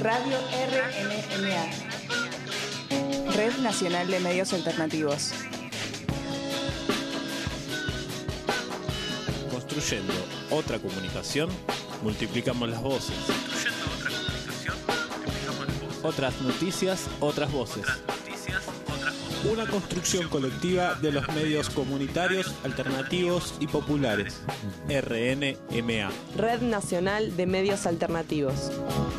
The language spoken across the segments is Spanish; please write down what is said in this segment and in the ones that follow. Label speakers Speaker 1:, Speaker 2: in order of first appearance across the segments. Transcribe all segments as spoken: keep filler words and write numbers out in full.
Speaker 1: Radio R N M A, Red Nacional de Medios Alternativos.
Speaker 2: Construyendo otra comunicación, multiplicamos las voces.
Speaker 3: Construyendo otra comunicación, multiplicamos las voces.
Speaker 2: Otras noticias, otras voces.
Speaker 3: Otras noticias, otras voces.
Speaker 2: Una construcción colectiva de los medios comunitarios, alternativos y populares. R N M A.
Speaker 4: Red Nacional de Medios Alternativos.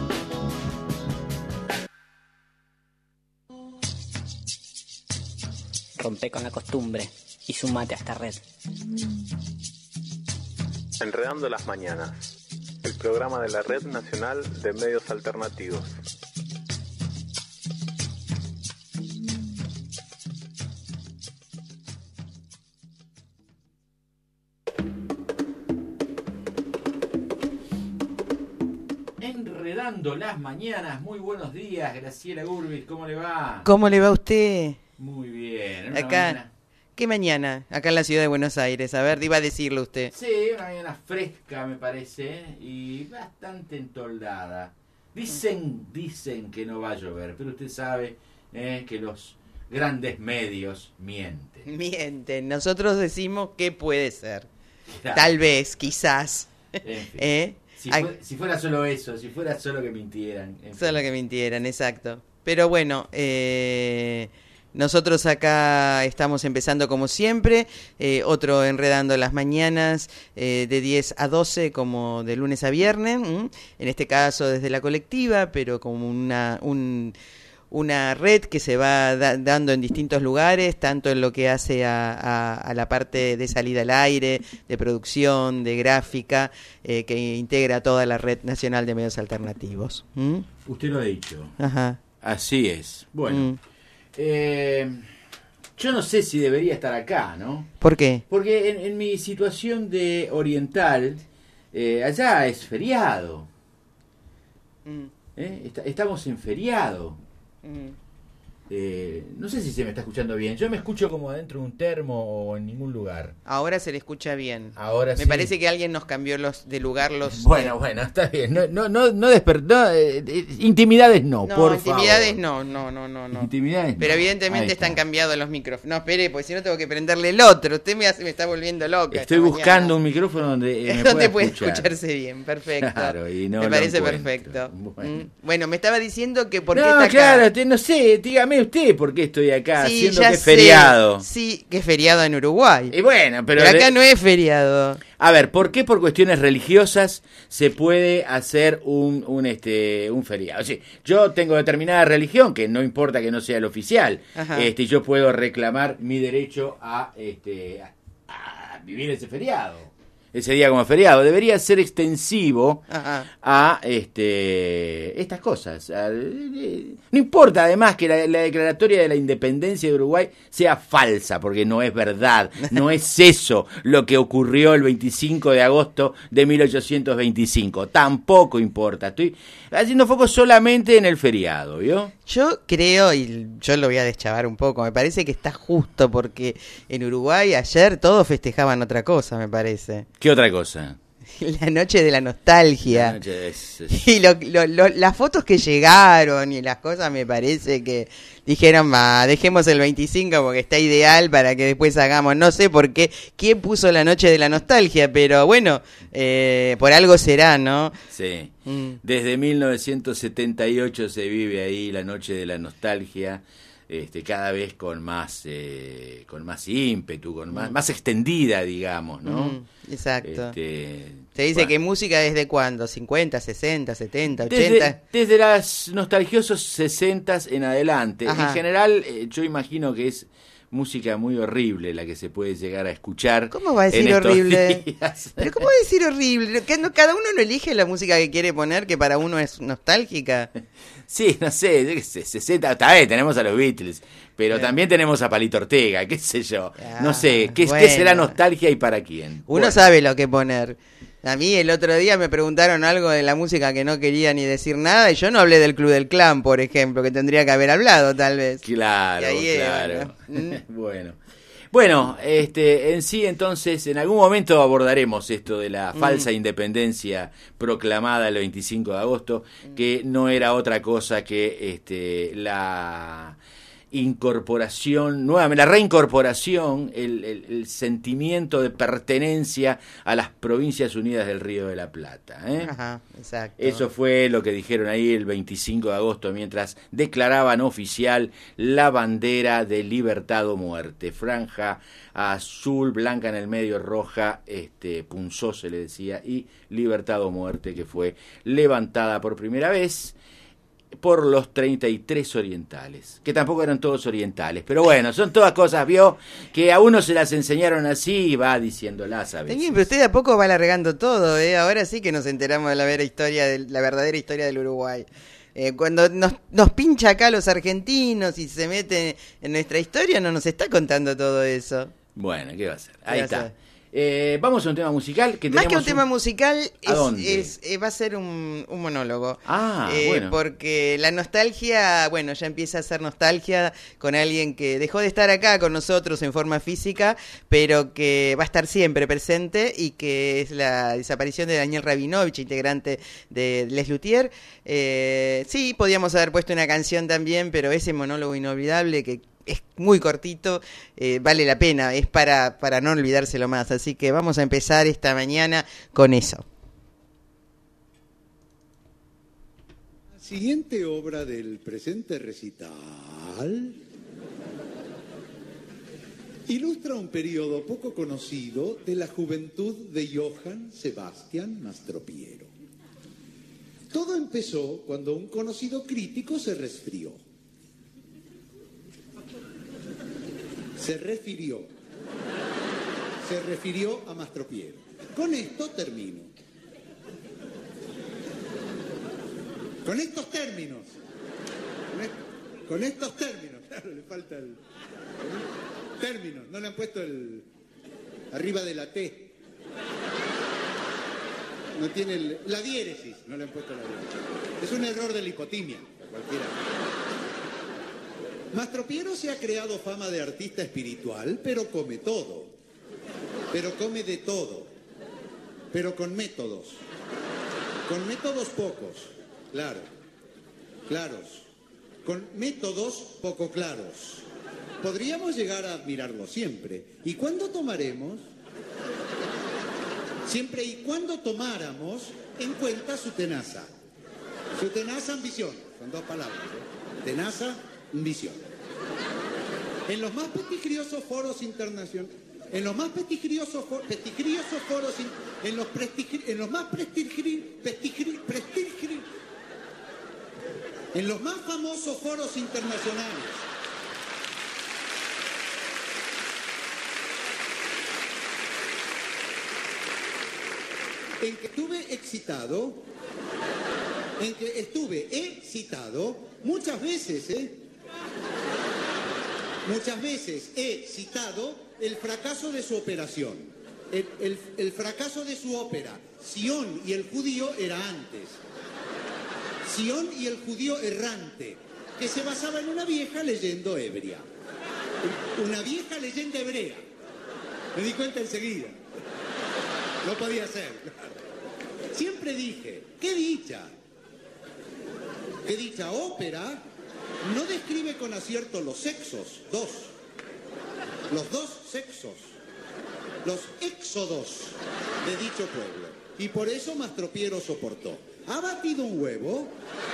Speaker 5: Rompe con la costumbre y sumate a esta red.
Speaker 6: Enredando las Mañanas, el programa de la Red Nacional de Medios Alternativos.
Speaker 7: Enredando las Mañanas, muy buenos días, Graciela Gurbis, ¿cómo le va?
Speaker 8: ¿Cómo le va a usted?
Speaker 7: Muy bien. Una
Speaker 8: Acá,
Speaker 7: mañana...
Speaker 8: ¿qué mañana? Acá en la ciudad de Buenos Aires. A ver, iba a decirlo usted.
Speaker 7: Sí, una mañana fresca me parece y bastante entoldada. Dicen, dicen que no va a llover, pero usted sabe eh, que los grandes medios mienten.
Speaker 8: Mienten. Nosotros decimos que puede ser.
Speaker 7: Claro.
Speaker 8: Tal vez, quizás.
Speaker 7: En fin.
Speaker 8: ¿Eh?
Speaker 7: Si,
Speaker 8: Ay,
Speaker 7: fue, si fuera solo eso, si fuera solo que mintieran. En
Speaker 8: solo
Speaker 7: fin.
Speaker 8: que mintieran, exacto. Pero bueno, eh, nosotros acá estamos empezando como siempre, eh, otro Enredando las Mañanas eh, de diez a doce como de lunes a viernes, ¿m? En este caso desde la colectiva, pero como una, un, una red que se va da, dando en distintos lugares, tanto en lo que hace a, a, a la parte de salida al aire, de producción, de gráfica, eh, que integra toda la Red Nacional de Medios Alternativos. ¿Mm?
Speaker 7: Usted lo ha dicho.
Speaker 8: Ajá.
Speaker 7: Así es. Bueno,
Speaker 8: Mm.
Speaker 7: eh, yo no sé si debería estar acá, ¿no?
Speaker 8: ¿Por qué?
Speaker 7: Porque en, en mi situación de oriental, eh, allá es feriado.
Speaker 8: Mm.
Speaker 7: ¿eh? Est- estamos en feriado.
Speaker 8: Mm.
Speaker 7: Eh, no sé si se me está escuchando bien. Yo me escucho como adentro de un termo o en ningún lugar.
Speaker 8: Ahora se le escucha bien.
Speaker 7: Ahora
Speaker 8: Me
Speaker 7: sí.
Speaker 8: parece que alguien nos cambió los de lugar los...
Speaker 7: Bueno, bueno, está bien. No, no, no, no desper- no, eh, eh, intimidades no,
Speaker 8: No,
Speaker 7: por
Speaker 8: intimidades
Speaker 7: favor.
Speaker 8: no, no, no, no, no.
Speaker 7: Intimidades
Speaker 8: Pero
Speaker 7: no. Ahí
Speaker 8: evidentemente
Speaker 7: está.
Speaker 8: están cambiados los micrófonos. No, espere, porque si no tengo que prenderle el otro. Usted me hace, me está volviendo loca.
Speaker 7: Estoy
Speaker 8: esta
Speaker 7: buscando
Speaker 8: mañana.
Speaker 7: un micrófono donde eh, me
Speaker 8: donde
Speaker 7: pueda
Speaker 8: puede
Speaker 7: escuchar.
Speaker 8: escucharse bien, perfecto.
Speaker 7: Claro, y no
Speaker 8: me
Speaker 7: lo
Speaker 8: parece
Speaker 7: encuentro.
Speaker 8: perfecto.
Speaker 7: Bueno.
Speaker 8: Mm. Bueno, me estaba diciendo que por qué
Speaker 7: No,
Speaker 8: está acá.
Speaker 7: claro, te- no sé, dígame usted por qué estoy acá
Speaker 8: Sí,
Speaker 7: haciendo
Speaker 8: ya
Speaker 7: que es
Speaker 8: sé.
Speaker 7: feriado.
Speaker 8: Sí, que es feriado en Uruguay.
Speaker 7: Y bueno, pero,
Speaker 8: pero acá
Speaker 7: de-
Speaker 8: no es feriado.
Speaker 7: a ver, ¿por qué por cuestiones religiosas se puede hacer un, un este un feriado? Sí, yo tengo determinada religión que no importa que no sea el oficial,
Speaker 8: Ajá.
Speaker 7: este, yo puedo reclamar mi derecho a este a, a vivir ese feriado, ese día como feriado. Debería ser extensivo
Speaker 8: Ajá.
Speaker 7: a este estas cosas. A- eh, no importa además que la, la declaratoria de la independencia de Uruguay sea falsa, porque no es verdad, no es eso lo que ocurrió el veinticinco de agosto de mil ochocientos veinticinco. Tampoco importa. Estoy haciendo foco solamente en el feriado, ¿vio?
Speaker 8: Yo creo, y yo lo voy a deschavar un poco, me parece que está justo porque en Uruguay ayer todos festejaban otra cosa, me parece.
Speaker 7: ¿Qué otra cosa?
Speaker 8: La noche de la nostalgia.
Speaker 7: La noche es- es-
Speaker 8: Y lo, lo- lo- las fotos que llegaron y las cosas me parece que dijeron, va, dejemos el veinticinco porque está ideal para que después hagamos, no sé por qué, quién puso la noche de la nostalgia, pero bueno, eh, por algo será, ¿no?
Speaker 7: Sí.
Speaker 8: Mm.
Speaker 7: Desde mil novecientos setenta y ocho se vive ahí la noche de la nostalgia, este, cada vez con más, eh, con más ímpetu, con más, más extendida, digamos, ¿no?
Speaker 8: Mm, exacto.
Speaker 7: Este,
Speaker 8: Se dice
Speaker 7: bueno.
Speaker 8: que música desde cuándo, cincuenta, sesenta, setenta,
Speaker 7: Desde,
Speaker 8: ochenta.
Speaker 7: desde las nostalgiosos sesentas en adelante.
Speaker 8: Ajá.
Speaker 7: En general, eh, yo imagino que es música muy horrible la que se puede llegar a escuchar.
Speaker 8: ¿Cómo va a decir
Speaker 7: en estos
Speaker 8: horrible?
Speaker 7: días.
Speaker 8: Pero ¿cómo va a decir horrible? Que no- cada uno no elige la música que quiere poner, que para uno es nostálgica.
Speaker 7: Sí, no sé, yo qué sé, sesenta, tal vez tenemos a los Beatles, pero
Speaker 8: Eh.
Speaker 7: también tenemos a Palito Ortega, qué sé yo.
Speaker 8: Ah,
Speaker 7: no sé, ¿qué,
Speaker 8: bueno.
Speaker 7: ¿qué será nostalgia y para quién?
Speaker 8: Uno
Speaker 7: Bueno,
Speaker 8: sabe lo que poner. A mí el otro día me preguntaron algo de la música que no quería ni decir nada y yo no hablé del Club del Clan, por ejemplo, que tendría que haber hablado tal vez.
Speaker 7: Claro,
Speaker 8: Y ahí, eh,
Speaker 7: claro.
Speaker 8: bueno.
Speaker 7: Bueno. Bueno, este, en sí, entonces, en algún momento abordaremos esto de la falsa mm. independencia proclamada el veinticinco de agosto, que no era otra cosa que este, la incorporación, nuevamente, la reincorporación, el, el, el sentimiento de pertenencia a las Provincias Unidas del Río de la Plata. ¿eh?
Speaker 8: Ajá, exacto.
Speaker 7: Eso fue lo que dijeron ahí el veinticinco de agosto, mientras declaraban oficial la bandera de libertad o muerte. Franja azul, blanca en el medio, roja, este, punzó se le decía, y libertad o muerte, que fue levantada por primera vez por los treinta y tres orientales, que tampoco eran todos orientales, pero bueno, son todas cosas, vio, que a uno se las enseñaron así y va diciéndolas a veces.
Speaker 8: Bien, pero usted de a poco va alargando todo, ¿eh? Ahora sí que nos enteramos de la verdadera historia del, la verdadera historia del Uruguay. Eh, cuando nos, nos pincha acá los argentinos y se mete en nuestra historia, no nos está contando todo eso.
Speaker 7: Bueno, ¿qué va a hacer? Ahí está. Eh, vamos a un tema musical. Que
Speaker 8: Más que un,
Speaker 7: un
Speaker 8: tema musical, es,
Speaker 7: es,
Speaker 8: es, va a ser un, un monólogo.
Speaker 7: Ah,
Speaker 8: eh,
Speaker 7: bueno.
Speaker 8: Porque la nostalgia, bueno, ya empieza a ser nostalgia con alguien que dejó de estar acá con nosotros en forma física, pero que va a estar siempre presente, y que es la desaparición de Daniel Rabinovich, integrante de Les Luthiers. Eh, sí, podíamos haber puesto una canción también, pero ese monólogo inolvidable que es muy cortito, eh, vale la pena, es para, para no olvidárselo más. Así que vamos a empezar esta mañana con eso.
Speaker 9: La siguiente obra del presente recital ilustra un periodo poco conocido de la juventud de Johann Sebastian Mastropiero. Todo empezó cuando un conocido crítico se resfrió. Se refirió, se refirió a Mastropiero. Con esto termino. Con estos términos. Con, est- con estos términos. Claro, le falta el... Términos, no le han puesto el... arriba de la T. No tiene el... la diéresis, no le han puesto la diéresis. Es un error de la hipotimia, cualquiera. Mastropiero se ha creado fama de artista espiritual, pero come todo. Pero come de todo. Pero con métodos. Con métodos pocos. Claro. Claros. Con métodos poco claros. Podríamos llegar a admirarlo siempre. ¿Y cuándo tomaremos? Siempre y cuando tomáramos en cuenta su tenaza. Su tenaza ambición. Son dos palabras. ¿eh? Tenaza ambición. En los más prestigiosos foros internacionales, en los más prestigiosos, for, prestigiosos foros, en los, prestigri, en los más prestigri, prestigri, prestigri, en los más famosos foros internacionales, en que estuve excitado, en que estuve excitado muchas veces, ¿eh? Muchas veces he citado el fracaso de su operación, el, el, el fracaso de su ópera, Sion y el judío era antes, Sion y el judío errante, que se basaba en una vieja leyenda hebrea, una vieja leyenda hebrea, me di cuenta enseguida, no podía ser, siempre dije, qué dicha, qué dicha ópera. No describe con acierto los sexos, dos, los dos sexos, los éxodos de dicho pueblo. Y por eso Mastropiero soportó. Ha batido un huevo,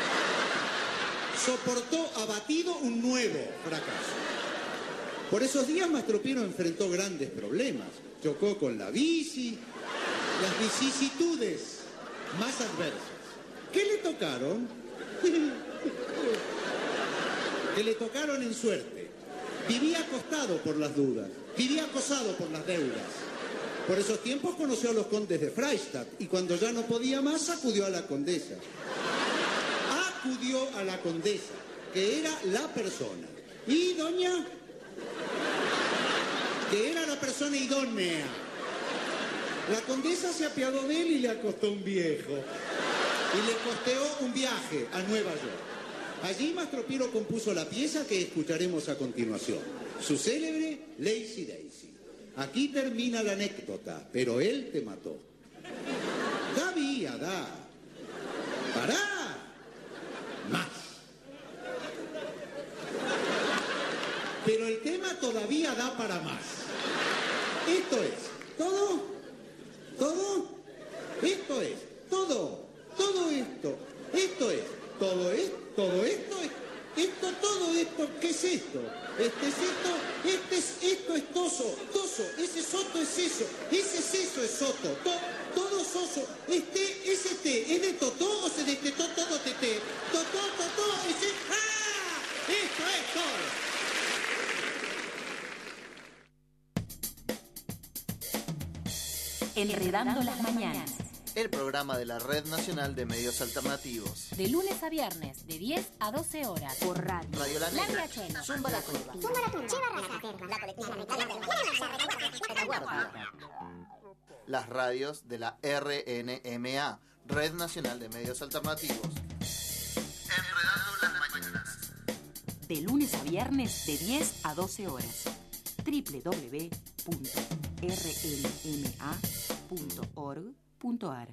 Speaker 9: soportó, ha batido un nuevo fracaso. Por esos días Mastropiero enfrentó grandes problemas. Chocó con la bici, las vicisitudes más adversas. ¿Qué le tocaron? Que le tocaron en suerte. Vivía acostado por las dudas, vivía acosado por las deudas. Por esos tiempos conoció a los condes de Freistadt y cuando ya no podía más acudió a la condesa. Acudió a la condesa, que era la persona. Y doña, que era la persona idónea. La condesa se apiadó de él y le acostó un viejo. Y le costeó un viaje a Nueva York. Allí Mastro Piero compuso la pieza que escucharemos a continuación, su célebre Lazy Daisy. Aquí termina la anécdota, pero él te mató. Da vía, da. Pará. Más. Pero el tema todavía da para más. Esto es, ¿todo? ¿Todo? Esto es, todo. Todo esto. Esto es, todo es, todo esto es. Esto, todo esto, ¿qué es esto? Este es esto, este es, esto es toso, toso, ese soto es eso, ese es eso es soto, to, todo soso, este, ese te, es de totó o se de tetó todo tete, totó, totó, ese, ¡ah! Esto es
Speaker 10: todo. Enredando las mañanas.
Speaker 11: El programa de la Red Nacional de Medios Alternativos.
Speaker 10: De lunes a viernes, de diez a doce horas. Por radio.
Speaker 11: Radio La Negra.
Speaker 10: La Cheno.
Speaker 11: Zumba la Curva.
Speaker 10: Zumba la Turba. La colectiva.
Speaker 11: Las radios de la R N M A, Red Nacional de Medios Alternativos. Enredando las mañanas.
Speaker 10: De lunes a viernes, de diez a doce horas. doble u doble u doble u punto r n m a punto org punto a r.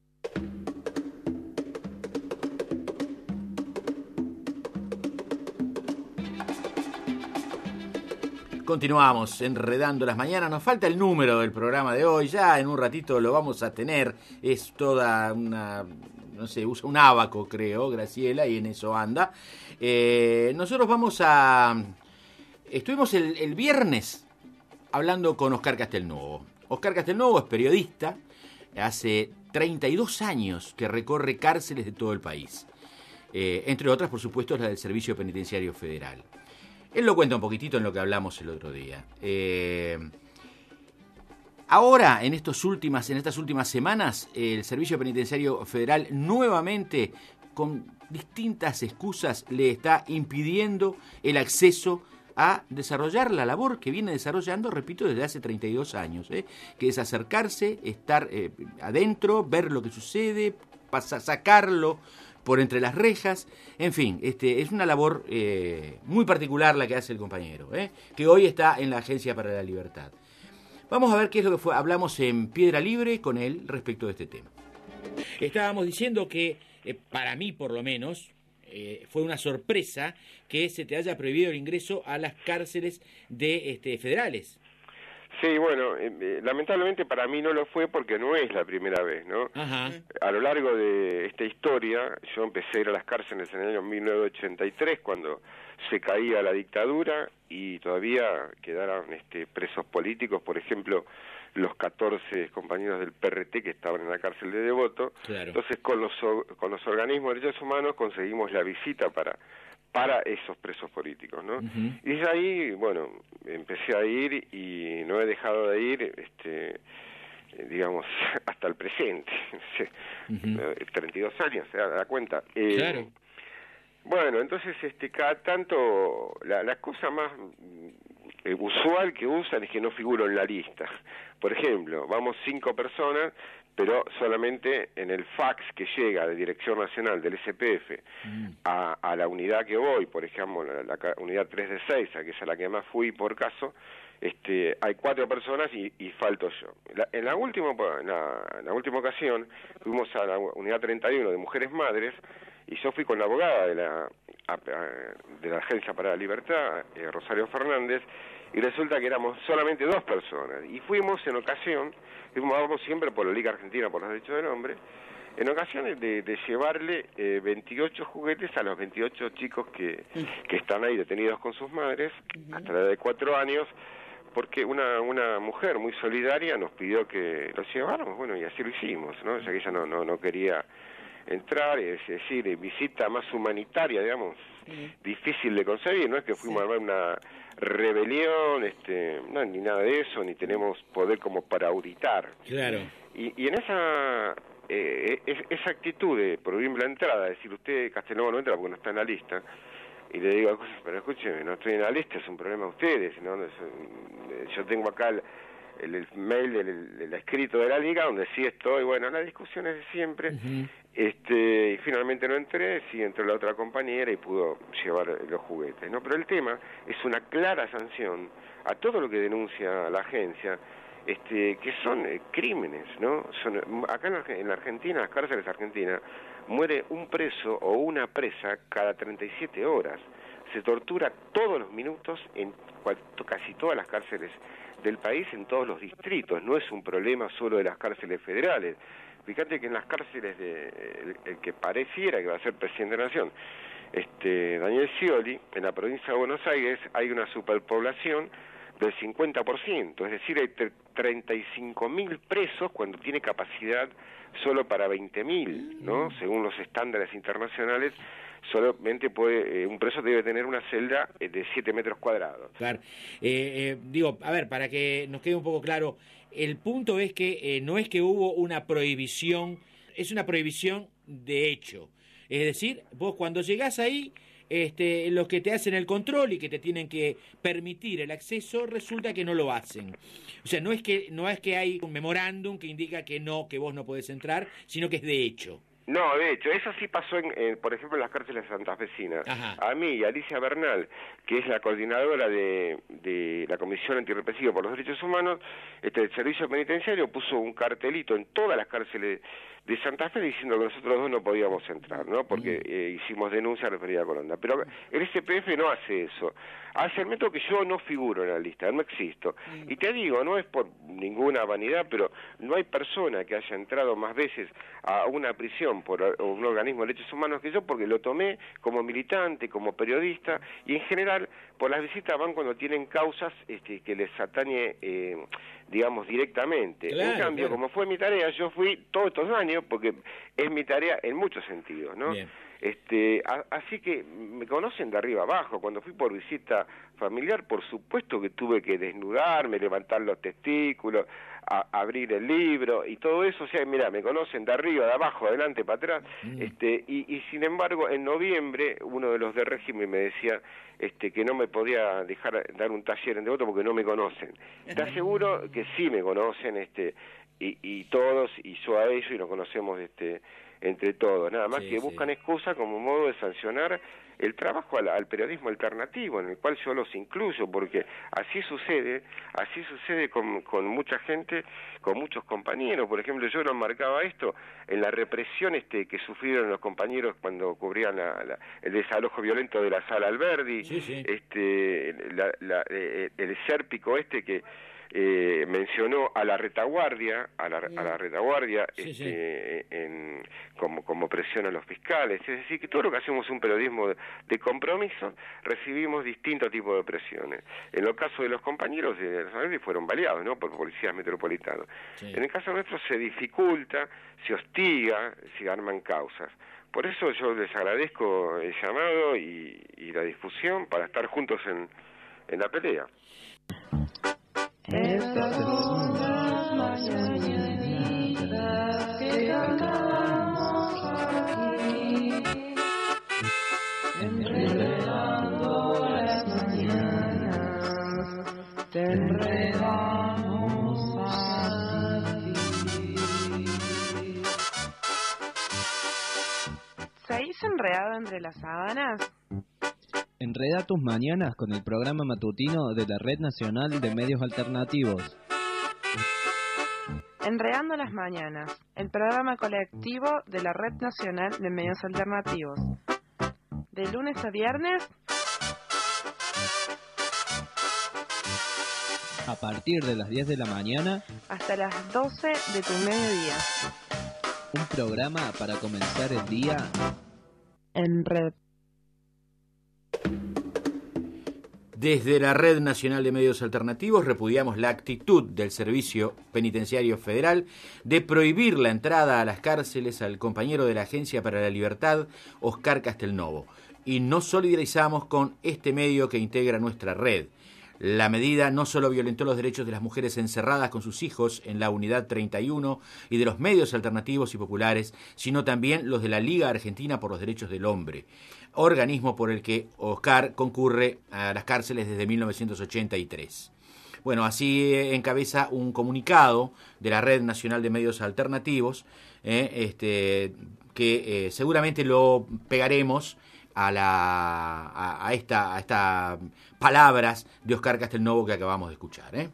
Speaker 7: Continuamos enredando las mañanas. Nos falta el número del programa de hoy. Ya en un ratito lo vamos a tener. Es toda una... no sé, usa un ábaco, creo, Graciela, y en eso anda. Eh, nosotros vamos a... Estuvimos el, el viernes hablando con Oscar Castelnuovo. Oscar Castelnuovo es periodista. Hace treinta y dos años que recorre cárceles de todo el país. Eh, entre otras, por supuesto, la del Servicio Penitenciario Federal. Él lo cuenta un poquitito en lo que hablamos el otro día. Eh, ahora, en, estos últimas, en estas últimas semanas, el Servicio Penitenciario Federal nuevamente, con distintas excusas, le está impidiendo el acceso a desarrollar la labor que viene desarrollando, repito, desde hace treinta y dos años, ¿eh? que es acercarse, estar eh, adentro, ver lo que sucede, pasar, sacarlo por entre las rejas, en fin, este, es una labor eh, muy particular la que hace el compañero, ¿eh? que hoy está en la Agencia para la Libertad. Vamos a ver qué es lo que fue, hablamos en Piedra Libre con él respecto de este tema. Estábamos diciendo que, eh, para mí por lo menos, Eh, fue una sorpresa que se te haya prohibido el ingreso a las cárceles de este, federales.
Speaker 12: Sí, bueno, eh, lamentablemente para mí no lo fue porque no es la primera vez, ¿no?
Speaker 7: Ajá.
Speaker 12: A lo largo de esta historia, yo empecé a ir a las cárceles en el año mil novecientos ochenta y tres, cuando se caía la dictadura y todavía quedaron este, presos políticos, por ejemplo, los catorce compañeros del P R T que estaban en la cárcel de Devoto.
Speaker 7: Claro.
Speaker 12: Entonces con los con los organismos de derechos humanos conseguimos la visita para para esos presos políticos, ¿no? Uh-huh. Y desde ahí, bueno, empecé a ir y no he dejado de ir, este, digamos, hasta el presente. Uh-huh. treinta y dos años, ¿se da cuenta? Eh,
Speaker 7: claro.
Speaker 12: Bueno, entonces, este, cada tanto, la, la cosa más eh, usual que usan es que no figuro en la lista. Por ejemplo, vamos cinco personas, pero solamente en el fax que llega de Dirección Nacional del S P F mm. a, a la unidad que voy, por ejemplo, la, la, la unidad tres de Seiza, que es a la que más fui por caso, este, hay cuatro personas y, y falto yo. La, en, la última, en, la, en la última ocasión fuimos a la unidad treinta y uno de Mujeres Madres y yo fui con la abogada de la, a, a, de la Agencia para la Libertad, eh, Rosario Fernández, y resulta que éramos solamente dos personas. Y fuimos en ocasión, fuimos vamos siempre por la Liga Argentina por los Derechos del Hombre, en ocasiones de, de llevarle eh, veintiocho juguetes a los veintiocho chicos que, que están ahí detenidos con sus madres, uh-huh. hasta la edad de cuatro años, porque una una mujer muy solidaria nos pidió que los lleváramos, bueno, y así lo hicimos, ¿no? O sea que ella no, no, no quería entrar, es decir, visita más humanitaria, digamos, uh-huh. difícil de conseguir, no es que fuimos sí. a ver una rebelión, este, no, ni nada de eso, ni tenemos poder como para auditar.
Speaker 7: Claro.
Speaker 12: Y, y en esa eh, es, esa actitud de prohibir la entrada, decir, usted, Castelnuovo, no entra porque no está en la lista, y le digo, pero escúcheme, no estoy en la lista, es un problema de ustedes, ¿no? Yo tengo acá el, el, el mail del el escrito de la Liga, donde sí estoy, bueno, las discusiones de siempre, uh-huh. este, y finalmente finalmente no entré, sí entró la otra compañera y pudo llevar los juguetes, ¿no? Pero el tema es una clara sanción a todo lo que denuncia la agencia, este, que son eh, crímenes, ¿no? Son, acá en la, en la Argentina, las cárceles argentinas, muere un preso o una presa cada treinta y siete horas. Se tortura todos los minutos en cual, casi todas las cárceles del país, en todos los distritos. No es un problema solo de las cárceles federales. Fíjate que en las cárceles de el, el que pareciera que va a ser presidente de la Nación, este, Daniel Scioli, en la provincia de Buenos Aires hay una superpoblación del cincuenta por ciento, es decir, hay treinta y cinco mil presos cuando tiene capacidad solo para veinte mil, ¿no? Según los estándares internacionales, solamente puede, eh, un preso debe tener una celda eh, de siete metros cuadrados.
Speaker 7: Claro. Eh, eh, digo, a ver, para que nos quede un poco claro, el punto es que eh, no es que hubo una prohibición, es una prohibición de hecho. Es decir, vos cuando llegás ahí, este, los que te hacen el control y que te tienen que permitir el acceso, resulta que no lo hacen. O sea, no es que no es que hay un memorándum que indica que no, que vos no podés entrar, sino que es de hecho.
Speaker 12: No, de hecho, eso sí pasó, en, en, por ejemplo, en las cárceles santafesinas. Ajá. A mí y a Alicia Bernal, que es la coordinadora de, de la Comisión Antirrepresiva por los Derechos Humanos, este, el Servicio Penitenciario puso un cartelito en todas las cárceles de Santa Fe diciendo que nosotros dos no podíamos entrar, ¿no? Porque mm. eh, hicimos denuncia referida a Coronda. Pero el S P F no hace eso. Hace el método que yo no figuro en la lista, no existo. Mm. Y te digo, no es por ninguna vanidad, pero no hay persona que haya entrado más veces a una prisión por un organismo de derechos humanos que yo, porque lo tomé como militante, como periodista, y en general por las visitas van cuando tienen causas este, que les atañe, eh, digamos, directamente. Claro, en cambio, claro. Como fue mi tarea, yo fui todos estos años, porque es mi tarea en muchos sentidos, ¿no? Bien. Este, a, así que me conocen de arriba abajo. Cuando fui por visita familiar, por supuesto que tuve que desnudarme, levantar los testículos, a, abrir el libro y todo eso. O sea, mira, me conocen de arriba, de abajo, de adelante, para atrás. Mm. Este, y, y sin embargo, en noviembre, uno de los de régimen me decía este, que no me podía dejar dar un taller en Devoto porque no me conocen. Te aseguro que sí me conocen, este, y, y todos, y yo a ellos, y nos conocemos, este, entre todos, nada más sí, que buscan sí. excusa como modo de sancionar el trabajo al, al periodismo alternativo, en el cual yo los incluyo, porque así sucede, así sucede con, con mucha gente, con muchos compañeros. Por ejemplo, yo no marcaba esto en la represión este que sufrieron los compañeros cuando cubrían la, la, el desalojo violento de la Sala Alberdi, sí, sí. este la, la, eh, el sérpico este que Eh, mencionó a la retaguardia, a la, a la retaguardia sí, este, sí. En, como, como presión a los fiscales. Es decir, que todo lo que hacemos un periodismo de, de compromiso, recibimos distintos tipos de presiones. En el caso de los compañeros de los fueron baleados, ¿no? Por policías metropolitanos. Sí. En el caso nuestro se dificulta, se hostiga, se arman causas. Por eso yo les agradezco el llamado y, y la difusión para estar juntos en, en la pelea.
Speaker 13: Estas son las mañanitas que cantamos aquí, enredando las mañanas, te enredamos a ti.
Speaker 4: ¿Seguís enredado entre las sábanas?
Speaker 14: Enreda tus mañanas con el programa matutino de la Red Nacional de Medios Alternativos.
Speaker 4: Enredando las mañanas, el programa colectivo de la Red Nacional de Medios Alternativos. De lunes a viernes,
Speaker 14: a partir de las diez de la mañana,
Speaker 4: hasta las doce de tu mediodía.
Speaker 14: Un programa para comenzar el día
Speaker 4: en red.
Speaker 7: Desde la Red Nacional de Medios Alternativos repudiamos la actitud del Servicio Penitenciario Federal de prohibir la entrada a las cárceles al compañero de la Agencia para la Libertad, Oscar Castelnovo, y nos solidarizamos con este medio que integra nuestra red. La medida no solo violentó los derechos de las mujeres encerradas con sus hijos en la Unidad treinta y uno y de los medios alternativos y populares, sino también los de la Liga Argentina por los Derechos del Hombre, organismo por el que Oscar concurre a las cárceles desde mil novecientos ochenta y tres. Bueno, así encabeza un comunicado de la Red Nacional de Medios Alternativos eh, este, que eh, seguramente lo pegaremos a, la, a, a esta, a estas palabras de Oscar Castelnuovo que acabamos de escuchar, ¿eh?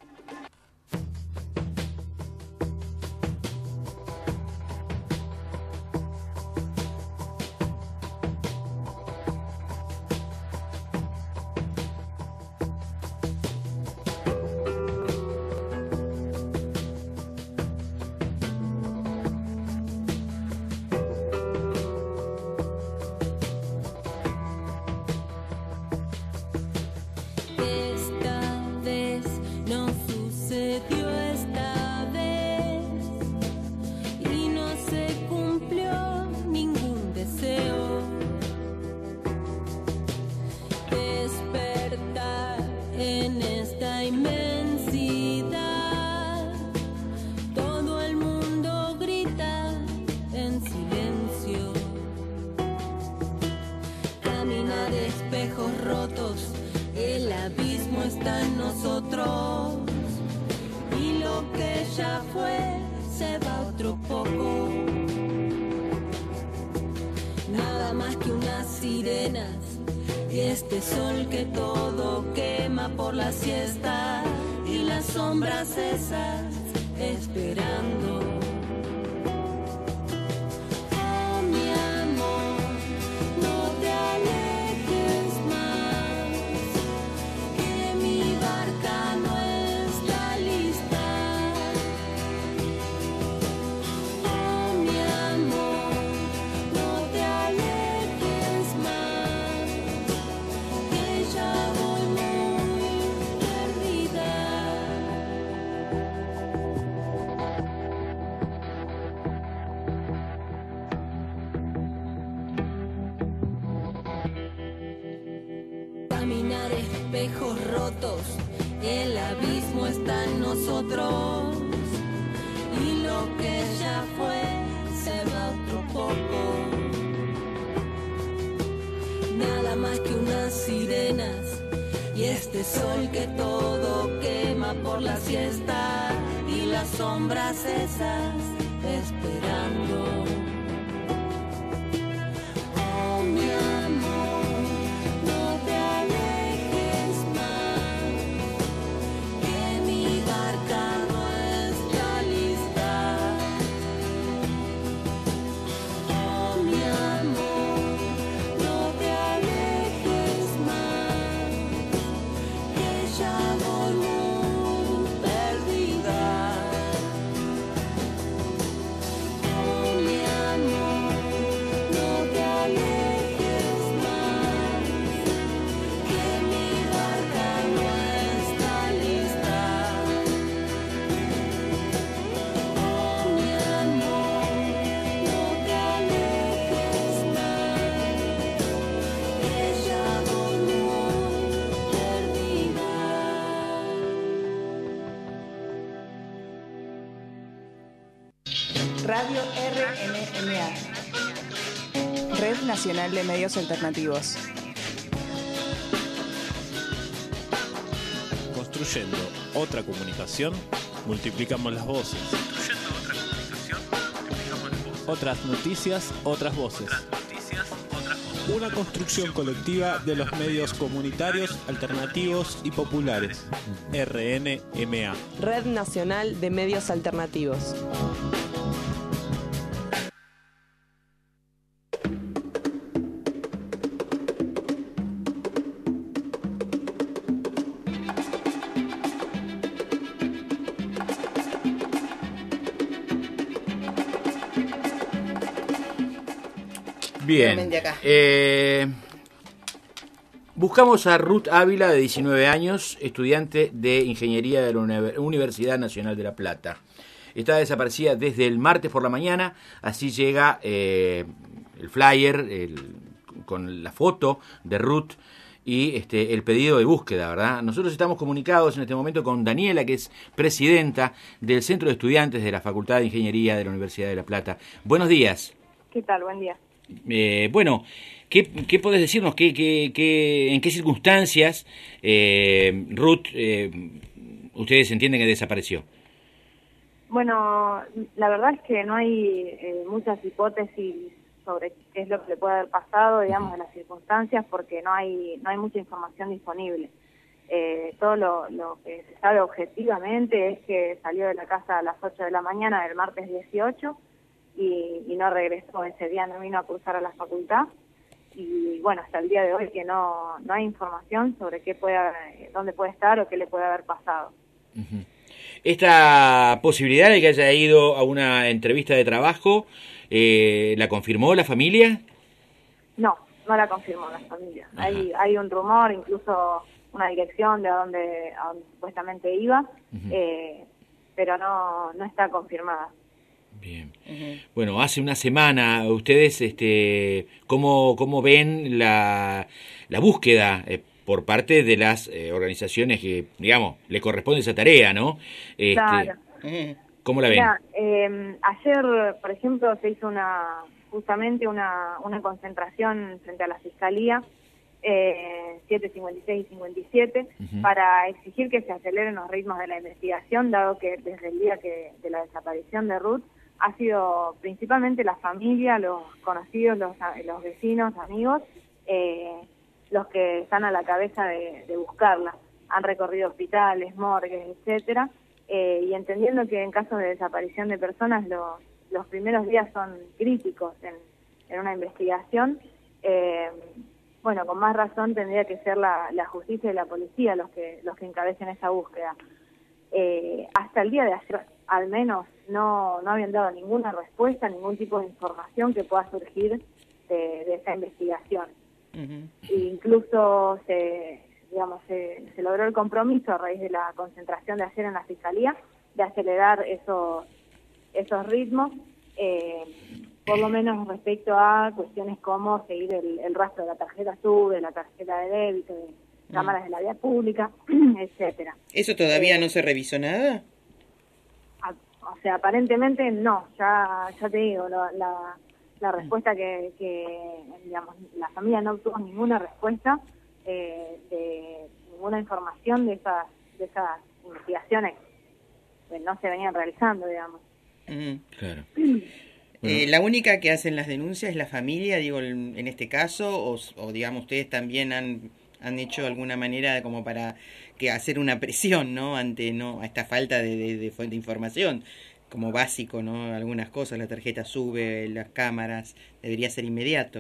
Speaker 1: Radio R N M A, Red Nacional de Medios Alternativos.
Speaker 2: Construyendo otra comunicación, multiplicamos las voces.
Speaker 3: Construyendo otra comunicación, multiplicamos las voces.
Speaker 2: Otras noticias, otras voces.
Speaker 3: Otras noticias, otras voces.
Speaker 2: Una construcción colectiva de los medios comunitarios, alternativos y populares. R N M A.
Speaker 4: Red Nacional de Medios Alternativos.
Speaker 7: Bien, eh, buscamos a Ruth Ávila, de diecinueve años, estudiante de Ingeniería de la Universidad Nacional de La Plata. Está desaparecida desde el martes por la mañana, así llega eh, el flyer el, con la foto de Ruth y este, el pedido de búsqueda, ¿verdad? Nosotros estamos comunicados en este momento con Daniela, que es presidenta del Centro de Estudiantes de la Facultad de Ingeniería de la Universidad de La Plata. Buenos días.
Speaker 15: ¿Qué tal? Buen día.
Speaker 7: Eh, bueno, ¿qué, qué podés decirnos? ¿Qué, qué, qué, ¿En qué circunstancias eh, Ruth, eh, ustedes entienden que desapareció?
Speaker 15: Bueno, la verdad es que no hay eh, muchas hipótesis sobre qué es lo que le puede haber pasado, digamos, en las circunstancias, porque no hay no hay mucha información disponible. Eh, todo lo, lo que se sabe objetivamente es que salió de la casa a las ocho de la mañana del martes dieciocho y, y no regresó ese día, no vino a cursar a la facultad. Y bueno, hasta el día de hoy que no no hay información sobre qué puede, dónde puede estar o qué le puede haber pasado.
Speaker 7: Uh-huh. Esta posibilidad de que haya ido a una entrevista de trabajo, eh, ¿la confirmó la familia?
Speaker 15: No, no la confirmó la familia. Hay hay un rumor, incluso una dirección de a dónde, a dónde supuestamente iba, uh-huh. eh, pero no no está confirmada.
Speaker 7: Bien. Uh-huh. Bueno, hace una semana, ustedes, este, ¿cómo, cómo ven la, la búsqueda eh, por parte de las eh, organizaciones que, digamos, le corresponde esa tarea, ¿no? Este,
Speaker 15: claro.
Speaker 7: ¿Cómo la ven?
Speaker 15: Mira, eh, ayer, por ejemplo, se hizo una justamente una, una concentración frente a la Fiscalía, eh, siete cincuenta y seis y cincuenta y siete, uh-huh. para exigir que se aceleren los ritmos de la investigación, dado que desde el día que de la desaparición de Ruth, ha sido principalmente la familia, los conocidos, los, los vecinos, amigos, eh, los que están a la cabeza de, de buscarla. Han recorrido hospitales, morgues, etcétera, eh, y entendiendo que en casos de desaparición de personas los, los primeros días son críticos en, en una investigación, eh, bueno, con más razón tendría que ser la, la justicia y la policía los que los que encabecen esa búsqueda. Eh, hasta el día de ayer, al menos, no, no habían dado ninguna respuesta, ningún tipo de información que pueda surgir de, de esa investigación. Uh-huh. E incluso se, digamos, se, se logró el compromiso a raíz de la concentración de ayer en la Fiscalía de acelerar esos, esos ritmos, eh, por lo menos respecto a cuestiones como seguir el, el rastro de la tarjeta SUBE, de la tarjeta de débito, de uh-huh. cámaras de la vía pública, etcétera.
Speaker 8: ¿Eso todavía eh, no se revisó nada?
Speaker 15: O sea, aparentemente no, ya ya te digo, lo, la, la respuesta que, que, digamos, la familia no obtuvo ninguna respuesta, eh, de ninguna información de esas, de esas investigaciones que no se venían realizando, digamos.
Speaker 8: Uh-huh.
Speaker 7: Claro.
Speaker 8: Eh, ¿La única que hacen las denuncias es la familia, digo, en este caso, o, o digamos, ustedes también han... han hecho alguna manera como para que hacer una presión, ¿no? Ante no a esta falta de, de, de fuente de información, como básico, ¿no? Algunas cosas, la tarjeta SUBE, las cámaras, debería ser inmediato.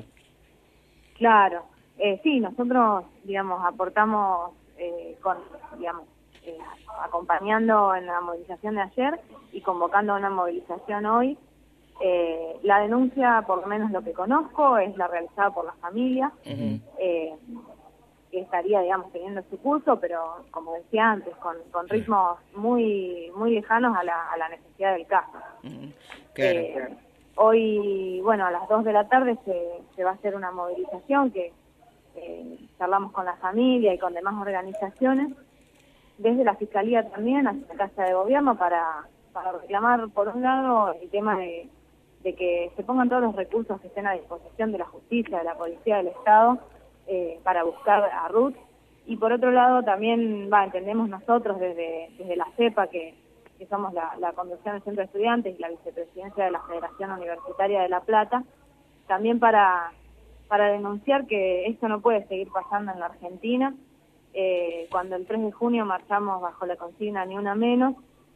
Speaker 15: Claro, eh, sí, nosotros, digamos, aportamos eh, con, digamos, eh, acompañando en la movilización de ayer y convocando a una movilización hoy. Eh, la denuncia, por lo menos lo que conozco, es la realizada por la familia. Uh-huh. eh, que estaría, digamos, teniendo su curso, pero como decía antes, con, con ritmos muy muy lejanos a la, a la necesidad del caso.
Speaker 8: Mm, claro,
Speaker 15: eh,
Speaker 8: claro.
Speaker 15: Hoy, bueno, a las dos de la tarde se, se va a hacer una movilización que eh, charlamos con la familia y con demás organizaciones, desde la Fiscalía también, hacia la Casa de Gobierno, para, para reclamar, por un lado, el tema de, de que se pongan todos los recursos que estén a disposición de la justicia, de la policía, del Estado, Eh, para buscar a Ruth, y por otro lado también va entendemos nosotros desde desde la CEPA, que, que somos la, la conducción del Centro de Estudiantes y la vicepresidencia de la Federación Universitaria de La Plata, también para para denunciar que esto no puede seguir pasando en la Argentina. Eh, cuando el tres de junio marchamos bajo la consigna Ni Una Menos,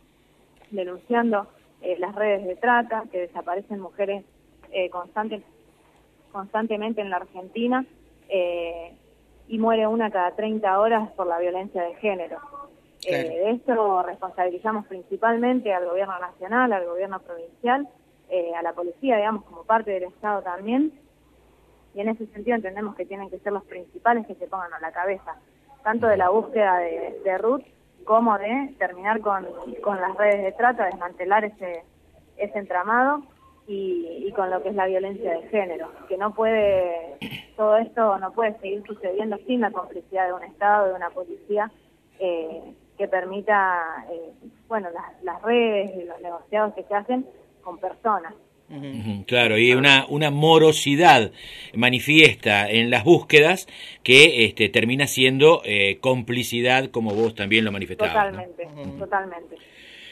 Speaker 15: denunciando eh, las redes de trata, que desaparecen mujeres eh, constante, constantemente en la Argentina, Eh, y muere una cada treinta horas por la violencia de género. Claro. Eh, de esto responsabilizamos principalmente al gobierno nacional, al gobierno provincial, eh, a la policía, digamos, como parte del Estado también, y en ese sentido entendemos que tienen que ser los principales que se pongan a la cabeza, tanto de la búsqueda de, de Ruth, como de terminar con, con las redes de trata, desmantelar ese, ese entramado, Y, y con lo que es la violencia de género, que no puede, todo esto no puede seguir sucediendo sin la complicidad de un Estado, de una policía, eh, que permita, eh, bueno, las, las redes y los negociados que se hacen con personas.
Speaker 7: Uh-huh. Claro, y una, una morosidad manifiesta en las búsquedas que este, termina siendo eh, complicidad, como vos también lo manifestabas.
Speaker 15: Totalmente,
Speaker 7: ¿no?
Speaker 15: totalmente.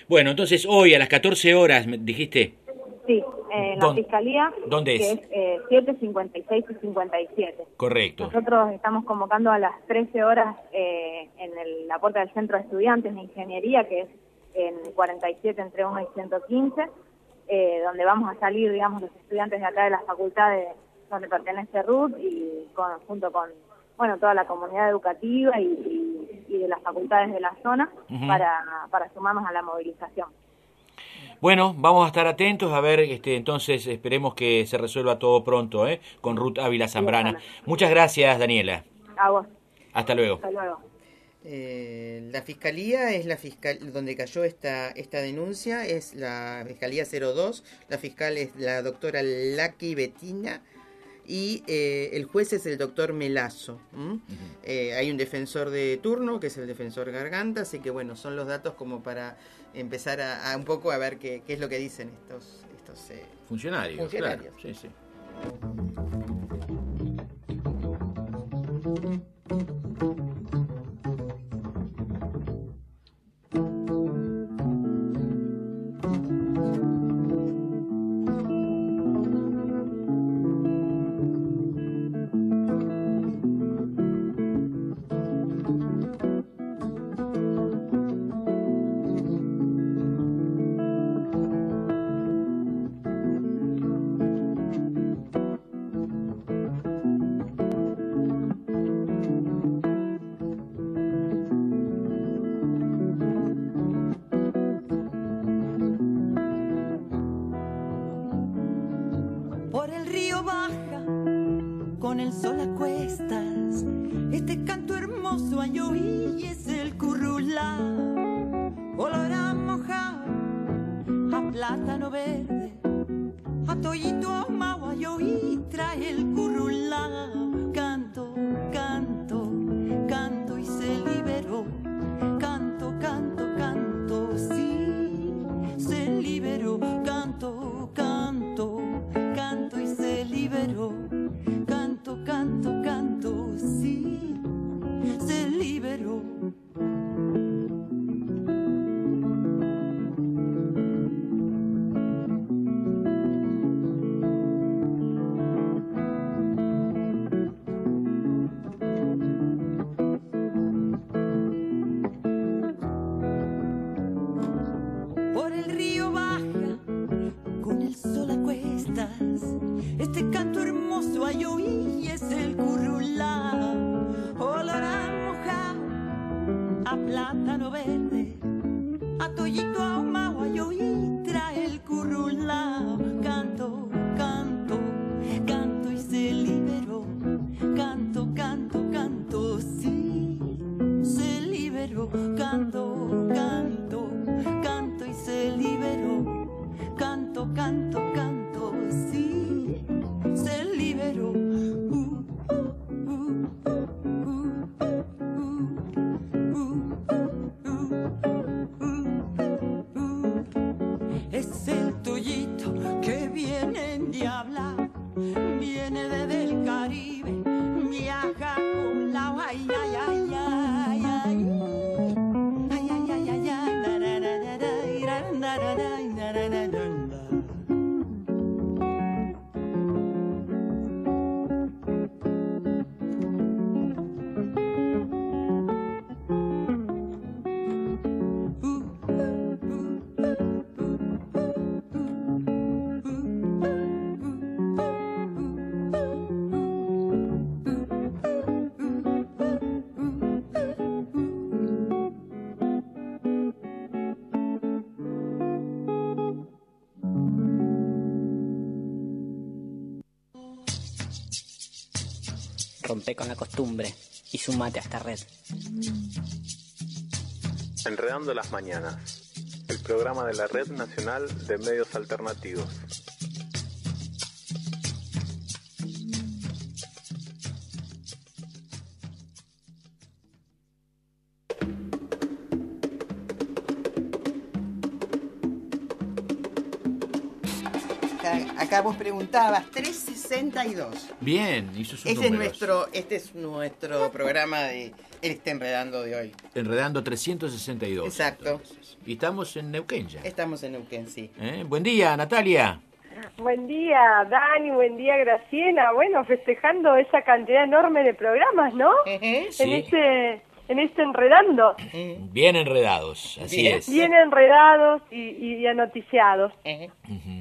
Speaker 7: Bueno, entonces hoy a las catorce horas, ¿me dijiste?
Speaker 15: Sí, en la
Speaker 7: ¿Dónde-
Speaker 15: Fiscalía.
Speaker 7: dónde es?
Speaker 15: Que es eh, siete, cincuenta y seis y cincuenta y siete.
Speaker 7: Correcto.
Speaker 15: Nosotros estamos convocando a las trece horas eh, en el- la puerta del Centro de Estudiantes de Ingeniería, que es en cuarenta y siete entre uno y ciento quince, eh, donde vamos a salir, digamos, los estudiantes de acá de las facultades donde pertenece Ruth y con, junto con, bueno, toda la comunidad educativa y, y, y de las facultades de la zona
Speaker 7: Ujú.
Speaker 15: para, para sumarnos a la movilización.
Speaker 7: Bueno, vamos a estar atentos, a ver, este, entonces esperemos que se resuelva todo pronto, ¿eh? Con Ruth Ávila Zambrana.
Speaker 15: ojalá.
Speaker 7: Muchas gracias, Daniela.
Speaker 15: A vos.
Speaker 7: Hasta luego.
Speaker 15: Hasta luego.
Speaker 8: Eh, la fiscalía es la fiscal donde cayó esta esta denuncia, es la fiscalía cero dos, la fiscal es la doctora Laki Betina y eh, el juez es el doctor Melazo. ¿m? Eh, hay un defensor de turno que es el defensor Garganta, así que bueno, son los datos como para empezar a, a un poco a ver qué, qué es lo que dicen estos estos eh,
Speaker 7: Funcionarios,
Speaker 8: funcionarios.
Speaker 7: claro. Sí, sí.
Speaker 13: Por el río baja, con el sol a cuestas, este canto hermoso a oí es el currulá. Olor a mojado, a plátano verde, a tollito ahumado a oí trae el currulá. Canto, canto, canto y se liberó. Canto, canto, canto, sí, se liberó. Canto, canto, canto y se liberó. Canto, canto, canto, sí, se liberó. Por el río baja, con el sol a cuestas, este canto hermoso a oí es el currulá. Olor a mojado, a plátano verde, a tollito ahumado a oí trae el currulá. Canto, canto, canto y se liberó. Canto, canto, canto, sí, se liberó. Canto, canto, canto y se liberó. Canto, canto, canto, sí, se liberó. Uh, uh, uh, uh, uh, uh, uh. Es el tollito que viene en diabla, viene desde el Caribe, viaja con la ay, ay, ay, ay, ay. Ay, ay, ay, ay, ay, na, na, na, na, na, na, na, na, na, na, na, na.
Speaker 5: Rompe con la costumbre y sumate a esta red.
Speaker 6: Enredando las Mañanas, el programa de la Red Nacional de Medios Alternativos.
Speaker 8: Acá, acá vos preguntabas, trece sesenta y dos.
Speaker 7: Bien, hizo sus
Speaker 8: Este es
Speaker 7: números.
Speaker 8: nuestro, este es nuestro programa de este Enredando de hoy.
Speaker 7: Enredando trescientos sesenta y dos.
Speaker 8: Exacto.
Speaker 7: Entonces. Y estamos en Neuquén ya.
Speaker 8: Estamos en Neuquén, sí.
Speaker 7: ¿Eh? Buen día, Natalia.
Speaker 16: Buen día, Dani, buen día, Graciela. Bueno, festejando esa cantidad enorme de programas, ¿no?
Speaker 7: Sí.
Speaker 16: En este, en este Enredando.
Speaker 7: Bien enredados, así
Speaker 16: Bien,
Speaker 7: es.
Speaker 16: bien enredados y, y anoticiados.
Speaker 7: Uh-huh.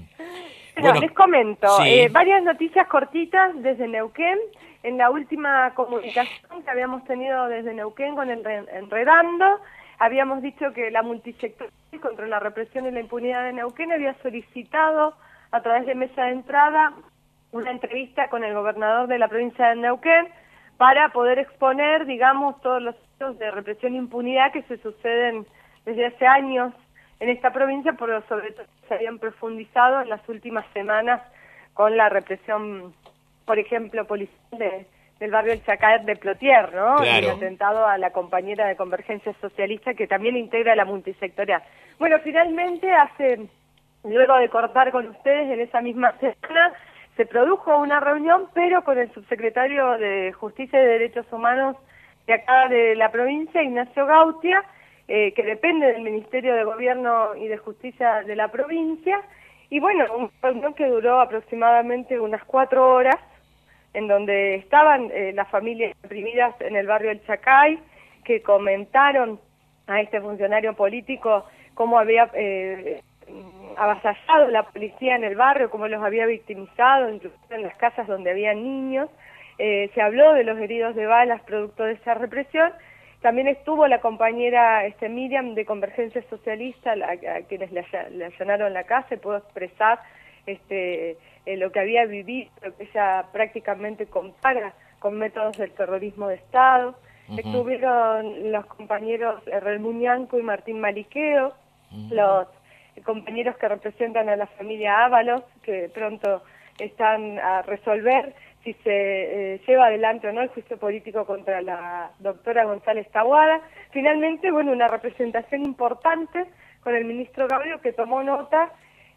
Speaker 16: Bueno,
Speaker 7: Bueno,
Speaker 16: les comento,
Speaker 7: sí.
Speaker 16: eh, varias noticias cortitas desde Neuquén. En la última comunicación que habíamos tenido desde Neuquén con el Enredando, habíamos dicho que la multisectorial contra la represión y la impunidad de Neuquén había solicitado a través de mesa de entrada una entrevista con el gobernador de la provincia de Neuquén para poder exponer, digamos, todos los hechos de represión e impunidad que se suceden desde hace años en esta provincia, pero sobre todo se habían profundizado en las últimas semanas con la represión, por ejemplo, policial de, del barrio El Chacay de Plotier, ¿no?
Speaker 7: Claro.
Speaker 16: El atentado a la compañera de Convergencia Socialista que también integra la multisectorial. Bueno, finalmente hace... Luego de cortar con ustedes en esa misma semana, se produjo una reunión, pero con el subsecretario de Justicia y Derechos Humanos de acá de la provincia, Ignacio Gautia, eh, que depende del Ministerio de Gobierno y de Justicia de la provincia. Y bueno, una reunión que duró aproximadamente unas cuatro horas, en donde estaban eh, las familias reprimidas en el barrio El Chacay, que comentaron a este funcionario político cómo había... Eh, avasallado la policía en el barrio, cómo los había victimizado, incluso en las casas donde había niños. Eh, se habló de los heridos de balas producto de esa represión. También estuvo la compañera este, Miriam de Convergencia Socialista, la, a quienes le, le allanaron la casa, y pudo expresar este, eh, lo que había vivido, lo que ella prácticamente compara con métodos del terrorismo de Estado. Uh-huh. Estuvieron los compañeros Herrel Muñanco y Martín Maliqueo, uh-huh. los compañeros que representan a la familia Ábalos, que pronto están a resolver si se eh, lleva adelante o no el juicio político contra la doctora González Taboada. Finalmente, bueno, una representación importante con el ministro Gaudio, que tomó nota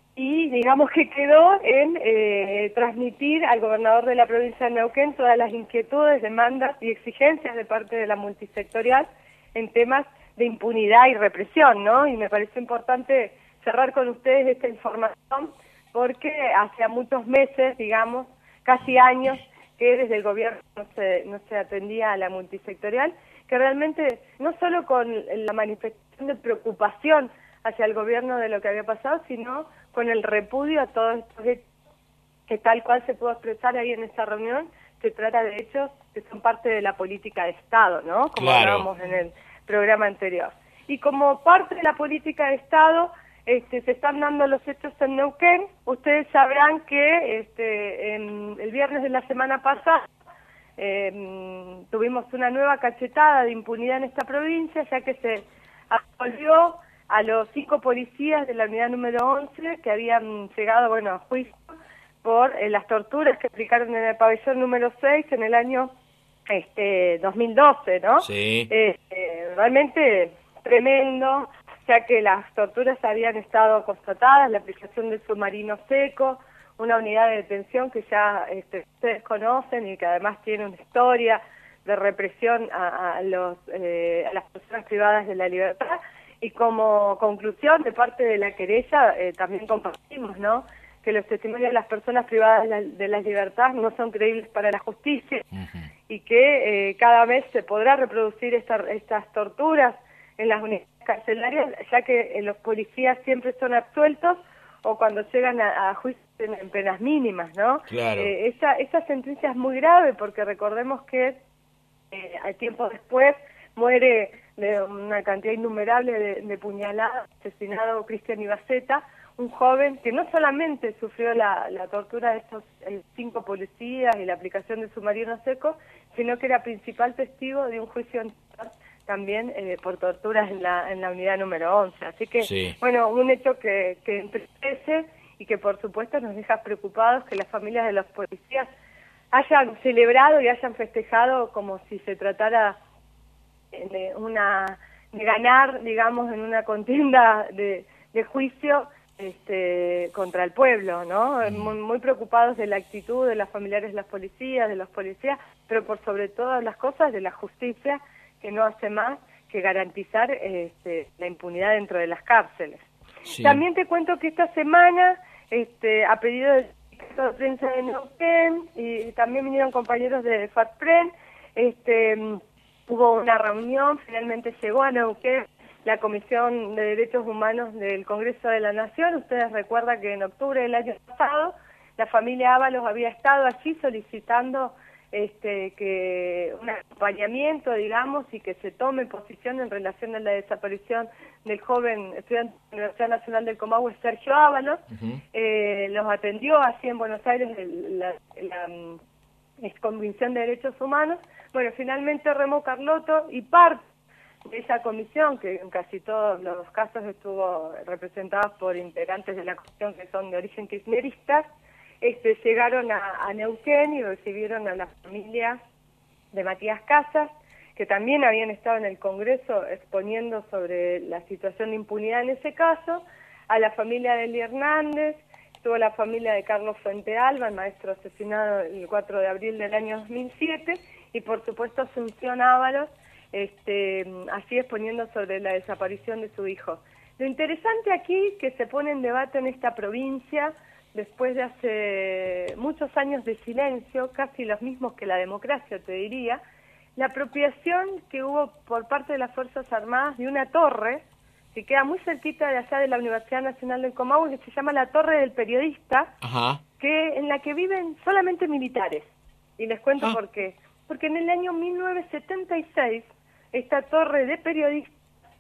Speaker 16: y digamos que quedó en eh, transmitir al gobernador de la provincia de Neuquén todas las inquietudes, demandas y exigencias de parte de la multisectorial en temas de impunidad y represión, ¿no? Y me pareció importante cerrar con ustedes esta información porque hace muchos meses, digamos, casi años, que desde el gobierno no se, no se atendía a la multisectorial, que realmente no solo con la manifestación de preocupación hacia el gobierno de lo que había pasado, sino con el repudio a todos estos hechos que tal cual se pudo expresar ahí en esta reunión, se trata de hechos que son parte de la política de Estado, ¿no? Como claro. hablábamos en el programa anterior. Y como parte de la política de Estado, Este, se están dando los hechos en Neuquén. Ustedes sabrán que este, en, el viernes de la semana pasada eh, tuvimos una nueva cachetada de impunidad en esta provincia, ya que se absolvió a los cinco policías de la unidad número once que habían llegado bueno, a juicio por eh, las torturas que aplicaron en el pabellón número seis en el año este, dos mil doce, ¿no?
Speaker 7: Sí.
Speaker 16: Eh, eh, realmente tremendo, ya que las torturas habían estado constatadas, la aplicación del submarino seco, una unidad de detención que ya este, ustedes conocen y que además tiene una historia de represión a, a, los, eh, a las personas privadas de la libertad. Y como conclusión de parte de la querella, eh, también compartimos, ¿no?, que los testimonios de las personas privadas de la, de la libertad no son creíbles para la justicia uh-huh. y que eh, cada vez se podrá reproducir esta, estas torturas en las unidades carcelarias, ya que eh, los policías siempre son absueltos o cuando llegan a, a juicio en, en penas mínimas, ¿no?
Speaker 7: Claro.
Speaker 16: Eh, esa, esa sentencia es muy grave porque recordemos que eh, al tiempo después muere de una cantidad innumerable de, de puñaladas, asesinado Cristian Ibaceta, un joven que no solamente sufrió la, la tortura de estos eh, cinco policías y la aplicación del submarino seco, sino que era principal testigo de un juicio anterior también eh, por torturas en la, en la unidad número once. Así que, sí. bueno, un hecho que, que entristece y que por supuesto nos deja preocupados que las familias de los policías hayan celebrado y hayan festejado como si se tratara de una de ganar, digamos, en una contienda de, de juicio este, contra el pueblo, ¿no? Muy, muy preocupados de la actitud de los familiares de las policías, de los policías, pero por sobre todas las cosas de la justicia, que no hace más que garantizar este, la impunidad dentro de las cárceles. Sí. También te cuento que esta semana, este, a pedido del sindicato de prensa de Neuquén, y también vinieron compañeros de FATPREN, este, hubo una reunión, finalmente llegó a Neuquén la Comisión de Derechos Humanos del Congreso de la Nación. Ustedes recuerdan que en octubre del año pasado la familia Ábalos había estado allí solicitando este, que un acompañamiento, digamos, y que se tome posición en relación a la desaparición del joven estudiante de la Universidad Nacional del Comahue, Sergio Ábalos. Uh-huh. eh, los atendió así en Buenos Aires la, la, la Comisión de Derechos Humanos. Bueno, finalmente Remo Carlotto y parte de esa comisión, que en casi todos los casos estuvo representada por integrantes de la comisión que son de origen kirchnerista, este, llegaron a, a Neuquén y recibieron a la familia de Matías Casas, que también habían estado en el Congreso exponiendo sobre la situación de impunidad en ese caso, a la familia de Eli Hernández, estuvo la familia de Carlos Fuentealba, el maestro asesinado el cuatro de abril del año dos mil siete, y por supuesto Asunción Ábalos, este, así exponiendo sobre la desaparición de su hijo. Lo interesante aquí que se pone en debate en esta provincia, después de hace muchos años de silencio, casi los mismos que la democracia, te diría, la apropiación que hubo por parte de las Fuerzas Armadas de una torre que queda muy cerquita de allá de la Universidad Nacional del Comahue, que se llama la Torre del Periodista, Ajá. que en la que viven solamente militares. Y les cuento ah. por qué. Porque en el año mil novecientos setenta y seis esta torre de periodistas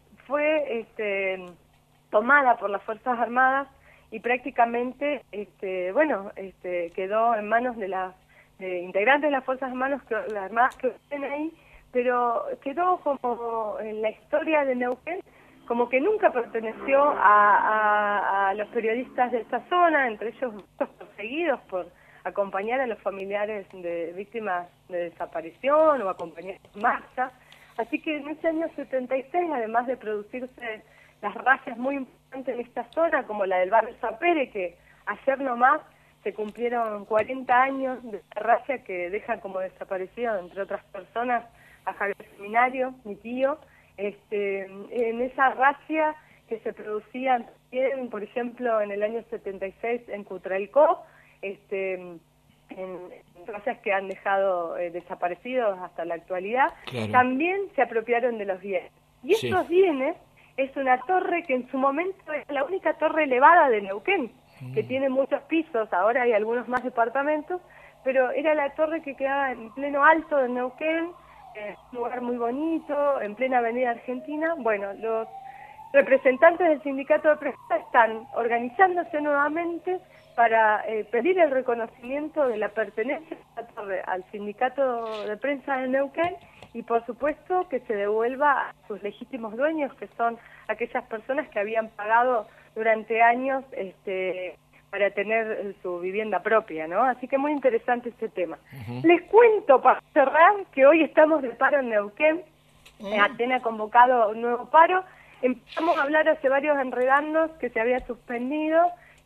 Speaker 16: fue este, tomada por las Fuerzas Armadas y prácticamente, este, bueno, este, quedó en manos de las de integrantes de las Fuerzas Armadas que, las Armadas que estén ahí, pero quedó como en la historia de Neuquén, como que nunca perteneció a, a, a los periodistas de esta zona, entre ellos muchos perseguidos por acompañar a los familiares de víctimas de desaparición o acompañar en marcha. Así que en ese año setenta y seis, además de producirse las racias muy importantes en esta zona, como la del barrio Sapere, que ayer nomás se cumplieron cuarenta años de esta racia que deja como desaparecido, entre otras personas, a Javier Seminario, mi tío. Este, en esa racia que se producía también, por ejemplo, en el año setenta y seis en Cutralcó, este, en, en racias que han dejado eh, desaparecidos hasta la actualidad, claro. También se apropiaron de los bienes. Y sí. Estos bienes es una torre que en su momento es la única torre elevada de Neuquén, mm. que tiene muchos pisos, ahora hay algunos más departamentos, pero era la torre que quedaba en pleno alto de Neuquén, en un lugar muy bonito, en plena avenida Argentina. Bueno, los representantes del sindicato de prensa están organizándose nuevamente para eh, pedir el reconocimiento de la pertenencia de la torre al sindicato de prensa de Neuquén y por supuesto que se devuelva a sus legítimos dueños, que son aquellas personas que habían pagado durante años este, para tener su vivienda propia, ¿no? Así que muy interesante este tema. Uh-huh. Les cuento para cerrar que hoy estamos de paro en Neuquén. Uh-huh. Aten ha convocado un nuevo paro. Empezamos a hablar hace varios enredandos que se había suspendido.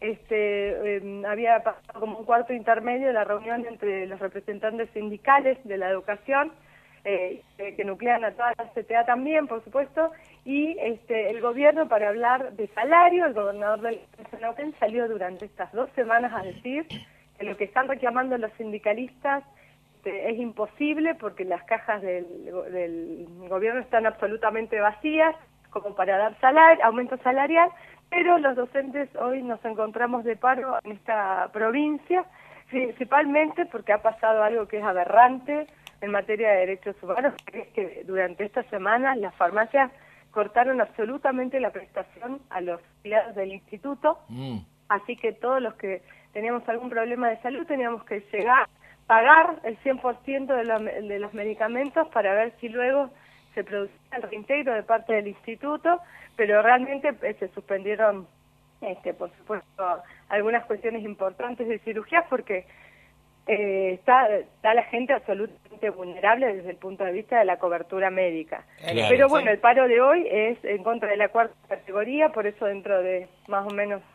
Speaker 16: Este, eh, había pasado como un cuarto intermedio de la reunión entre los representantes sindicales de la educación, eh, que nuclean a toda la C T A también, por supuesto, y este, el gobierno para hablar de salario. El gobernador del Neuquén salió durante estas dos semanas a decir que lo que están reclamando los sindicalistas este, es imposible porque las cajas del, del gobierno están absolutamente vacías como para dar salario, aumento salarial, pero los docentes hoy nos encontramos de paro en esta provincia, principalmente porque ha pasado algo que es aberrante en materia de derechos humanos, que es que durante esta semana las farmacias cortaron absolutamente la prestación a los empleados del instituto, mm. así que todos los que teníamos algún problema de salud teníamos que llegar, pagar el cien por ciento de, la, de los medicamentos para ver si luego se producía el reintegro de parte del instituto, pero realmente eh, se suspendieron, este, por supuesto, algunas cuestiones importantes de cirugía porque eh, está, está la gente absolutamente vulnerable desde el punto de vista de la cobertura médica. Claro, pero bueno, sí. El paro de hoy es en contra de la cuarta categoría, por eso dentro de más o menos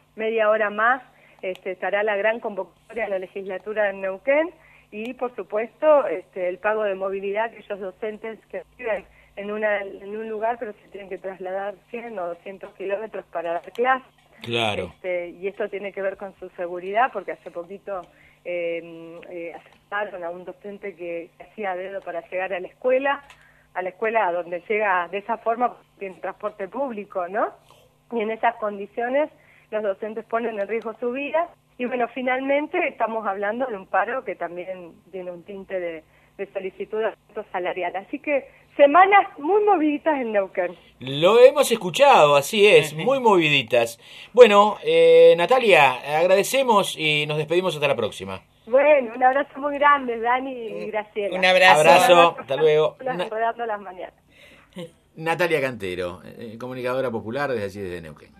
Speaker 16: media hora más este, estará la gran convocatoria de la legislatura de Neuquén y, por supuesto, este, el pago de movilidad, aquellos docentes que viven en, una, en un lugar pero se tienen que trasladar cien o doscientos kilómetros para dar clases.
Speaker 7: Claro.
Speaker 16: Este, y esto tiene que ver con su seguridad, porque hace poquito eh, eh, asesinaron a un docente que hacía dedo para llegar a la escuela, a la escuela a donde llega de esa forma, tiene transporte público, ¿no? Y en esas condiciones los docentes ponen en riesgo su vida. Y bueno, finalmente estamos hablando de un paro que también tiene un tinte de, de solicitud de aumento salarial. Así que semanas muy moviditas en Neuquén.
Speaker 7: Lo hemos escuchado, así es, muy moviditas. Bueno, eh, Natalia, agradecemos y nos despedimos hasta la próxima.
Speaker 16: Bueno, un abrazo muy grande, Dani y Graciela.
Speaker 7: Un abrazo. Abrazo, hasta luego.
Speaker 16: Enredando las mañanas.
Speaker 7: Natalia Cantero, eh, comunicadora popular desde allí, desde Neuquén.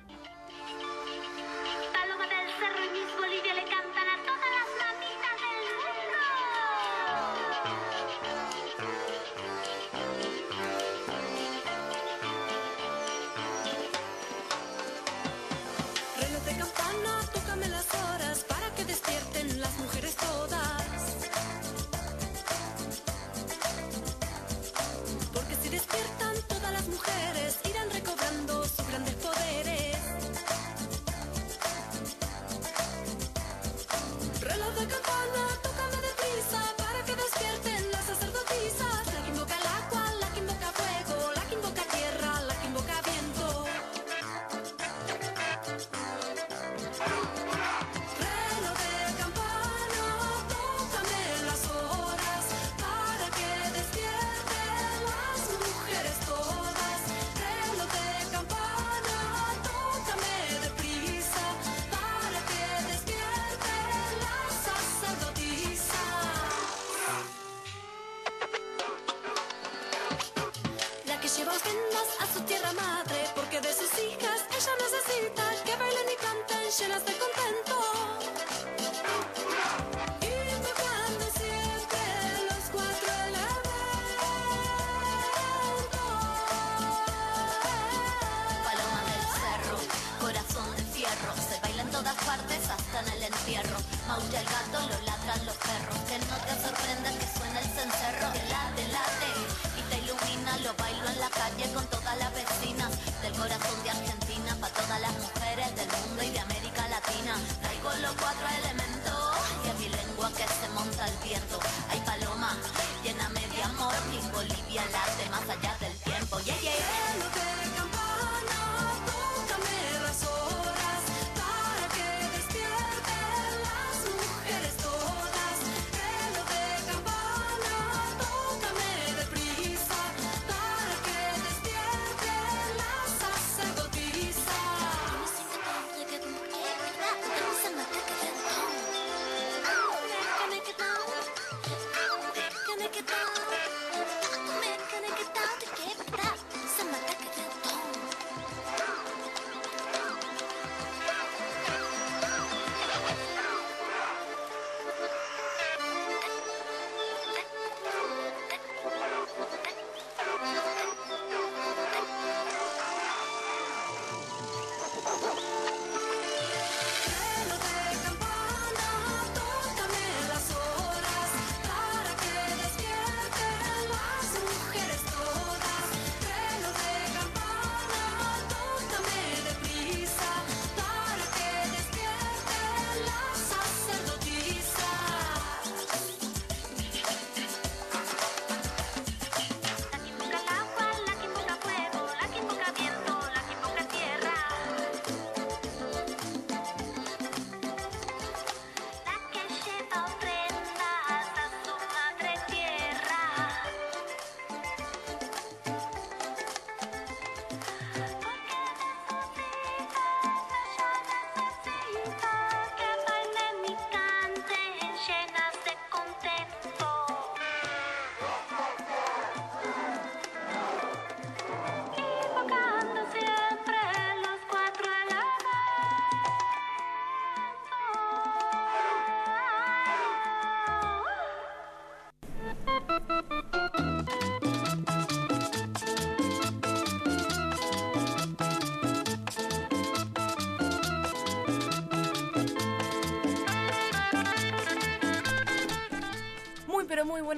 Speaker 17: llenas de contento. Y tocando siempre los cuatro elementos.
Speaker 18: Paloma del cerro, corazón de fierro, se baila en todas partes hasta en el entierro. Maulla el gato, lo ladran los perros. Que no te sorprenda que suena el cencerro. Que late, late y te ilumina. Lo bailo en la calle con todas las vecinas. Del corazón de Argentina pa' todas las mujeres del mundo y de América Latina. Traigo los cuatro elementos y a mi lengua que se monta el viento. Ay paloma, lléname de amor, mi Bolivia late más allá del tiempo. Yeah, yeah.
Speaker 17: De campana, tócame las horas para que despierten las mujeres todas.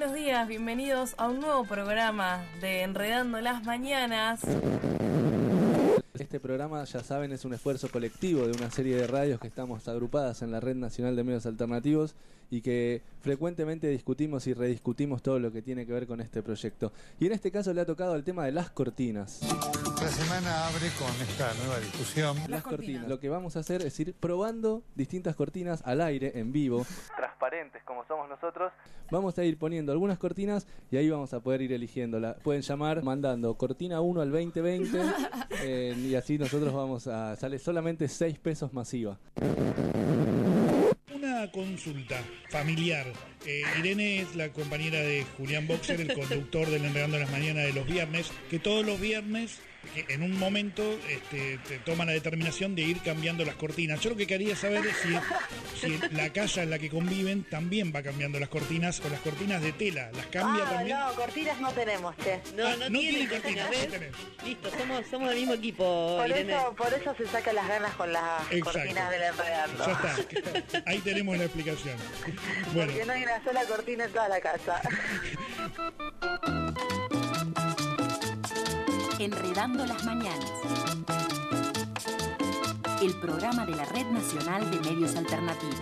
Speaker 19: buenos días, bienvenidos a un nuevo programa de Enredando las Mañanas.
Speaker 14: Este programa, ya saben, es un esfuerzo colectivo de una serie de radios que estamos agrupadas en la Red Nacional de Medios Alternativos y que frecuentemente discutimos y rediscutimos todo lo que tiene que ver con este proyecto. Y en este caso le ha tocado el tema de las cortinas.
Speaker 20: La semana abre con esta nueva discusión.
Speaker 14: Las, las cortinas. cortinas. Lo que vamos a hacer es ir probando distintas cortinas al aire, en vivo.
Speaker 21: Transparentes como somos nosotros.
Speaker 14: Vamos a ir poniendo algunas cortinas y ahí vamos a poder ir eligiéndola. Pueden llamar mandando cortina uno al veinte veinte eh, y así nosotros vamos a... Sale solamente seis pesos masiva.
Speaker 22: Una consulta familiar. Eh, Irene es la compañera de Julián Boxer, el conductor del Enredando las Mañanas de los viernes, que todos los viernes, que en un momento, este, te toman la determinación de ir cambiando las cortinas. Yo lo que quería saber es si, si la casa en la que conviven también va cambiando las cortinas, o las cortinas de tela, ¿las cambia
Speaker 23: ah,
Speaker 22: también?
Speaker 23: No, cortinas no tenemos, che.
Speaker 22: No, ah, no, no tiene cortinas, no tenés.
Speaker 23: Listo, somos, somos del mismo equipo, por Irene. Eso, por eso se sacan las ganas con las Exacto. cortinas del Enredando.
Speaker 22: Ya está, ahí tenemos la explicación. Bueno.
Speaker 23: Porque no hay una sola cortina en toda la casa.
Speaker 10: Enredando las Mañanas. El programa de la Red Nacional de Medios Alternativos.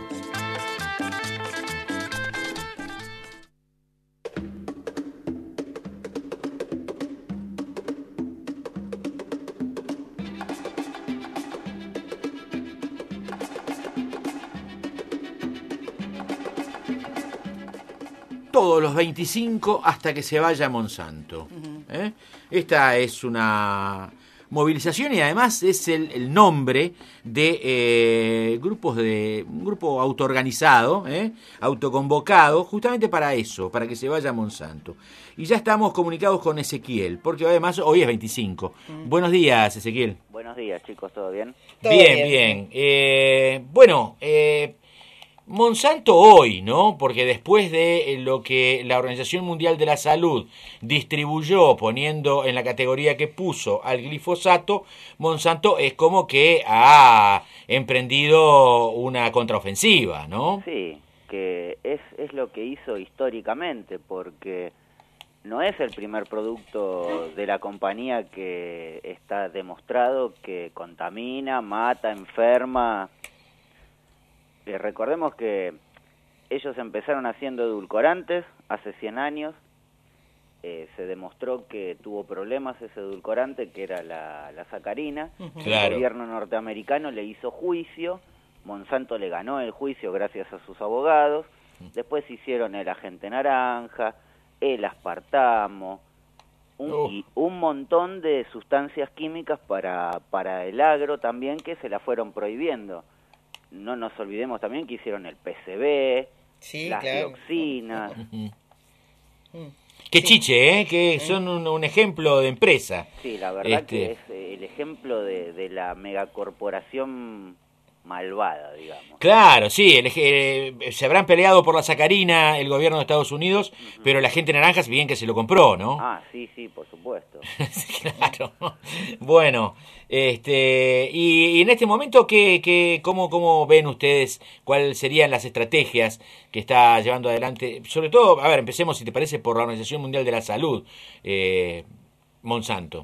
Speaker 7: Todos los veinticinco hasta que se vaya Monsanto. ¿Eh? Esta es una movilización y además es el, el nombre de eh, grupos de un grupo autoorganizado, ¿eh? autoconvocado, justamente para eso, para que se vaya Monsanto. Y ya estamos comunicados con Ezequiel, porque además hoy es veinticinco. Mm. Buenos días, Ezequiel.
Speaker 24: Buenos días, chicos, ¿todo bien?
Speaker 7: ¿Todo bien, bien. bien. Eh, bueno, eh, Monsanto hoy, ¿no? Porque después de lo que la Organización Mundial de la Salud distribuyó poniendo en la categoría que puso al glifosato, Monsanto es como que ha emprendido una contraofensiva, ¿no?
Speaker 24: Sí, que es, es lo que hizo históricamente, porque no es el primer producto de la compañía que está demostrado que contamina, mata, enferma. Eh, recordemos que ellos empezaron haciendo edulcorantes hace cien años, eh, se demostró que tuvo problemas ese edulcorante, que era la, la sacarina. Uh-huh. Claro. El gobierno norteamericano le hizo juicio, Monsanto le ganó el juicio gracias a sus abogados, después hicieron el agente naranja, el aspartamo, un, oh. y un montón de sustancias químicas para, para el agro también que se la fueron prohibiendo. No nos olvidemos también que hicieron el P C B, sí, las claro. dioxinas.
Speaker 7: Qué sí. chiche, ¿eh? Que son un, un ejemplo de empresa.
Speaker 24: Sí, la verdad
Speaker 7: este...
Speaker 24: que es eh, el ejemplo de, de la megacorporación malvada, digamos.
Speaker 7: Claro, sí, el, eh, se habrán peleado por la sacarina el gobierno de Estados Unidos, uh-huh. pero la gente naranja, bien que se lo compró, ¿no?
Speaker 24: Ah, sí, sí, por supuesto.
Speaker 7: Claro. Bueno, este, y, y en este momento, ¿qué, qué, cómo, ¿cómo ven ustedes cuáles serían las estrategias que está llevando adelante? Sobre todo, a ver, empecemos, si te parece, por la Organización Mundial de la Salud, eh, Monsanto.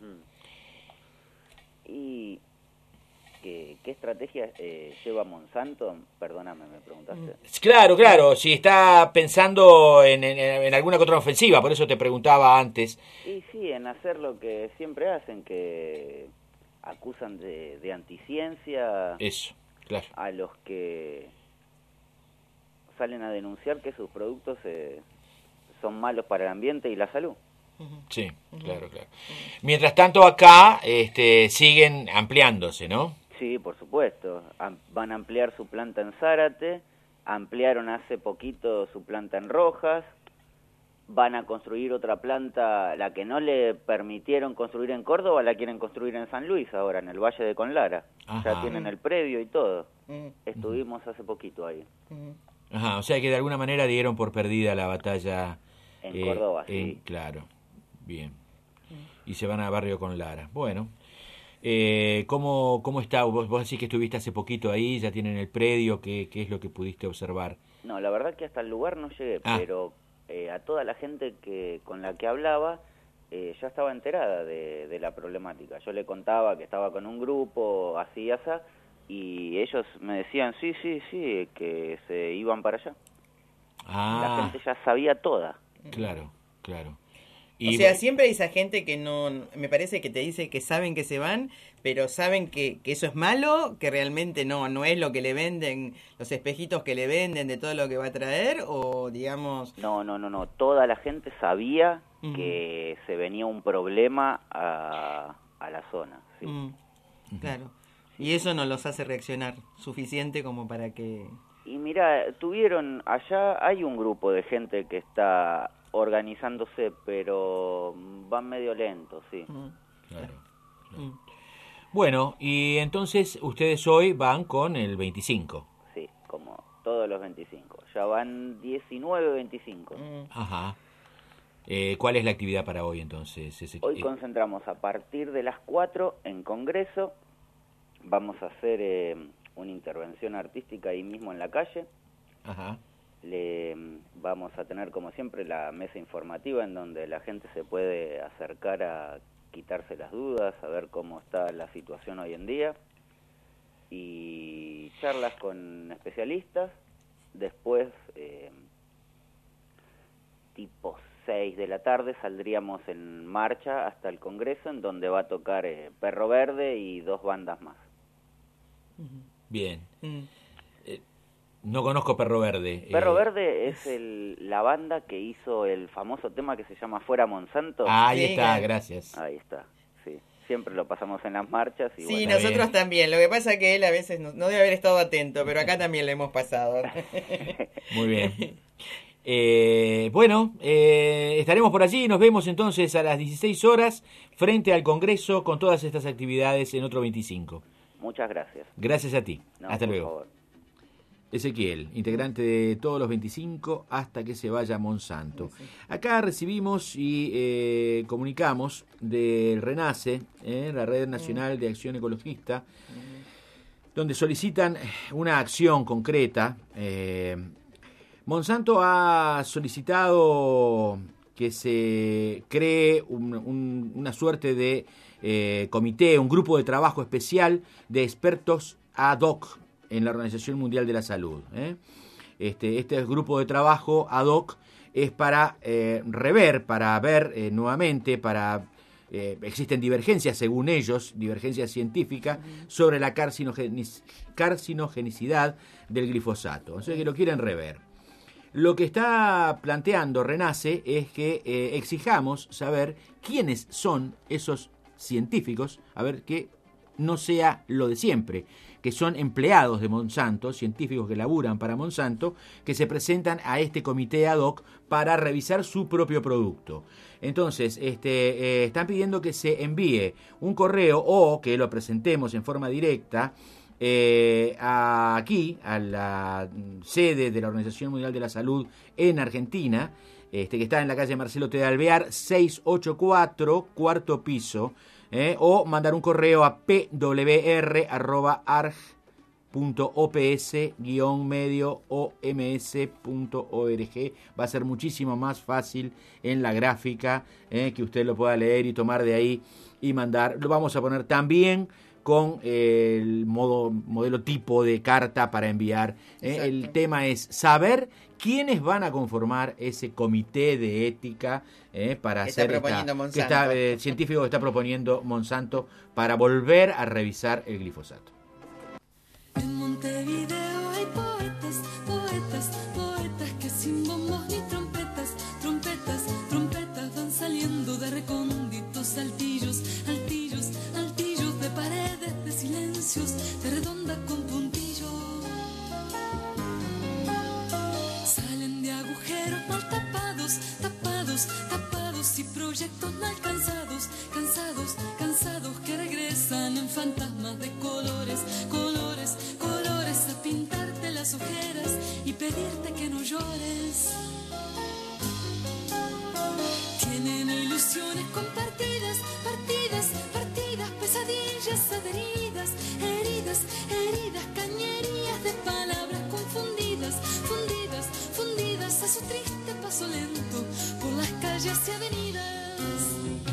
Speaker 24: ¿Qué, qué estrategia eh, lleva Monsanto? Perdóname, me preguntaste.
Speaker 7: Claro, claro, si está pensando en, en, en alguna contraofensiva, por eso te preguntaba antes.
Speaker 24: Sí, sí, en hacer lo que siempre hacen, que acusan de, de anticiencia.
Speaker 7: Eso, claro.
Speaker 24: A los que salen a denunciar que sus productos eh, son malos para el ambiente y la salud.
Speaker 7: Sí, claro, claro. Mientras tanto acá este, siguen ampliándose, ¿no?
Speaker 24: Sí, por supuesto. Am- van a ampliar su planta en Zárate, ampliaron hace poquito su planta en Rojas, van a construir otra planta, la que no le permitieron construir en Córdoba, la quieren construir en San Luis ahora, en el Valle de Conlara. Ajá. Ya tienen el predio y todo. Estuvimos hace poquito ahí.
Speaker 7: Ajá, o sea que de alguna manera dieron por perdida la batalla.
Speaker 24: En
Speaker 7: eh,
Speaker 24: Córdoba,
Speaker 7: en,
Speaker 24: sí.
Speaker 7: Claro, bien. Y se van a Barrio Conlara. Bueno. Eh, ¿cómo, ¿Cómo está? Vos, vos decís que estuviste hace poquito ahí, ya tienen el predio, ¿qué, qué es lo que pudiste observar?
Speaker 24: No, la verdad que hasta el lugar no llegué, ah. pero eh, a toda la gente que con la que hablaba eh, ya estaba enterada de, de la problemática. Yo le contaba que estaba con un grupo, así y así, y ellos me decían, sí, sí, sí, que se iban para allá.
Speaker 7: Ah.
Speaker 24: La gente ya sabía toda.
Speaker 7: Claro, claro.
Speaker 8: O sea, siempre hay esa gente que no, me parece que te dice que saben que se van, pero saben que, que eso es malo, que realmente no, no es lo que le venden, los espejitos que le venden de todo lo que va a traer, o digamos...
Speaker 24: No, no, no, no, toda la gente sabía
Speaker 8: Ujú.
Speaker 24: que se venía un problema a, a la zona. Sí.
Speaker 8: Mm, claro. Y eso no los hace reaccionar suficiente como para que...
Speaker 24: Y mira, tuvieron, allá hay un grupo de gente que está organizándose, pero van medio lentos, sí.
Speaker 7: Claro. Bueno, y entonces ustedes hoy van con el veinticinco.
Speaker 24: Sí, como todos los veinticinco. Ya van diecinueve, veinticinco.
Speaker 7: Ajá. Eh, ¿Cuál es la actividad para hoy entonces? Ese-
Speaker 24: Hoy
Speaker 7: eh,
Speaker 24: concentramos a partir de las cuatro en Congreso. Vamos a hacer eh, una intervención artística ahí mismo en la calle.
Speaker 7: Ajá.
Speaker 24: Le vamos a tener, como siempre, la mesa informativa en donde la gente se puede acercar a quitarse las dudas, a ver cómo está la situación hoy en día, y charlas con especialistas. Después, eh, tipo seis de la tarde, saldríamos en marcha hasta el Congreso, en donde va a tocar eh, Perro Verde y dos bandas más.
Speaker 7: Bien. Eh, no conozco Perro Verde.
Speaker 24: Perro
Speaker 7: Eh,
Speaker 24: Verde es el, la banda que hizo el famoso tema que se llama Fuera Monsanto.
Speaker 7: Ahí está, gracias.
Speaker 24: Ahí está, sí. Siempre lo pasamos en las marchas. Y
Speaker 8: Sí,
Speaker 24: bueno,
Speaker 8: nosotros también. Lo que pasa es que él a veces no, no debe haber estado atento, pero acá también lo hemos pasado.
Speaker 7: Muy bien. Eh, bueno, eh, estaremos por allí. Nos vemos entonces a las dieciséis horas frente al Congreso con todas estas actividades en otro veinticinco.
Speaker 24: Muchas gracias.
Speaker 7: Gracias a ti.
Speaker 24: No,
Speaker 7: Hasta
Speaker 24: por
Speaker 7: luego.
Speaker 24: favor.
Speaker 7: Ezequiel, integrante de todos los veinticinco hasta que se vaya Monsanto. Acá recibimos y eh, comunicamos del RENACE, eh, la Red Nacional de Acción Ecologista, donde solicitan una acción concreta. Eh, Monsanto ha solicitado que se cree un- un- una suerte de eh, comité, un grupo de trabajo especial de expertos ad hoc en la Organización Mundial de la Salud. ¿eh? Este, este grupo de trabajo ad hoc es para eh, rever, para ver eh, nuevamente, para eh, existen divergencias, según ellos, divergencias científicas, sobre la carcinogenic- carcinogenicidad del glifosato. O sea que lo quieren rever. Lo que está planteando RENACE es que eh, exijamos saber quiénes son esos científicos, a ver que no sea lo de siempre, que son empleados de Monsanto, científicos que laburan para Monsanto, que se presentan a este comité ad hoc para revisar su propio producto. Entonces, este, eh, están pidiendo que se envíe un correo o que lo presentemos en forma directa eh, a- aquí, a la mm, sede de la Organización Mundial de la Salud en Argentina, este, que está en la calle Marcelo T. de Alvear, seiscientos ochenta y cuatro, cuarto piso, eh, o mandar un correo a p w r arroba arg punto o p s guión medio o m s punto org. Va a ser muchísimo más fácil en la gráfica, eh, que usted lo pueda leer y tomar de ahí y mandar. Lo vamos a poner también con eh, el modo, modelo tipo de carta para enviar. eh. El tema es saber quiénes van a conformar ese comité de ética eh, para
Speaker 8: Que está
Speaker 7: hacer esta-
Speaker 8: proponiendo
Speaker 7: que
Speaker 8: Monsanto.
Speaker 7: está, eh, el científico que está proponiendo Monsanto para volver a revisar el glifosato.
Speaker 17: En Montevideo hay poetas, poetas, poetas que sin bombos ni trompetas, trompetas, trompetas van saliendo de recónditos altillos, altillos, altillos de paredes, de silencios, de redonda con puntillos. Salen de agujeros mal tapados, tapados, tapados y proyectos no alcanzados, cansados, cansados que regresan en fantasmas de colores, colores, colores a pintarte las ojeras y pedirte que no llores. Tienen ilusiones compartidas, partidas, partidas, pesadillas adheridas, heridas, heridas, cañerías de palabras confundidas, fundidas, fundidas a su triste paso lento. calles y avenidas.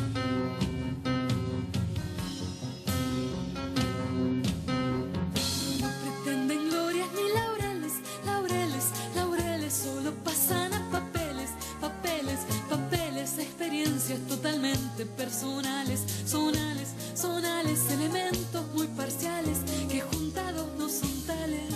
Speaker 17: No pretenden glorias ni laureles, laureles, laureles, solo pasan a papeles, papeles, papeles, experiencias totalmente personales, sonales, sonales, elementos muy parciales que juntados no son tales.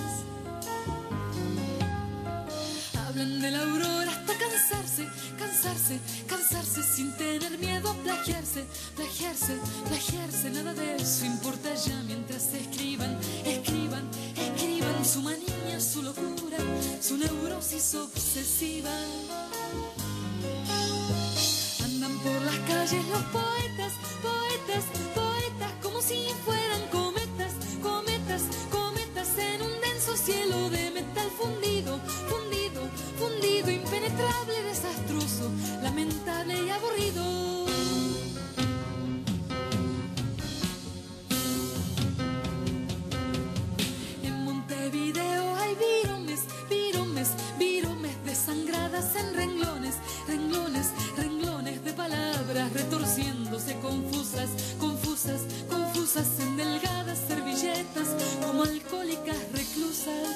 Speaker 17: Hablan de la aurora hasta cansarse, cansarse, cansarse sin tener miedo a plagiarse, plagiarse, plagiarse, nada de eso importa ya mientras escriban, escriban, escriban su manía, su locura, su neurosis obsesiva. Andan por las calles los poetas, poetas, poetas, como si fueran cometas, cometas, cometas en un denso cielo de metal fundido, fundido, fundido, impenetrable, desastroso, lamentable y aburrido. En Montevideo hay viromes, viromes, viromes desangradas en renglones, renglones, renglones de palabras retorciéndose confusas, confusas, confusas en delgadas servilletas como alcohólicas reclusas.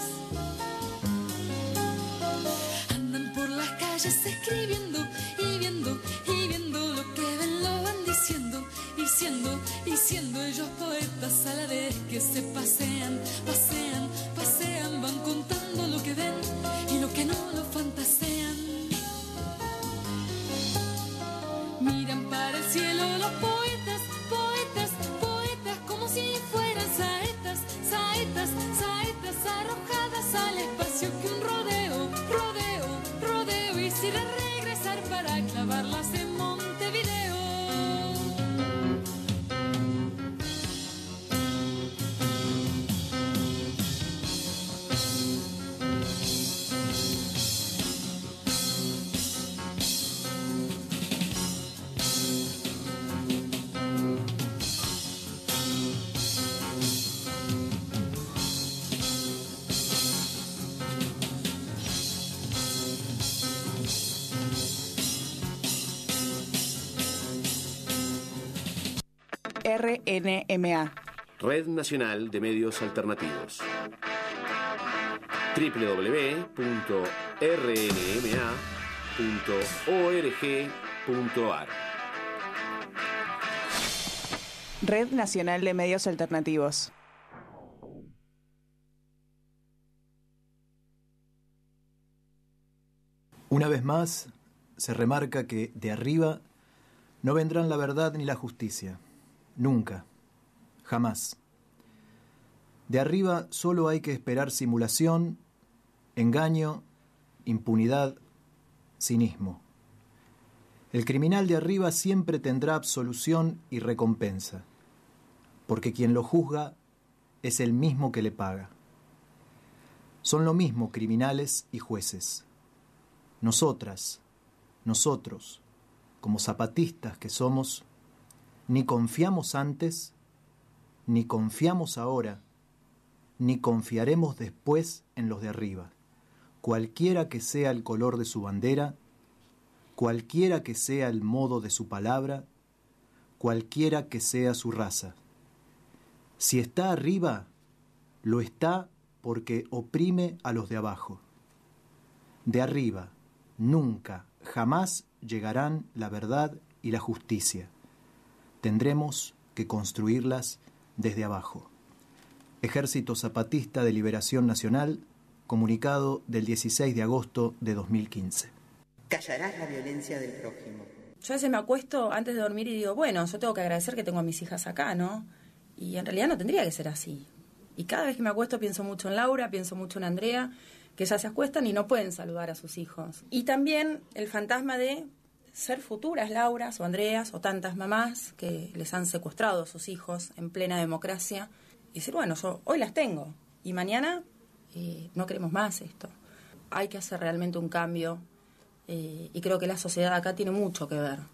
Speaker 17: Andan por las calles escribiendo y viendo y viendo lo que ven, lo van diciendo, diciendo, diciendo ellos poetas a la vez que se pasean, pasean, pasean, van contando lo que ven y lo que no lo fantasean. Miran para el cielo los poetas, poetas, poetas, como si fueran saetas, saetas, saetas arrojadas al espacio que un rodeo, rodeo, rodeo hiciera regresar para clavarlas en Montevideo.
Speaker 1: R N M A.
Speaker 9: Red Nacional de Medios Alternativos. doble u doble u doble u punto r n m a punto org punto a r.
Speaker 1: Red Nacional de Medios Alternativos.
Speaker 11: Una vez más, se remarca que de arriba no vendrán la verdad ni la justicia. Nunca. Jamás. De arriba solo hay que esperar simulación, engaño, impunidad, cinismo. El criminal de arriba siempre tendrá absolución y recompensa, porque quien lo juzga es el mismo que le paga. Son lo mismo criminales y jueces. Nosotras, nosotros, como zapatistas que somos, ni confiamos antes, ni confiamos ahora, ni confiaremos después en los de arriba, cualquiera que sea el color de su bandera, cualquiera que sea el modo de su palabra, cualquiera que sea su raza. Si está arriba, lo está porque oprime a los de abajo. De arriba, nunca, jamás llegarán la verdad y la justicia. Tendremos que construirlas desde abajo. Ejército Zapatista de Liberación Nacional, comunicado del dieciséis de agosto de dos mil quince.
Speaker 8: Callarás la violencia del prójimo.
Speaker 12: Yo a veces me acuesto antes de dormir y digo, bueno, yo tengo que agradecer que tengo a mis hijas acá, ¿no? Y en realidad no tendría que ser así. Y cada vez que me acuesto pienso mucho en Laura, pienso mucho en Andrea, que ellas se acuestan y no pueden saludar a sus hijos. Y también el fantasma de ser futuras Lauras o Andreas o tantas mamás que les han secuestrado a sus hijos en plena democracia y decir, bueno, yo hoy las tengo y mañana eh, no queremos más esto. Hay que hacer realmente un cambio eh, y creo que la sociedad acá tiene mucho que ver.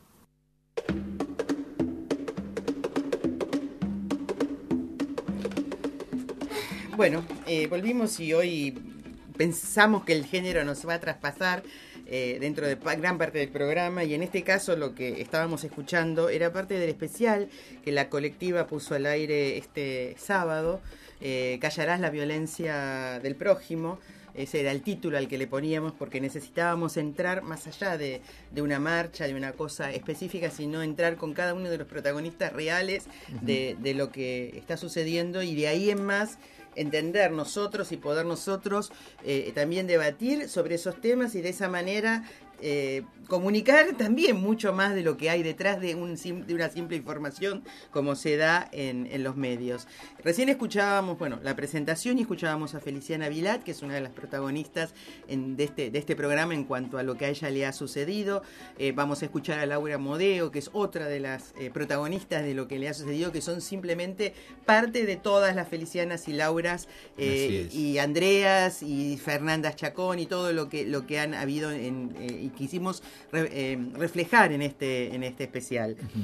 Speaker 8: Bueno, eh, volvimos y hoy pensamos que el género nos va a traspasar. eh, dentro de pa- gran parte del programa, y en este caso lo que estábamos escuchando era parte del especial que la colectiva puso al aire este sábado, eh, Callarás la violencia del prójimo. Ese era el título al que le poníamos porque necesitábamos entrar más allá de, de una marcha, de una cosa específica, sino entrar con cada uno de los protagonistas reales de, de lo que está sucediendo, y de ahí en más entender nosotros y poder nosotros eh, también debatir sobre esos temas, y de esa manera eh, comunicar también mucho más de lo que hay detrás de, un, de una simple información como se da en, en los medios. Recién escuchábamos, bueno, la presentación, y escuchábamos a Feliciana Vilat, que es una de las protagonistas en, de, este, de este programa en cuanto a lo que a ella le ha sucedido. Eh, vamos a escuchar a Laura Modeo, que es otra de las eh, protagonistas de lo que le ha sucedido, que son simplemente parte de todas las Felicianas y Lauras eh, y Andreas y Fernanda Chacón y todo lo que, lo que han habido en, eh, y quisimos re, eh, reflejar en este, en este especial.
Speaker 7: Uh-huh.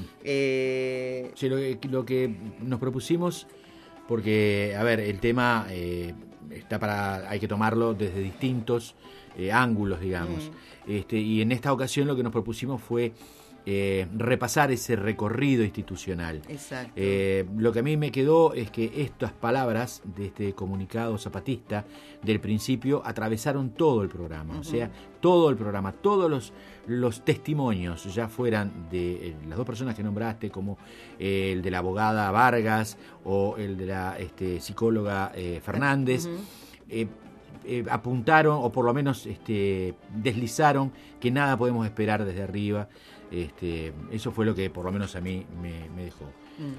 Speaker 8: eh,
Speaker 7: sí, lo, que, lo que nos propusimos, porque, a ver, el tema eh, está para, hay que tomarlo desde distintos eh, ángulos, digamos. Mm. Este, y en esta ocasión lo que nos propusimos fue eh, repasar ese recorrido institucional.
Speaker 8: Exacto.
Speaker 7: Eh, lo que a mí me quedó es que estas palabras de este comunicado zapatista del principio atravesaron todo el programa, uh-huh. o sea, todo el programa, todos los, los testimonios, ya fueran de eh, las dos personas que nombraste, como eh, el de la abogada Vargas o el de la este, psicóloga eh, Fernández, uh-huh. eh, eh, apuntaron, o por lo menos este, deslizaron, que nada podemos esperar desde arriba. Este, eso fue lo que por lo menos a mí me, me dejó.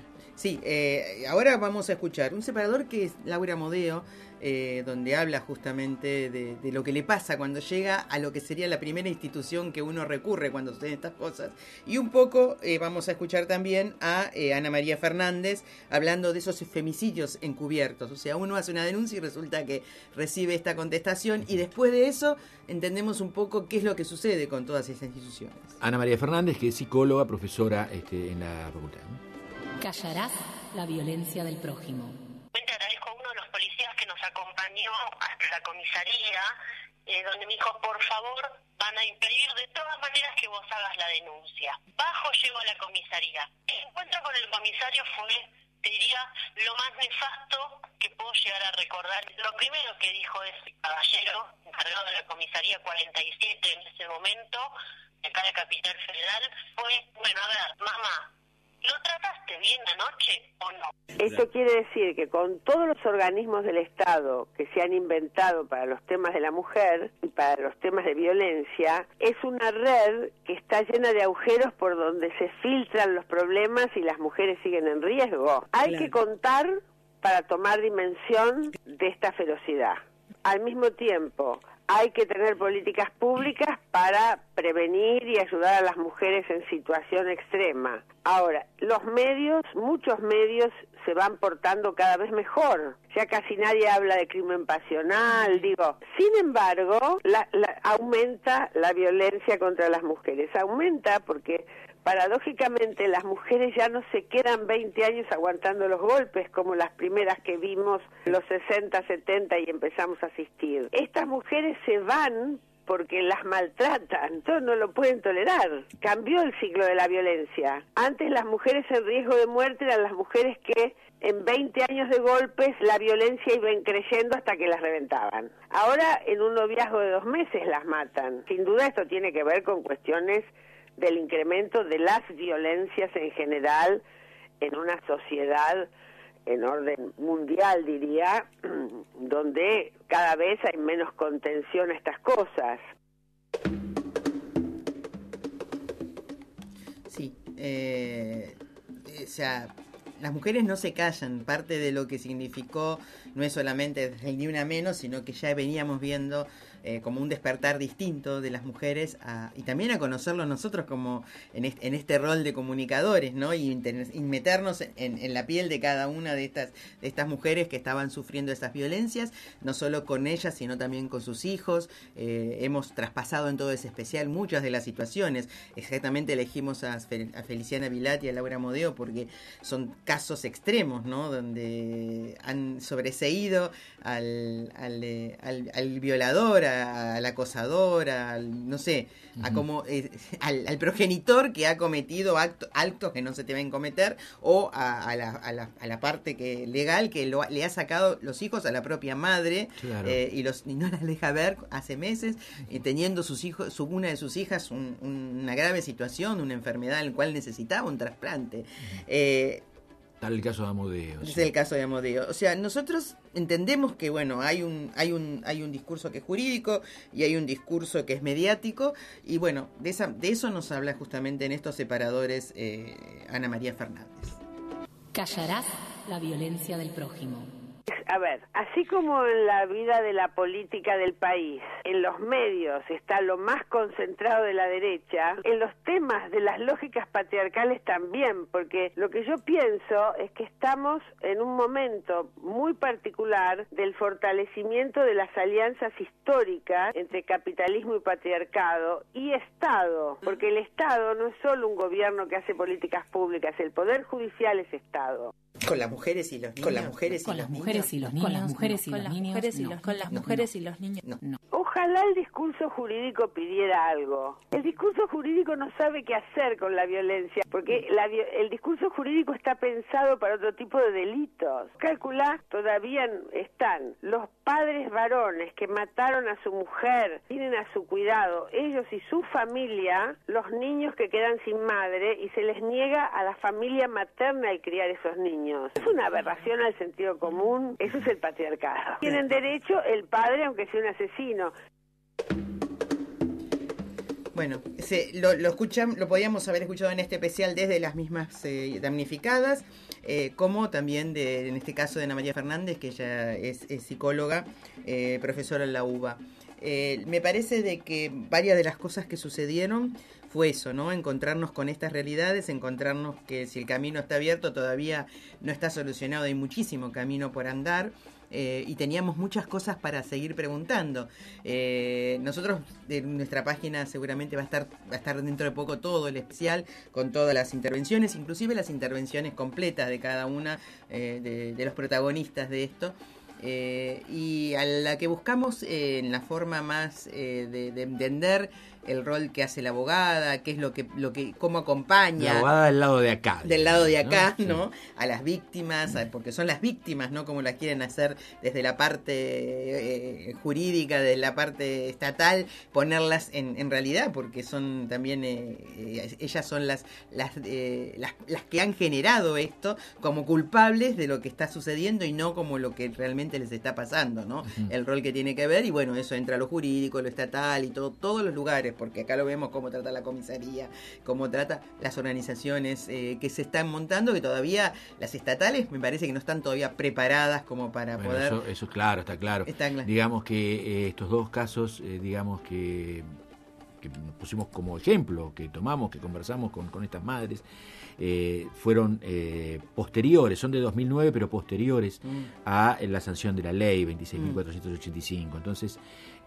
Speaker 8: Sí, eh, ahora vamos a escuchar un separador que es Laura Modeo, eh, donde habla justamente de, de lo que le pasa cuando llega a lo que sería la primera institución que uno recurre cuando suceden estas cosas. Y un poco eh, vamos a escuchar también a eh, Ana María Fernández hablando de esos femicidios encubiertos. O sea, uno hace una denuncia y resulta que recibe esta contestación, y después de eso entendemos un poco qué es lo que sucede con todas esas instituciones.
Speaker 7: Ana María Fernández, que es psicóloga, profesora este, en la facultad.
Speaker 2: Callarás la violencia del prójimo.
Speaker 3: Te agradezco a uno de los policías que nos acompañó hasta la comisaría, eh, donde me dijo, por favor, van a impedir de todas maneras que vos hagas la denuncia. Bajo, llego a la comisaría. El encuentro con el comisario fue, te diría, lo más nefasto que puedo llegar a recordar. Lo primero que dijo ese caballero, encargado de la comisaría cuarenta y siete en ese momento, de acá de Capital Federal, fue, bueno, a ver, mamá, ¿lo trataste bien anoche o no?
Speaker 23: Esto quiere decir que con todos los organismos del Estado que se han inventado para los temas de la mujer y para los temas de violencia, es una red que está llena de agujeros por donde se filtran los problemas y las mujeres siguen en riesgo. Hay claro. que contar para tomar dimensión de esta ferocidad. Al mismo tiempo, hay que tener políticas públicas para prevenir y ayudar a las mujeres en situación extrema. Ahora, los medios, muchos medios se van portando cada vez mejor. Ya casi nadie habla de crimen pasional, digo. Sin embargo, la, la, aumenta la violencia contra las mujeres. Aumenta porque, paradójicamente, las mujeres ya no se quedan veinte años aguantando los golpes como las primeras que vimos en los sesenta, setenta y empezamos a asistir. Estas mujeres se van porque las maltratan, entonces no lo pueden tolerar. Cambió el ciclo de la violencia. Antes las mujeres en riesgo de muerte eran las mujeres que en veinte años de golpes la violencia iba creciendo hasta que las reventaban. Ahora en un noviazgo de dos meses las matan. Sin duda esto tiene que ver con cuestiones del incremento de las violencias en general en una sociedad en orden mundial, diría, donde cada vez hay menos contención a estas cosas.
Speaker 8: Sí, eh, o sea, las mujeres no se callan. Parte de lo que significó no es solamente el Ni Una Menos, sino que ya veníamos viendo eh, como un despertar distinto de las mujeres a, y también a conocerlo nosotros como en este, en este rol de comunicadores, ¿no? Y, inter, y meternos en, en la piel de cada una de estas, de estas mujeres que estaban sufriendo estas violencias, no solo con ellas, sino también con sus hijos. Eh, hemos traspasado en todo ese especial muchas de las situaciones. Exactamente elegimos a, Fel, a Feliciana Vilat y a Laura Modeo porque son casos extremos, ¿no? Donde han sobreseído al, al, al, al violador, a, al acosador, al, no sé, a como eh, al, al progenitor que ha cometido acto, actos que no se deben cometer, o a, a, la, a, la, a la parte que legal que lo, le ha sacado los hijos a la propia madre, claro. eh, y, los, y no las deja ver hace meses, eh, teniendo sus hijos, su, una de sus hijas un, un, una grave situación, una enfermedad en la cual necesitaba un trasplante. Eh,
Speaker 7: Tal el caso de Amodeo.
Speaker 8: Es
Speaker 7: sí.
Speaker 8: el caso de Amodeo. O sea, nosotros entendemos que, bueno, hay un, hay un, hay un discurso que es jurídico y hay un discurso que es mediático, y bueno, de esa, de eso nos habla justamente en estos separadores eh, Ana María Fernández.
Speaker 2: Callarás la violencia del prójimo.
Speaker 23: A ver, así como en la vida de la política del país, en los medios está lo más concentrado de la derecha, en los temas de las lógicas patriarcales también, porque lo que yo pienso es que estamos en un momento muy particular del fortalecimiento de las alianzas históricas entre capitalismo y patriarcado y Estado, porque el Estado no es solo un gobierno que hace políticas públicas, el Poder Judicial es Estado.
Speaker 8: Con las mujeres y los niños.
Speaker 2: Con las mujeres y, con las mujeres y los niños. Con las mujeres y los niños.
Speaker 12: Con las mujeres y los niños.
Speaker 8: No. No.
Speaker 23: Ojalá el discurso jurídico pidiera algo. El discurso jurídico no sabe qué hacer con la violencia, porque la, el discurso jurídico está pensado para otro tipo de delitos. Calculá, todavía están los padres varones que mataron a su mujer, tienen a su cuidado ellos y su familia, los niños que quedan sin madre, y se les niega a la familia materna el criar esos niños. Es una aberración al sentido común, eso es el patriarcado. Tienen derecho el padre, aunque sea un asesino.
Speaker 8: Bueno, se, lo, lo escuchan, lo podíamos haber escuchado en este especial desde las mismas eh, damnificadas, eh, como también de, en este caso de Ana María Fernández, que ella es, es psicóloga, eh, profesora en la U B A. Eh, me parece de que varias de las cosas que sucedieron fue eso, ¿no? Encontrarnos con estas realidades, encontrarnos que si el camino está abierto todavía no está solucionado, hay muchísimo camino por andar. Eh, y teníamos muchas cosas para seguir preguntando. Eh, nosotros, en nuestra página seguramente va a estar va a estar dentro de poco todo el especial con todas las intervenciones, inclusive las intervenciones completas de cada una eh, de, de los protagonistas de esto. Eh, y a la que buscamos eh, en la forma más eh, de, de entender el rol que hace la abogada, qué es lo que, lo que, cómo acompaña.
Speaker 7: La abogada del lado de acá.
Speaker 8: Del lado de acá,
Speaker 7: ¿no?
Speaker 8: ¿no?
Speaker 7: Sí.
Speaker 8: A las víctimas, porque son las víctimas, ¿no? Como la quieren hacer desde la parte eh, jurídica, desde la parte estatal, ponerlas en, en realidad, porque son también, eh, eh, ellas son las las, eh, las las que han generado esto como culpables de lo que está sucediendo y no como lo que realmente les está pasando, ¿no? Uh-huh. El rol que tiene que ver, y bueno, eso entra a lo jurídico, lo estatal y todo, todos los lugares, porque acá lo vemos cómo trata la comisaría, cómo trata las organizaciones eh, que se están montando, que todavía las estatales me parece que no están todavía preparadas como para
Speaker 7: bueno,
Speaker 8: poder...
Speaker 7: Eso, eso claro, está claro.
Speaker 8: Está claro.
Speaker 7: Digamos que eh, estos dos casos, eh, digamos que, que pusimos como ejemplo, que tomamos, que conversamos con, con estas madres, eh, fueron eh, posteriores, son de dos mil nueve, pero posteriores mm. a la sanción de la ley veintiséis mil cuatrocientos ochenta y cinco. Entonces,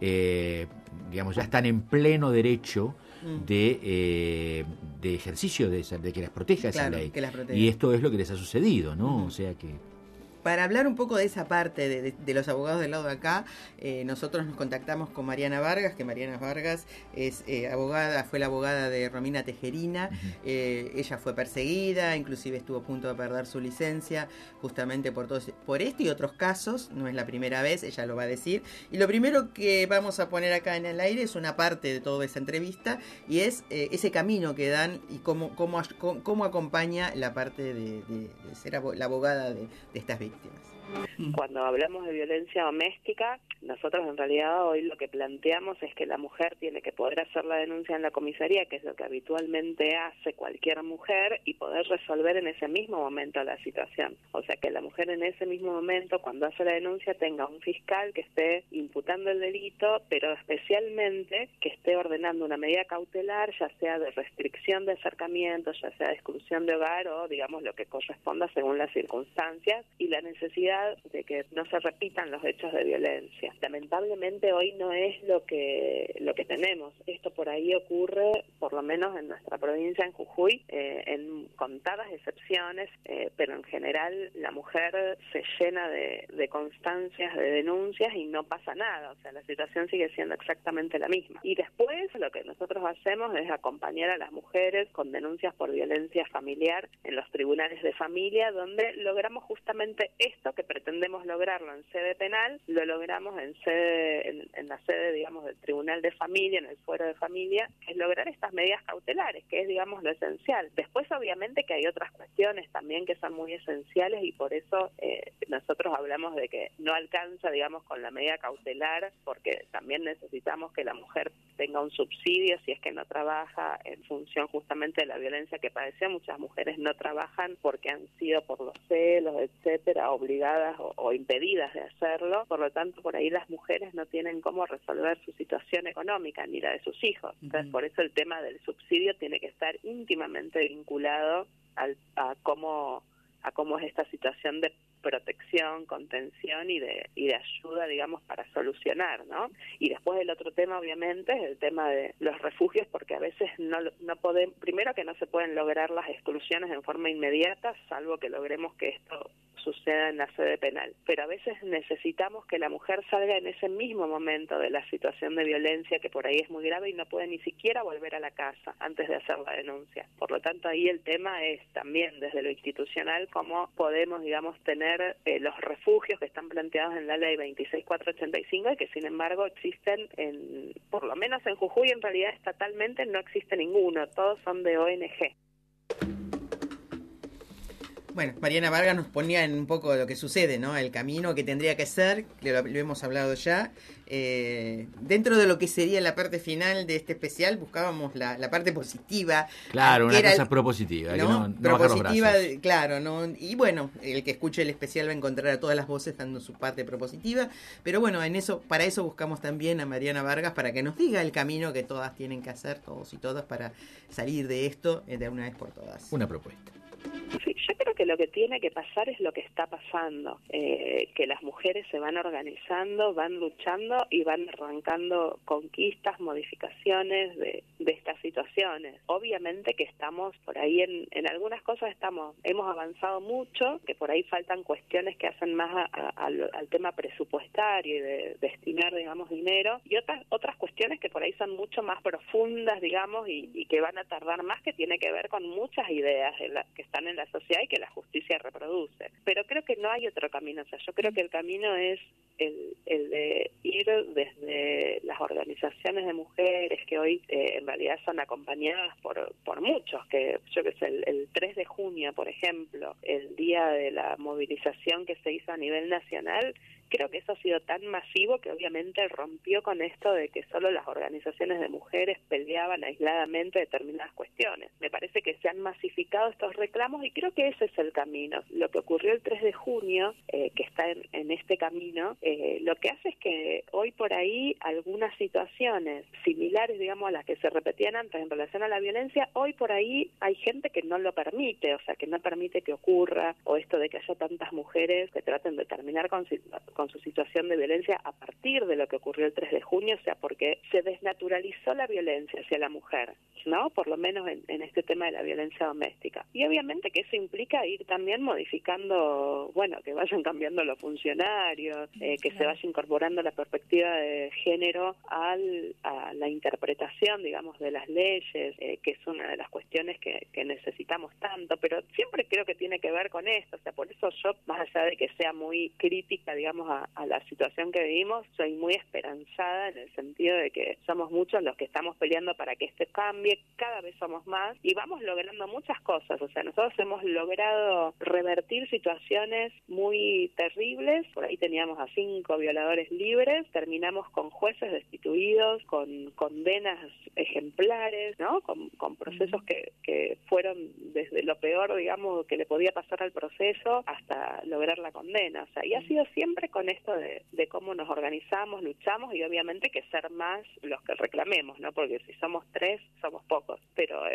Speaker 7: eh, digamos, ya están en pleno derecho de, eh, de ejercicio de, esa, de que las proteja
Speaker 8: claro,
Speaker 7: esa ley.
Speaker 8: Que las proteja.
Speaker 7: Y esto es lo que les ha sucedido, ¿no?
Speaker 8: Mm.
Speaker 7: O sea que...
Speaker 8: Para hablar un poco de esa parte de, de, de los abogados del lado de acá, eh, nosotros nos contactamos con Mariana Vargas, que Mariana Vargas es eh, abogada, fue la abogada de Romina Tejerina. Uh-huh. eh, ella fue perseguida, inclusive estuvo a punto de perder su licencia, justamente por, todos, por este y otros casos. No es la primera vez, ella lo va a decir. Y lo primero que vamos a poner acá en el aire es una parte de toda esa entrevista, y es eh, ese camino que dan y cómo, cómo, cómo acompaña la parte de, de, de ser abo- la abogada de, de estas víctimas.
Speaker 4: Cuando hablamos de violencia doméstica, nosotros en realidad hoy lo que planteamos es que la mujer tiene que poder hacer la denuncia en la comisaría, que es lo que habitualmente hace cualquier mujer, y poder resolver en ese mismo momento la situación. O sea, que la mujer en ese mismo momento, cuando hace la denuncia, tenga un fiscal que esté imputando el delito, pero especialmente que esté ordenando una medida cautelar, ya sea de restricción de acercamiento, ya sea de exclusión de hogar o, digamos, lo que corresponda según las circunstancias y la necesidad posibilidad de que no se repitan los hechos de violencia. Lamentablemente hoy no es lo que lo que tenemos. Esto por ahí ocurre, por lo menos en nuestra provincia, en Jujuy, eh, en contadas excepciones, eh, pero en general la mujer se llena de, de constancias, de denuncias y no pasa nada. O sea, la situación sigue siendo exactamente la misma. Y después lo que nosotros hacemos es acompañar a las mujeres con denuncias por violencia familiar en los tribunales de familia, donde logramos justamente esto que pretendemos lograrlo en sede penal, lo logramos en sede, en, en la sede, digamos, del tribunal de familia, en el fuero de familia, que es lograr estas medidas cautelares, que es, digamos, lo esencial. Después, obviamente, que hay otras cuestiones también que son muy esenciales y por eso eh, nosotros hablamos de que no alcanza, digamos, con la medida cautelar, porque también necesitamos que la mujer tenga un subsidio si es que no trabaja en función justamente de la violencia que padeció. Muchas mujeres no trabajan porque han sido por los celos, etcétera, obligadas o, o impedidas de hacerlo. Por lo tanto, por ahí las mujeres no tienen cómo resolver su situación económica ni la de sus hijos. Entonces, uh-huh. por eso el tema del subsidio tiene que estar íntimamente vinculado al, a cómo a cómo es esta situación de protección, contención y de y de ayuda, digamos, para solucionar, ¿no? Y después el otro tema, obviamente, es el tema de los refugios, porque a veces no no podemos, primero que no se pueden lograr las exclusiones en forma inmediata, salvo que logremos que esto suceda en la sede penal. Pero a veces necesitamos que la mujer salga en ese mismo momento de la situación de violencia, que por ahí es muy grave y no puede ni siquiera volver a la casa antes de hacer la denuncia. Por lo tanto, ahí el tema es también desde lo institucional cómo podemos, digamos, tener eh, los refugios que están planteados en la ley veintiséis mil cuatrocientos ochenta y cinco y que sin embargo existen, en, por lo menos en Jujuy, en realidad estatalmente no existe ninguno, todos son de O N G.
Speaker 8: Bueno, Mariana Vargas nos ponía en un poco lo que sucede, ¿no? El camino que tendría que ser, lo, lo hemos hablado ya. Eh, dentro de lo que sería la parte final de este especial, buscábamos la, la parte positiva.
Speaker 7: Claro, una cosa
Speaker 8: el,
Speaker 7: propositiva,
Speaker 8: ¿no?
Speaker 7: que no, no
Speaker 8: propositiva,
Speaker 7: bajar los brazos.
Speaker 8: Claro, ¿no? Y bueno, el que escuche el especial va a encontrar a todas las voces dando su parte propositiva. Pero bueno, en eso, para eso buscamos también a Mariana Vargas, para que nos diga el camino que todas tienen que hacer, todos y todas, para salir de esto de una vez por todas.
Speaker 7: Una propuesta.
Speaker 4: Sí, yo creo que lo que tiene que pasar es lo que está pasando, eh, que las mujeres se van organizando, van luchando y van arrancando conquistas, modificaciones de, de estas situaciones. Obviamente que estamos por ahí en, en algunas cosas estamos hemos avanzado mucho, que por ahí faltan cuestiones que hacen más a, a, al, al tema presupuestario y de destinar, digamos, dinero, y otras otras cuestiones que por ahí son mucho más profundas, digamos, y, y que van a tardar más, que tiene que ver con muchas ideas de la, que están en la sociedad y que la justicia reproduce. Pero creo que no hay otro camino. O sea, yo creo que el camino es el, el de ir desde las organizaciones de mujeres que hoy eh, en realidad son acompañadas por por muchos, que yo que sé, el, el tres de junio, por ejemplo, el día de la movilización que se hizo a nivel nacional, creo que eso ha sido tan masivo que obviamente rompió con esto de que solo las organizaciones de mujeres peleaban aisladamente determinadas cuestiones. Me parece que se han masificado estos reclamos y creo que ese es el camino. Lo que ocurrió el tres de junio, eh, que está en, en este camino, eh, lo que hace es que hoy por ahí algunas situaciones similares, digamos, a las que se repetían antes en relación a la violencia, hoy por ahí hay gente que no lo permite, o sea, que no permite que ocurra, o esto de que haya tantas mujeres que traten de terminar con, con su situación de violencia a partir de lo que ocurrió el tres de junio, o sea, porque se desnaturalizó la violencia hacia la mujer, ¿no? Por lo menos en, en este tema de la violencia doméstica. Y obviamente que eso implica ir también modificando, bueno, que vayan cambiando los funcionarios, eh, que se vaya incorporando la perspectiva de género al, a la interpretación, digamos, de las leyes, eh, que es una de las cuestiones que, que necesitamos tanto, pero siempre creo que tiene que ver con esto, o sea, por eso yo, más allá de que sea muy crítica, digamos, a, a la situación que vivimos, soy muy esperanzada en el sentido de que somos muchos los que estamos peleando para que esto cambie, cada vez somos más y vamos logrando muchas cosas, o sea, nosotros hemos logrado revertir situaciones muy terribles, por ahí teníamos a cinco violadores libres, terminamos con jueces destituidos, con condenas ejemplares, ¿no? Con, con procesos que, que fueron desde lo peor, digamos, que le podía pasar al proceso hasta lograr la condena, o sea, y ha sido siempre con esto de, de cómo nos organizamos, luchamos y obviamente que ser más los que reclamemos, ¿no? Porque si somos tres, somos pocos, pero eh,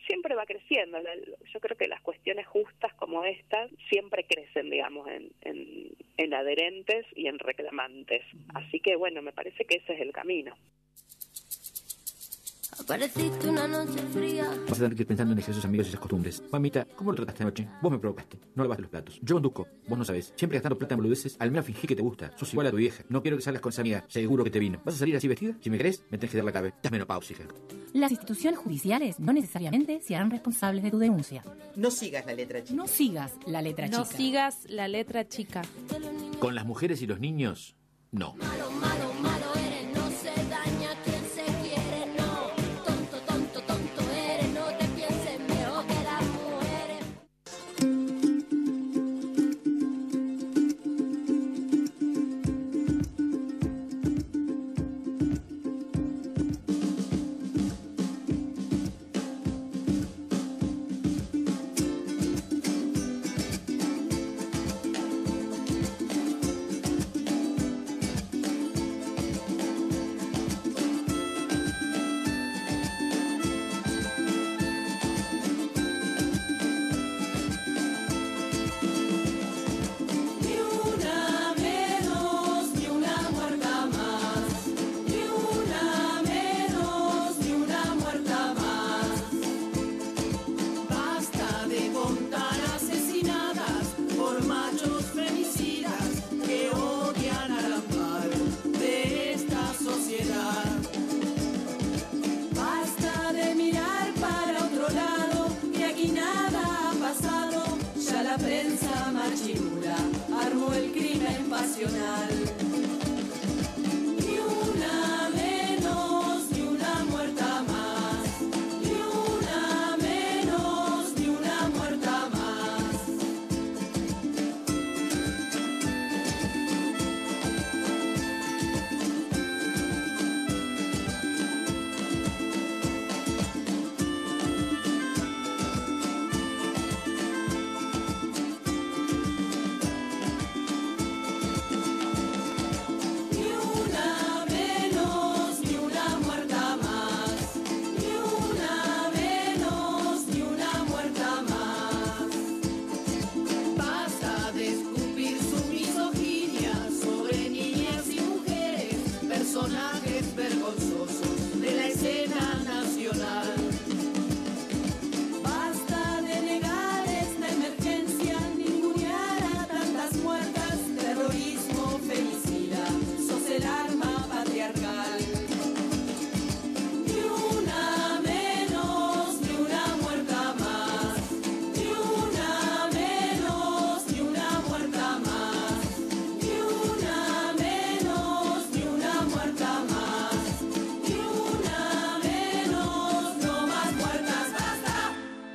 Speaker 4: siempre va creciendo. La, yo creo que las cuestiones justas como esta siempre crecen, digamos, en, en, en adherentes y en reclamantes. Así que, bueno, me parece que ese es el camino.
Speaker 18: Apareciste una noche fría.
Speaker 7: Vas a tener que ir pensando en esos amigos y esas costumbres. Mamita, ¿cómo lo trataste anoche? Vos me provocaste. No lavaste los platos. Yo conduzco. Vos no sabés. Siempre gastando plata en boludeces, al menos fingí que te gusta. Sos igual a tu vieja. No quiero que salgas con esa amiga. Seguro que te vino. ¿Vas a salir así vestida? Si me querés, me tenés que dar la clave. Estás menopáusica.
Speaker 2: Las instituciones judiciales no necesariamente se harán responsables de tu denuncia.
Speaker 8: No sigas la letra chica.
Speaker 2: No sigas la letra
Speaker 5: No
Speaker 2: chica.
Speaker 5: sigas la letra chica.
Speaker 7: Con las mujeres y los niños, no.
Speaker 18: Malo, malo, malo eres, no se daña quien se quiere, no. Tonto, tonto, tonto eres, no te pienses mejor que las mujeres.
Speaker 17: Ni una menos, ni una muerta más. Ni una menos, ni una muerta más. Basta de contar asesinadas por machos femicidas que odian al amparo de esta sociedad. Basta de mirar para otro lado, que aquí nada ha pasado. Ya la prensa machirula armó el crimen pasional. Ni una menos, ni una muerta más. Ni una menos, ni una muerta más. Ni una menos, ni una muerta más. Ni una menos, ni una muerta más. Basta de escupir su misoginia sobre niñas y mujeres, personajes vergonzosos de la escena nacional. Basta de negar esta emergencia, ningunear a tantas muertas, terrorismo femicida, sos el arma patriarcal. Ni una menos, ni una muerta más. Ni una menos, ni una muerta más. Ni una menos, ni una muerta más. Ni una menos, no más muertas, basta.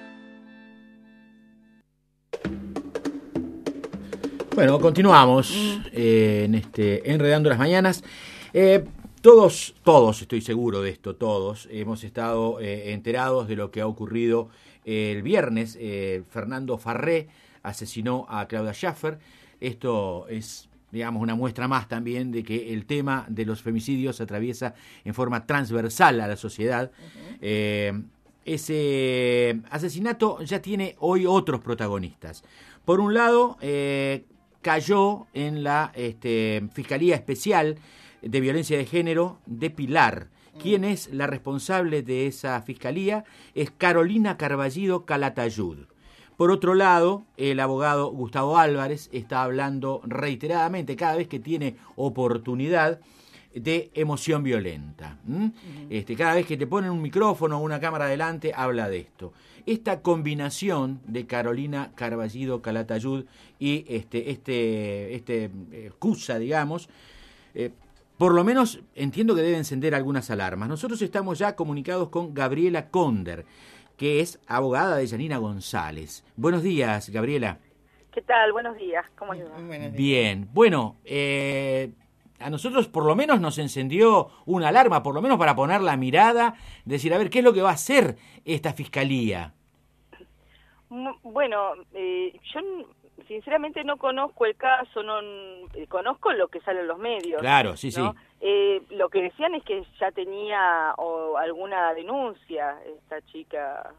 Speaker 7: Bueno, continuamos eh, en este Enredando las Mañanas. Eh, todos, todos, estoy seguro de esto, todos hemos estado eh, enterados de lo que ha ocurrido el viernes. Eh, Fernando Farré asesinó a Claudia Schiffer. Esto es, digamos, una muestra más también de que el tema de los femicidios atraviesa en forma transversal a la sociedad. Eh, ese asesinato ya tiene hoy otros protagonistas. Por un lado, eh, cayó en la este, Fiscalía Especial de Violencia de Género de Pilar. ¿Quién es la responsable de esa fiscalía? Es Carolina Carballido Calatayud. Por otro lado, el abogado Gustavo Álvarez está hablando reiteradamente, cada vez que tiene oportunidad, de emoción violenta. ¿Mm? Uh-huh. Este, cada vez que te ponen un micrófono o una cámara adelante, habla de esto. Esta combinación de Carolina Carballido Calatayud y este, este, este eh, Cusa, digamos, eh, por lo menos entiendo que debe encender algunas alarmas. Nosotros estamos ya comunicados con Gabriela Conder, que es abogada de Yanina González. Buenos días, Gabriela.
Speaker 6: ¿Qué tal? Buenos días. ¿Cómo les va?
Speaker 7: Bien. Bueno, eh, a nosotros por lo menos nos encendió una alarma, por lo menos para poner la mirada, decir, a ver, ¿qué es lo que va a hacer esta fiscalía?
Speaker 6: Bueno, eh, yo sinceramente no conozco el caso, no eh, conozco lo que sale en los medios.
Speaker 7: Claro, sí,
Speaker 6: ¿no?
Speaker 7: sí.
Speaker 6: Eh, lo que decían es que ya tenía o, alguna denuncia esta chica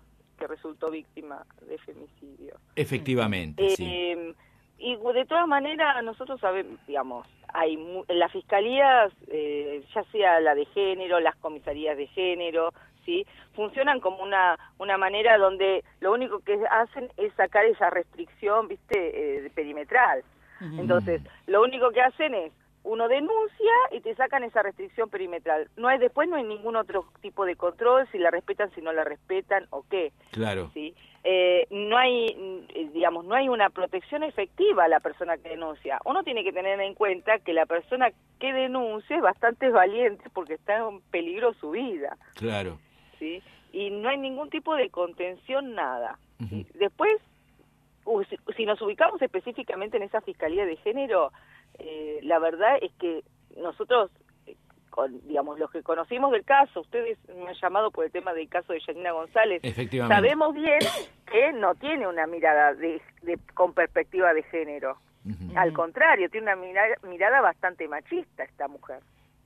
Speaker 6: que resultó víctima de femicidio.
Speaker 7: Efectivamente,
Speaker 6: Eh,
Speaker 7: sí.
Speaker 6: Y de todas maneras, nosotros sabemos, digamos, hay mu- en las fiscalías, eh, ya sea la de género, las comisarías de género, ¿sí? Funcionan como una, una manera donde lo único que hacen es sacar esa restricción, ¿viste?, eh, perimetral. Entonces, lo único que hacen es, uno denuncia y te sacan esa restricción perimetral. No hay, después no hay ningún otro tipo de control, si la respetan, si no la respetan, o qué.
Speaker 7: Claro.
Speaker 6: ¿Sí? Eh, no hay, eh, digamos, no hay una protección efectiva a la persona que denuncia. Uno tiene que tener en cuenta que la persona que denuncia es bastante valiente porque está en peligro su vida,
Speaker 7: Claro.
Speaker 6: ¿sí? Y no hay ningún tipo de contención, nada.
Speaker 7: Ujú.
Speaker 6: Después, uh, si, si nos ubicamos específicamente en esa Fiscalía de Género, eh, la verdad es que nosotros, eh, con, digamos, los que conocimos del caso, ustedes me han llamado por el tema del caso de Yanina González,
Speaker 7: Efectivamente.
Speaker 6: sabemos bien que no tiene una mirada de, de- con perspectiva de género. Al contrario, tiene una mirada, mirada bastante machista esta mujer.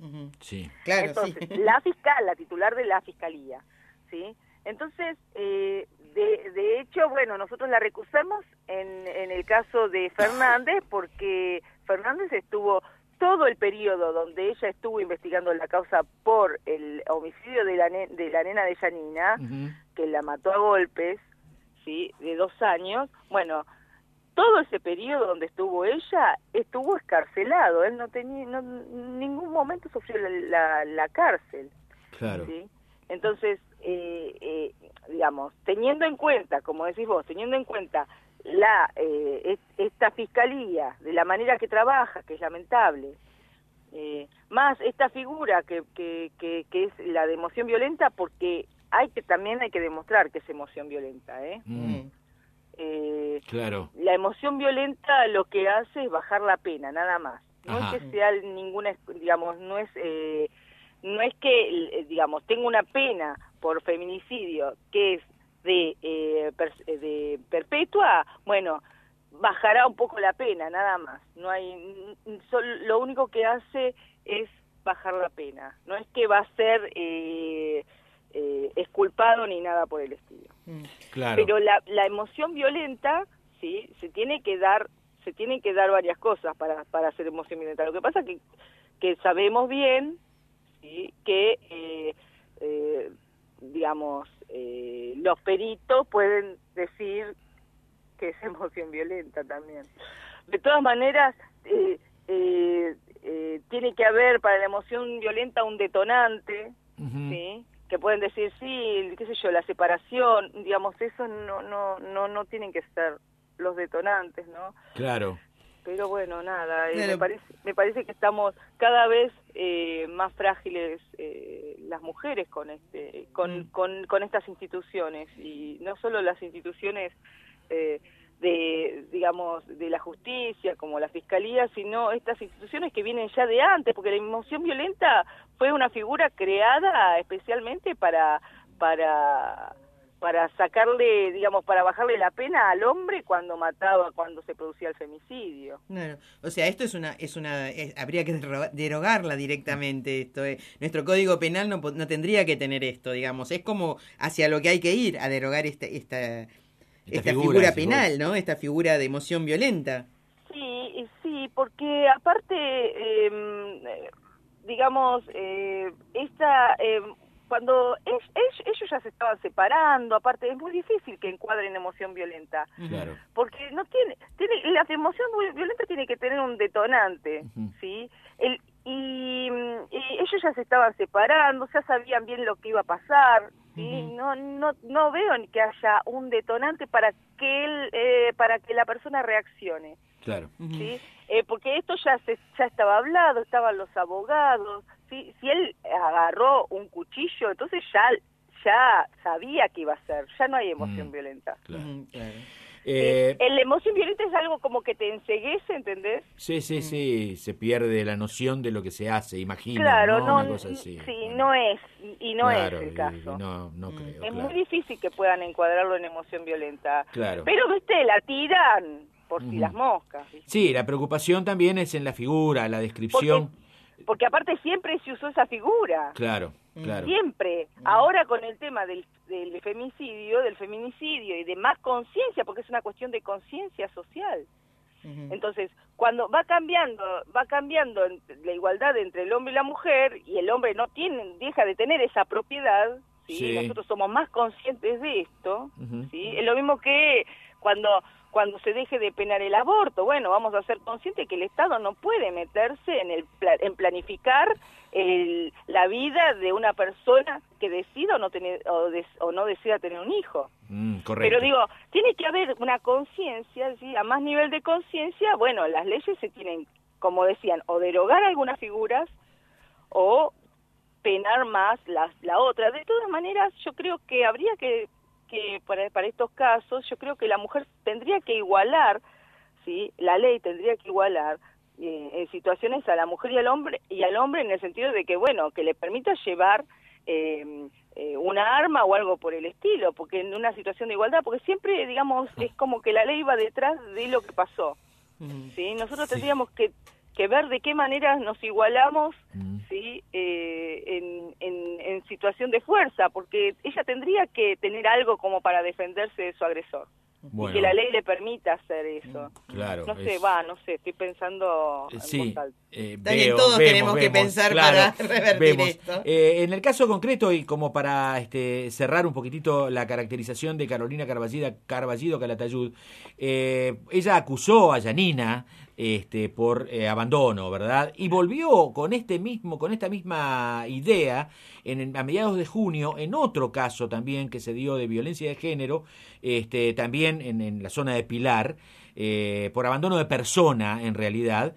Speaker 7: Sí.
Speaker 8: Claro,
Speaker 6: Entonces,
Speaker 8: sí.
Speaker 6: la fiscal, la titular de la fiscalía, ¿sí? Entonces, eh, de, de hecho, bueno, nosotros la recusamos en, en el caso de Fernández porque Fernández estuvo todo el periodo donde ella estuvo investigando la causa por el homicidio de la, ne- de la nena de Yanina, que la mató a golpes, ¿sí?, de dos años. Bueno, todo ese periodo donde estuvo ella, estuvo escarcelado. Él no tenía, no, en ningún momento sufrió la, la, la cárcel.
Speaker 7: Claro.
Speaker 6: ¿Sí? Entonces, eh, eh, digamos, teniendo en cuenta, como decís vos, teniendo en cuenta la eh, es- esta fiscalía, de la manera que trabaja, que es lamentable, eh, más esta figura que, que, que, que es la de emoción violenta, porque hay que también hay que demostrar que es emoción violenta, ¿eh?
Speaker 7: Mm,
Speaker 6: Eh,
Speaker 7: Claro.
Speaker 6: la emoción violenta lo que hace es bajar la pena, nada más. No
Speaker 7: Ajá.
Speaker 6: es que sea ninguna, digamos, no es, eh, no es que, eh, digamos, tengo una pena por feminicidio que es de, eh, per- de perpetua, bueno, bajará un poco la pena, nada más. No hay, n- sol- lo único que hace es bajar la pena. No es que va a ser eh, eh, exculpado ni nada por el estilo.
Speaker 7: Claro.
Speaker 6: Pero la, la emoción violenta, sí, se tiene que dar, se tienen que dar varias cosas para, para hacer emoción violenta. Lo que pasa que que sabemos bien, sí, que eh, eh, digamos eh, los peritos pueden decir que es emoción violenta también. De todas maneras, eh, eh, eh, tiene que haber para la emoción violenta un detonante, ¿sí? Que pueden decir, sí, qué sé yo, la separación, digamos, eso no no no no tienen que ser los detonantes, ¿no?
Speaker 7: Claro.
Speaker 6: Pero bueno, nada, eh,
Speaker 8: Claro.
Speaker 6: me parece me parece que estamos cada vez eh, más frágiles eh, las mujeres con este con, con con estas instituciones, y no solo las instituciones eh, de, digamos, de la justicia, como la fiscalía, sino estas instituciones que vienen ya de antes, porque la emoción violenta fue una figura creada especialmente para para para sacarle, digamos, para bajarle la pena al hombre cuando mataba, cuando se producía el femicidio.
Speaker 8: Claro. O sea, esto es una, es una, es- habría que derro- derogarla directamente. Esto, eh. Nuestro Código Penal no, po- no tendría que tener esto, digamos. Es como hacia lo que hay que ir, a derogar esta, esta, esta,
Speaker 7: figura,
Speaker 8: figura,
Speaker 7: decís
Speaker 8: penal,
Speaker 7: vos.
Speaker 8: ¿no? Esta figura de emoción violenta.
Speaker 6: Sí, y sí, porque aparte, eh, eh, digamos, eh, esta, eh, cuando es- es- ellos ya se estaban separando, aparte es muy difícil que encuadren emoción violenta,
Speaker 7: Claro.
Speaker 6: porque no tiene, tiene la emoción vi- violenta tiene que tener un detonante, ¿sí? El, y, mm, y ellos ya se estaban separando, ya sabían bien lo que iba a pasar, ¿sí? No, no, no veo ni que haya un detonante para que él, eh, para que la persona reaccione.
Speaker 7: Claro.
Speaker 6: ¿Sí? Eh, porque esto ya se, ya estaba hablado, estaban los abogados, ¿sí? Si él agarró un cuchillo, entonces ya ya sabía que iba a ser, ya no hay emoción
Speaker 7: Mm,
Speaker 6: violenta.
Speaker 7: Eh,
Speaker 6: Eh, la emoción violenta es algo como que te enceguece, ¿entendés?
Speaker 7: sí, sí, sí, se pierde la noción de lo que se hace, imagino,
Speaker 6: Claro,
Speaker 7: ¿no?
Speaker 6: no,
Speaker 7: Una cosa así.
Speaker 6: sí, no es, y no
Speaker 7: Claro,
Speaker 6: es el
Speaker 7: y-
Speaker 6: caso.
Speaker 7: y no, no creo,
Speaker 6: Es
Speaker 7: claro.
Speaker 6: muy difícil que puedan encuadrarlo en emoción violenta.
Speaker 7: Claro.
Speaker 6: Pero, viste, la tiran por si
Speaker 7: Ujú.
Speaker 6: las moscas, ¿viste?
Speaker 7: Sí, la preocupación también es en la figura, la descripción.
Speaker 6: Porque aparte siempre se usó esa figura.
Speaker 7: Claro. Claro.
Speaker 6: Siempre. Ahora con el tema del, del femicidio, del feminicidio y de más conciencia, porque es una cuestión de conciencia social. Uh-huh. Entonces, cuando va cambiando, va cambiando la igualdad entre el hombre y la mujer, y el hombre no tiene, deja de tener esa propiedad, ¿sí? Sí. Nosotros somos más conscientes de esto, uh-huh. ¿sí? Es lo mismo que cuando cuando se deje de penar el aborto. Bueno, vamos a ser conscientes que el Estado no puede meterse en el en planificar el, la vida de una persona que decida o no tener o, des, o no desea tener un hijo.
Speaker 7: Mm, correcto.
Speaker 6: Pero digo, tiene que haber una conciencia, ¿sí? A más nivel de conciencia, bueno, las leyes se tienen, como decían, o derogar algunas figuras o penar más las, la otra. De todas maneras, yo creo que habría que que para, para estos casos, yo creo que la mujer tendría que igualar, ¿sí? La ley tendría que igualar eh, en situaciones a la mujer y al hombre, y al hombre en el sentido de que, bueno, que le permita llevar eh, eh, una arma o algo por el estilo, porque en una situación de igualdad, porque siempre, digamos, es como que la ley va detrás de lo que pasó, ¿sí? Nosotros tendríamos que que ver de qué manera nos igualamos, mm. ¿sí? eh, en, en, en situación de fuerza, porque ella tendría que tener algo como para defenderse de su agresor. Bueno. Y que la ley le permita hacer eso.
Speaker 7: Claro.
Speaker 6: No sé,
Speaker 7: es...
Speaker 6: va, no sé, estoy pensando...
Speaker 7: Sí, eh,
Speaker 8: veo, todos
Speaker 7: vemos,
Speaker 8: tenemos
Speaker 7: vemos,
Speaker 8: que pensar
Speaker 7: claro,
Speaker 8: para revertir
Speaker 7: vemos.
Speaker 8: esto.
Speaker 7: Eh, en el caso concreto, y como para este, cerrar un poquitito la caracterización de Carolina Carballido, Carballido Calatayud, eh, ella acusó a Yanina este, por eh, abandono, ¿verdad? Y volvió con este mismo, con esta misma idea en, a mediados de junio en otro caso también que se dio de violencia de género, este, también en, en la zona de Pilar, eh, por abandono de persona en realidad,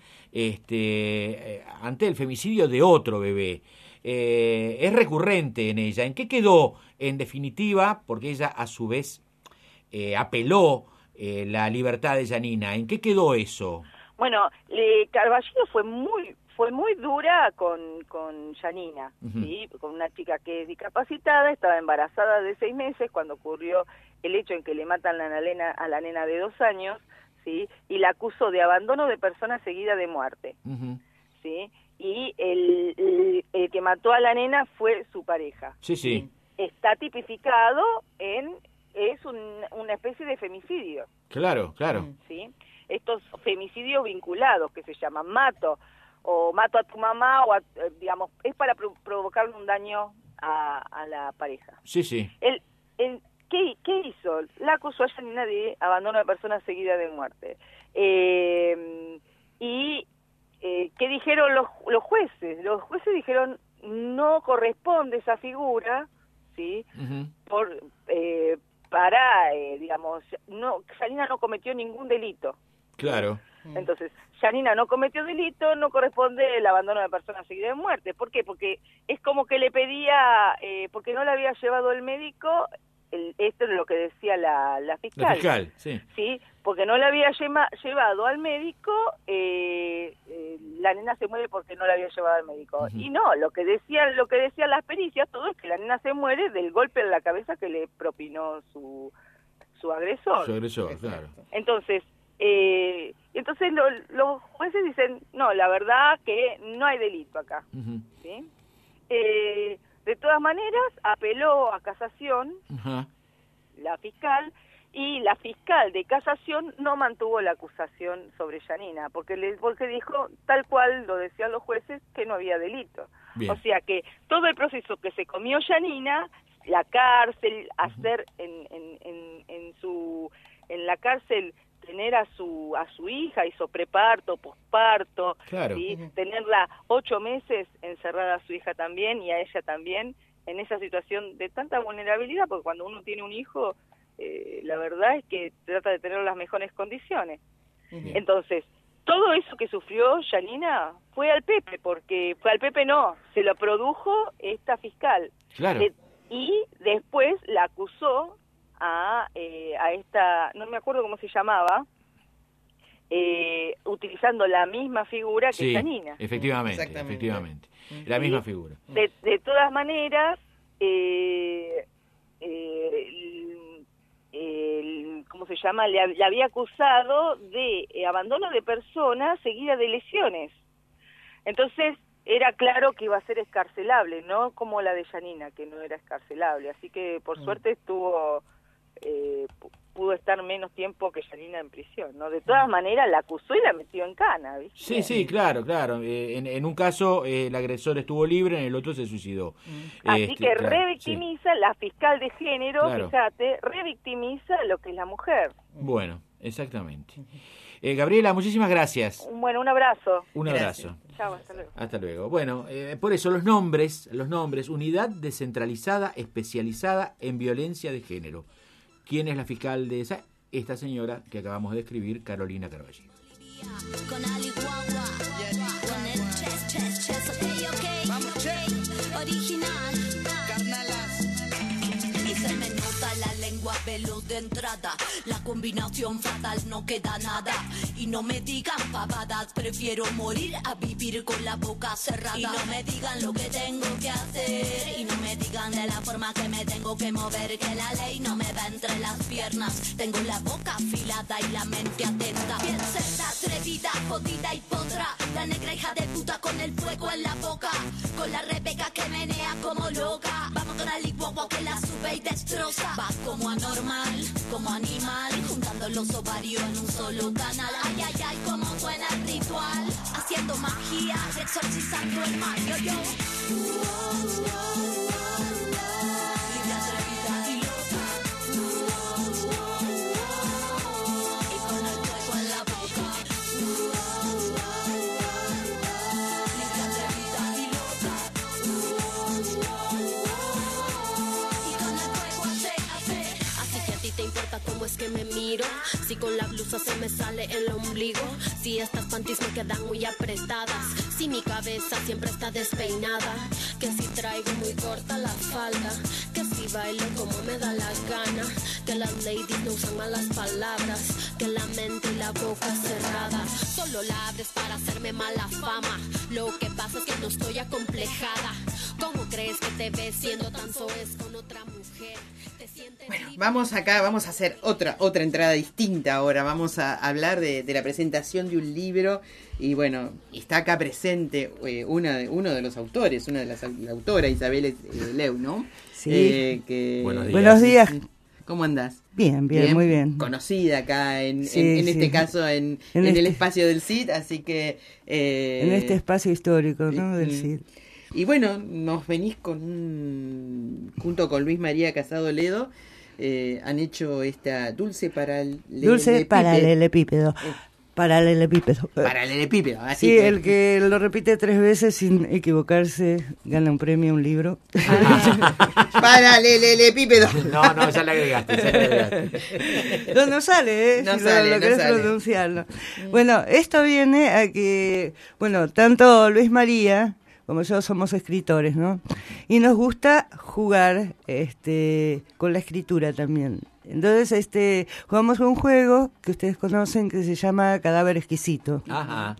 Speaker 7: este, eh, ante el femicidio de otro bebé. Eh, es recurrente en ella. ¿En qué quedó en definitiva? Porque ella a su vez eh, apeló eh, la libertad de Yanina. ¿En qué quedó eso?
Speaker 6: Bueno, eh, Carballido fue muy fue muy dura con, con Yanina, uh-huh. ¿sí? Con una chica que es discapacitada, estaba embarazada de seis meses cuando ocurrió el hecho en que le matan a la nena, a la nena de dos años, ¿sí? Y la acusó de abandono de persona seguida de muerte, uh-huh. ¿sí? Y el, el, el que mató a la nena fue su pareja.
Speaker 7: Sí, sí.
Speaker 6: Está tipificado en, es un, una especie de femicidio.
Speaker 7: Claro, claro.
Speaker 6: ¿Sí? Estos femicidios vinculados que se llaman mato, o mato a tu mamá, o a, digamos, es para pro- provocarle un daño a, a la pareja.
Speaker 7: Sí, sí.
Speaker 6: El, el, ¿qué, ¿Qué hizo? La acusó a Yanina de abandono de persona seguida de muerte. Eh, y, eh, ¿qué dijeron los, los jueces? Los jueces dijeron, no corresponde esa figura, ¿sí? Uh-huh. Por, eh, para, eh, digamos, no, Yanina no cometió ningún delito.
Speaker 7: Claro.
Speaker 6: Entonces, Yanina no cometió delito, no corresponde el abandono de persona seguida de muerte. ¿Por qué? Porque es como que le pedía, eh, porque no le había llevado el médico, el, esto es lo que decía la, la fiscal.
Speaker 7: La fiscal, sí.
Speaker 6: Sí, porque no le había lleva, llevado al médico, eh, eh, la nena se muere porque no la había llevado al médico. Uh-huh. Y no, lo que decían, lo que decían las pericias, todo es que la nena se muere del golpe en la cabeza que le propinó su, su agresor.
Speaker 7: Su agresor, claro.
Speaker 6: Entonces, Eh, entonces lo, los jueces dicen, no, la verdad que no hay delito acá. Uh-huh. ¿Sí? Eh, de todas maneras, apeló a casación uh-huh. la fiscal, y la fiscal de casación no mantuvo la acusación sobre Yanina, porque, le, porque dijo, tal cual lo decían los jueces, que no había delito. Bien. O sea que todo el proceso que se comió Yanina, la cárcel, uh-huh. hacer en, en, en, en, su, en la cárcel... tener a su a su hija, hizo preparto, posparto,
Speaker 7: claro.
Speaker 6: ¿sí? Uh-huh. Tenerla ocho meses encerrada a su hija también y a ella también en esa situación de tanta vulnerabilidad, porque cuando uno tiene un hijo, eh, la verdad es que trata de tener las mejores condiciones. Uh-huh. Entonces, todo eso que sufrió Yanina fue al Pepe, porque fue al Pepe no, se lo produjo esta fiscal.
Speaker 7: Claro.
Speaker 6: Eh, y después la acusó a eh, a esta, no me acuerdo cómo se llamaba, eh, utilizando la misma figura que
Speaker 7: sí,
Speaker 6: Yanina.
Speaker 7: Efectivamente, efectivamente. La misma
Speaker 6: y
Speaker 7: figura.
Speaker 6: De, de todas maneras, eh, eh, el, el, ¿cómo se llama? Le, le había acusado de eh, abandono de persona seguida de lesiones. Entonces, era claro que iba a ser escarcelable, no como la de Yanina, que no era escarcelable. Así que, por suerte, estuvo eh, pudo estar menos tiempo que Yanina en prisión, ¿no? De todas maneras, la acusó y la metió en cana, ¿viste?
Speaker 7: Sí, sí, claro, claro. Eh, en, en un caso, eh, el agresor estuvo libre, en el otro se suicidó.
Speaker 6: Así
Speaker 7: Este,
Speaker 6: que
Speaker 7: claro,
Speaker 6: revictimiza, la fiscal de género,
Speaker 7: Claro.
Speaker 6: fíjate, revictimiza lo que es la mujer.
Speaker 7: sí. Bueno, exactamente. Eh, Gabriela, muchísimas gracias.
Speaker 6: Un- Bueno, un abrazo.
Speaker 7: Un abrazo.
Speaker 6: Chao, hasta luego.
Speaker 7: Hasta luego. Bueno, eh, por eso los nombres, los nombres, unidad descentralizada especializada en violencia de género. ¿Quién es la fiscal de esa? Esta señora que acabamos de escribir, Carolina Carballo.
Speaker 18: Con Ali Guagua, con el chess, chess, chess, ok, ok, vamos, ok, original, carnalas. Y se me nota la lengua veloz de entrada, la combinación fatal no queda nada. Y no me digan pavadas, prefiero morir a vivir con la boca cerrada. Y no me digan lo que tengo que hacer, y no me digan de la forma que me tengo que mover, que la ley no me va entre las piernas. Tengo la boca afilada y la mente atenta. Bien cerda, atrevida, jodida y potra, la negra hija de puta con el fuego en la boca, con la Rebeca que menea como loca. Vamos con Ali Guagua que la sube y destroza. Va como anormal, como animal, juntando los ovarios en un solo canal. Ay, ay, ay, como suena el ritual, haciendo magia y exorcizando el mal. Yo, yo. Libre, atrevida y loca. Y con el fuego en la boca. Libre, atrevida y loca. Y con el fuego hace, hace. Así que a ti te importa cómo es que me miro, si con la blusa se me sale el ombligo, si estas panties me quedan muy apretadas, si mi cabeza siempre está despeinada, que si traigo muy corta la falda, que si bailo como me da la gana, que las ladies no usan malas palabras, que la mente y la boca cerrada, solo la abres para hacerme mala fama. Lo que pasa es que no estoy acomplejada. ¿Cómo crees que te ves siendo tan soez con otra mujer? ¿Te sientes
Speaker 8: Bueno, vamos acá, vamos a hacer otra otra entrada distinta ahora. Vamos a hablar de, de la presentación de un libro. Y bueno, está acá presente eh, una de, uno de los autores, una de las la autora, Isabel eh, Leu, ¿no?
Speaker 5: Sí.
Speaker 8: Eh, que,
Speaker 7: Buenos días.
Speaker 5: Buenos días.
Speaker 8: ¿Cómo andás?
Speaker 5: Bien, bien, muy bien.
Speaker 8: Conocida acá, en,
Speaker 5: Sí,
Speaker 8: en, en
Speaker 5: sí.
Speaker 8: este caso, en,
Speaker 5: En
Speaker 8: en el
Speaker 5: este-
Speaker 8: espacio del C I D, así que... eh,
Speaker 5: En este espacio histórico, ¿no? Del
Speaker 8: mm,
Speaker 5: C I D.
Speaker 8: Y bueno, nos venís con un... junto con Luis María Casado Ledo, eh, han hecho esta Dulce para el
Speaker 5: Dulce paralelepípedo. Paralelepípedo.
Speaker 8: Paralelepípedo, así
Speaker 5: Sí,
Speaker 8: que-
Speaker 5: el que lo repite tres veces sin equivocarse gana un premio, un libro.
Speaker 8: Paralelepípedo.
Speaker 7: No, no, ya le agregaste, ya le agregaste.
Speaker 5: No, no sale, ¿eh?
Speaker 8: No
Speaker 5: si
Speaker 8: sale,
Speaker 5: lo, lo
Speaker 8: no
Speaker 5: querés
Speaker 8: sale.
Speaker 5: pronunciarlo. Bueno, esto viene a que, bueno, tanto Luis María como yo somos escritores, ¿no? Y nos gusta jugar este, con la escritura también. Entonces, este, jugamos un juego que ustedes conocen que se llama Cadáver Exquisito.
Speaker 7: Ajá.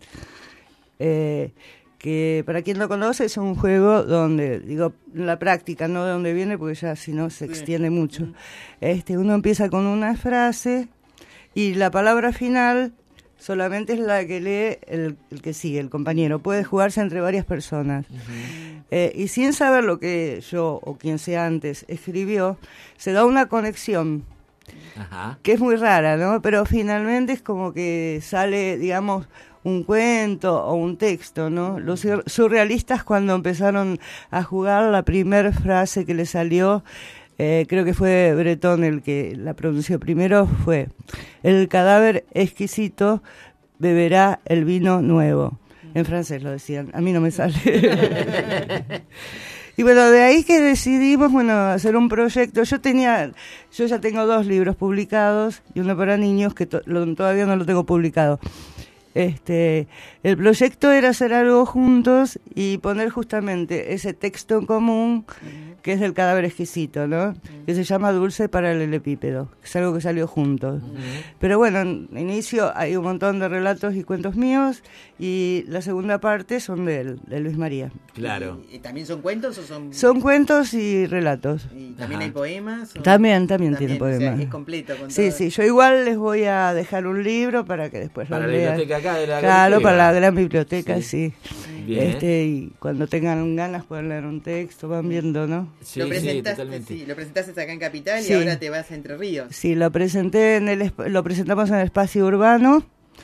Speaker 5: Eh, que para quien lo conoce es un juego donde, digo, la práctica, no de dónde viene, porque ya si no se extiende mucho. Este, uno empieza con una frase y la palabra final solamente es la que lee el, el que sigue, el compañero. Puede jugarse entre varias personas. Eh, y sin saber lo que yo o quien sea antes escribió, se da una conexión
Speaker 7: Ajá.
Speaker 5: que es muy rara, ¿no? Pero finalmente es como que sale, digamos, un cuento o un texto, ¿no? Los sur- surrealistas cuando empezaron a jugar, la primera frase que le salió, eh, creo que fue Bretón el que la pronunció primero, fue: el cadáver exquisito beberá el vino nuevo. En francés lo decían, a mí no me sale. Y bueno, de ahí que decidimos, bueno, hacer un proyecto. Yo tenía, yo ya tengo dos libros publicados y uno para niños que to- lo- todavía no lo tengo publicado. Este, el proyecto era hacer algo juntos y poner justamente ese texto en común que es del cadáver exquisito, ¿no? Que se llama Dulce paralelepípedo, que es algo que salió juntos. Pero bueno, en inicio hay un montón de relatos y cuentos míos y la segunda parte son de él, de Luis María.
Speaker 7: Claro.
Speaker 8: ¿Y, y también son cuentos o son...?
Speaker 5: Son cuentos y relatos.
Speaker 8: ¿Y también hay poemas? o-
Speaker 5: También, también, tiene
Speaker 8: o sea,
Speaker 5: poemas.
Speaker 8: es completo con
Speaker 5: Sí,
Speaker 8: todo.
Speaker 5: sí, yo igual les voy a dejar un libro para que después
Speaker 7: Para
Speaker 5: lo
Speaker 7: la
Speaker 5: lean.
Speaker 7: biblioteca acá, de la
Speaker 5: Claro,
Speaker 7: biblioteca.
Speaker 5: para la gran biblioteca, sí.
Speaker 7: sí. Bien.
Speaker 5: Este, y cuando tengan ganas pueden leer un texto, van viendo, ¿no?
Speaker 7: Sí,
Speaker 8: lo
Speaker 7: sí,
Speaker 8: presentaste,
Speaker 7: totalmente.
Speaker 8: sí, lo presentaste acá en Capital
Speaker 5: Sí.
Speaker 8: y ahora te vas a Entre Ríos.
Speaker 5: Sí, lo presenté en el esp- lo presentamos en el espacio urbano.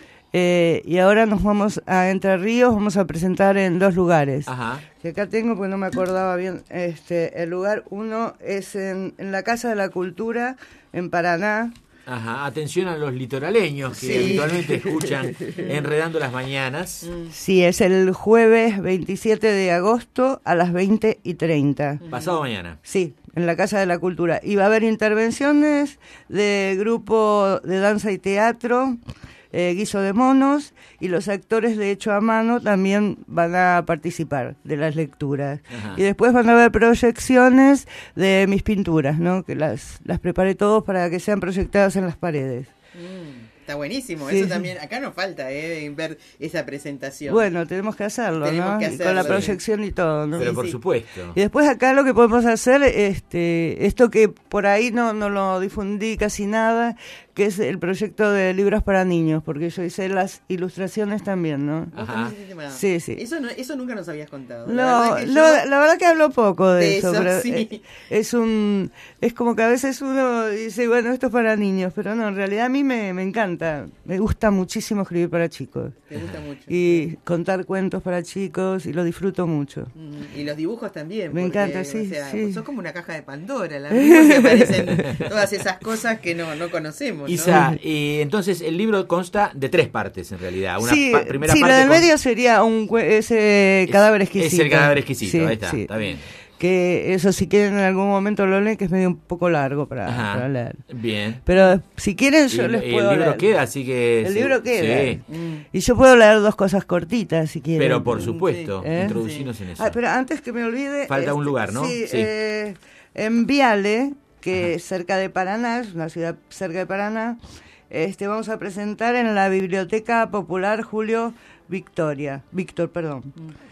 Speaker 5: Eh, y ahora nos vamos a Entre Ríos, vamos a presentar en dos lugares.
Speaker 7: Ajá.
Speaker 5: Que acá tengo, porque no me acordaba bien, este, el lugar uno es en, en la Casa de la Cultura, en Paraná.
Speaker 7: Ajá, atención a los litoraleños que
Speaker 5: Sí.
Speaker 7: habitualmente escuchan Enredando las Mañanas.
Speaker 5: Sí, es el jueves veintisiete de agosto a las veinte y treinta.
Speaker 7: Pasado mañana.
Speaker 5: Sí, en la Casa de la Cultura. Y va a haber intervenciones de grupo de danza y teatro, eh, Guiso de Monos, y los actores de Hecho a Mano también van a participar de las lecturas.
Speaker 13: Ajá.
Speaker 5: Y después van a haber proyecciones de mis pinturas, ¿no? Que las, las preparé todos para que sean proyectadas en las paredes.
Speaker 8: Mm, está buenísimo,
Speaker 5: Sí,
Speaker 8: eso
Speaker 5: sí.
Speaker 8: también, acá nos falta eh, ver esa presentación.
Speaker 5: Bueno, tenemos que hacerlo,
Speaker 8: Tenemos
Speaker 5: ¿no?
Speaker 8: que
Speaker 5: Y
Speaker 8: hacerlo,
Speaker 5: con la
Speaker 8: sí.
Speaker 5: proyección y todo, ¿no?
Speaker 7: Pero por supuesto.
Speaker 5: Y después acá lo que podemos hacer, este, esto que por ahí no, no lo difundí casi nada, que es el proyecto de libros para niños, porque yo hice las ilustraciones también, ¿no?
Speaker 8: ¿Vos también hiciste tema?
Speaker 5: Sí, sí.
Speaker 8: Eso, no, eso nunca nos habías contado.
Speaker 5: No,
Speaker 8: La verdad que
Speaker 5: no,
Speaker 8: yo-
Speaker 5: la verdad que hablo poco de,
Speaker 8: de
Speaker 5: eso,
Speaker 8: eso,
Speaker 5: pero
Speaker 8: sí.
Speaker 5: eh, es un, es como que a veces uno dice, bueno, esto es para niños, pero no, en realidad a mí me, me encanta, me gusta muchísimo escribir para chicos.
Speaker 8: Te gusta mucho.
Speaker 5: Y contar cuentos para chicos, y lo disfruto mucho.
Speaker 8: Mm, Y los dibujos también.
Speaker 5: Me
Speaker 8: porque,
Speaker 5: encanta, sí,
Speaker 8: o sea,
Speaker 5: sí.
Speaker 8: sos como una caja de Pandora, la misma que aparecen todas esas cosas que no, no conocemos. ¿no?
Speaker 7: Isa, y entonces el libro consta de tres partes en realidad. Una
Speaker 5: Sí,
Speaker 7: pa- primera
Speaker 5: sí,
Speaker 7: parte
Speaker 5: la del
Speaker 7: con-
Speaker 5: medio sería un cue- ese cadáver exquisito.
Speaker 7: Es el cadáver exquisito,
Speaker 5: Sí,
Speaker 7: ahí está,
Speaker 5: sí.
Speaker 7: está bien.
Speaker 5: Que eso si quieren en algún momento lo leen, que es medio un poco largo para,
Speaker 7: Ajá,
Speaker 5: para leer.
Speaker 7: bien.
Speaker 5: Pero si quieren yo
Speaker 7: Y-
Speaker 5: les
Speaker 7: y
Speaker 5: puedo
Speaker 7: el libro
Speaker 5: leer.
Speaker 7: queda, así que...
Speaker 5: El
Speaker 7: sí,
Speaker 5: libro queda.
Speaker 7: sí.
Speaker 5: Y yo puedo leer dos cosas cortitas si quieren.
Speaker 7: Pero por supuesto,
Speaker 5: ¿Eh?
Speaker 7: introducirnos en eso.
Speaker 5: Ah, pero antes que me olvide...
Speaker 7: Falta un
Speaker 5: este,
Speaker 7: lugar, ¿no?
Speaker 5: Sí,
Speaker 7: Sí.
Speaker 5: eh, en Viale, que es cerca de Paraná, es una ciudad cerca de Paraná, este, vamos a presentar en la Biblioteca Popular Julio Victoria, Víctor, perdón.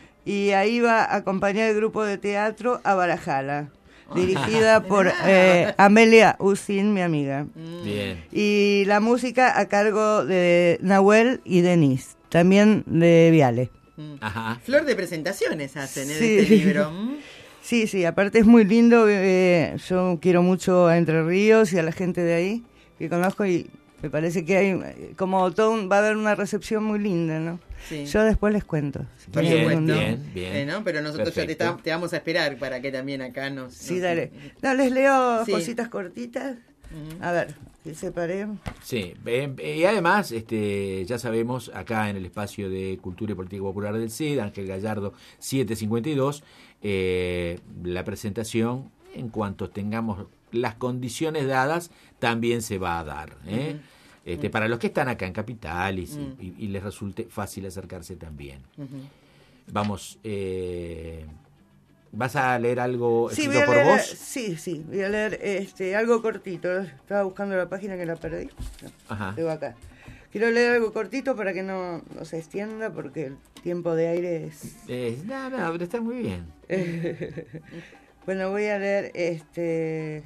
Speaker 5: Y ahí va a acompañar el grupo de teatro a Barajala, dirigida por eh, Amelia Usin, mi amiga.
Speaker 7: Bien.
Speaker 5: Y la música a cargo de Nahuel y Denise, también de Viale.
Speaker 7: Ajá.
Speaker 8: Flor de presentaciones hacen en
Speaker 5: Sí.
Speaker 8: este libro. Mm.
Speaker 5: Sí, sí, aparte es muy lindo. eh, yo quiero mucho a Entre Ríos y a la gente de ahí que conozco, y me parece que hay eh, como todo un- va a haber una recepción muy linda, ¿no?
Speaker 8: Sí.
Speaker 5: Yo después les cuento. si
Speaker 8: Por
Speaker 5: quieren
Speaker 8: supuesto.
Speaker 5: uno.
Speaker 7: bien, bien.
Speaker 8: Eh, ¿no? Pero nosotros ya te,
Speaker 7: Perfecto.
Speaker 8: está- te vamos a esperar para que también acá nos...
Speaker 5: Sí,
Speaker 8: nos-
Speaker 5: dale. No, les leo
Speaker 8: Sí.
Speaker 5: cositas cortitas. A ver, que separé.
Speaker 7: Sí, eh, y además, este, ya sabemos, acá en el espacio de Cultura y Política Popular del C I D, Ángel Gallardo setecientos cincuenta y dos, eh, la presentación, en cuanto tengamos las condiciones dadas, también se va a dar. ¿eh?
Speaker 8: Ujú.
Speaker 7: Este,
Speaker 8: Ujú.
Speaker 7: Para los que están acá en Capital y, si-
Speaker 8: Mm.
Speaker 7: y- y les resulte fácil acercarse también.
Speaker 8: Ujú.
Speaker 7: Vamos, eh, ¿vas a leer algo
Speaker 5: Sí,
Speaker 7: escrito
Speaker 5: voy a
Speaker 7: por
Speaker 5: leer,
Speaker 7: vos?
Speaker 5: sí, sí, voy a leer este, algo cortito. Estaba buscando la página que la perdí. No,
Speaker 7: Ajá.
Speaker 5: tengo acá. Quiero leer algo cortito para que no, no se extienda, porque el tiempo de aire es...
Speaker 7: Eh, no, no, pero está muy bien.
Speaker 5: Bueno, voy a leer este...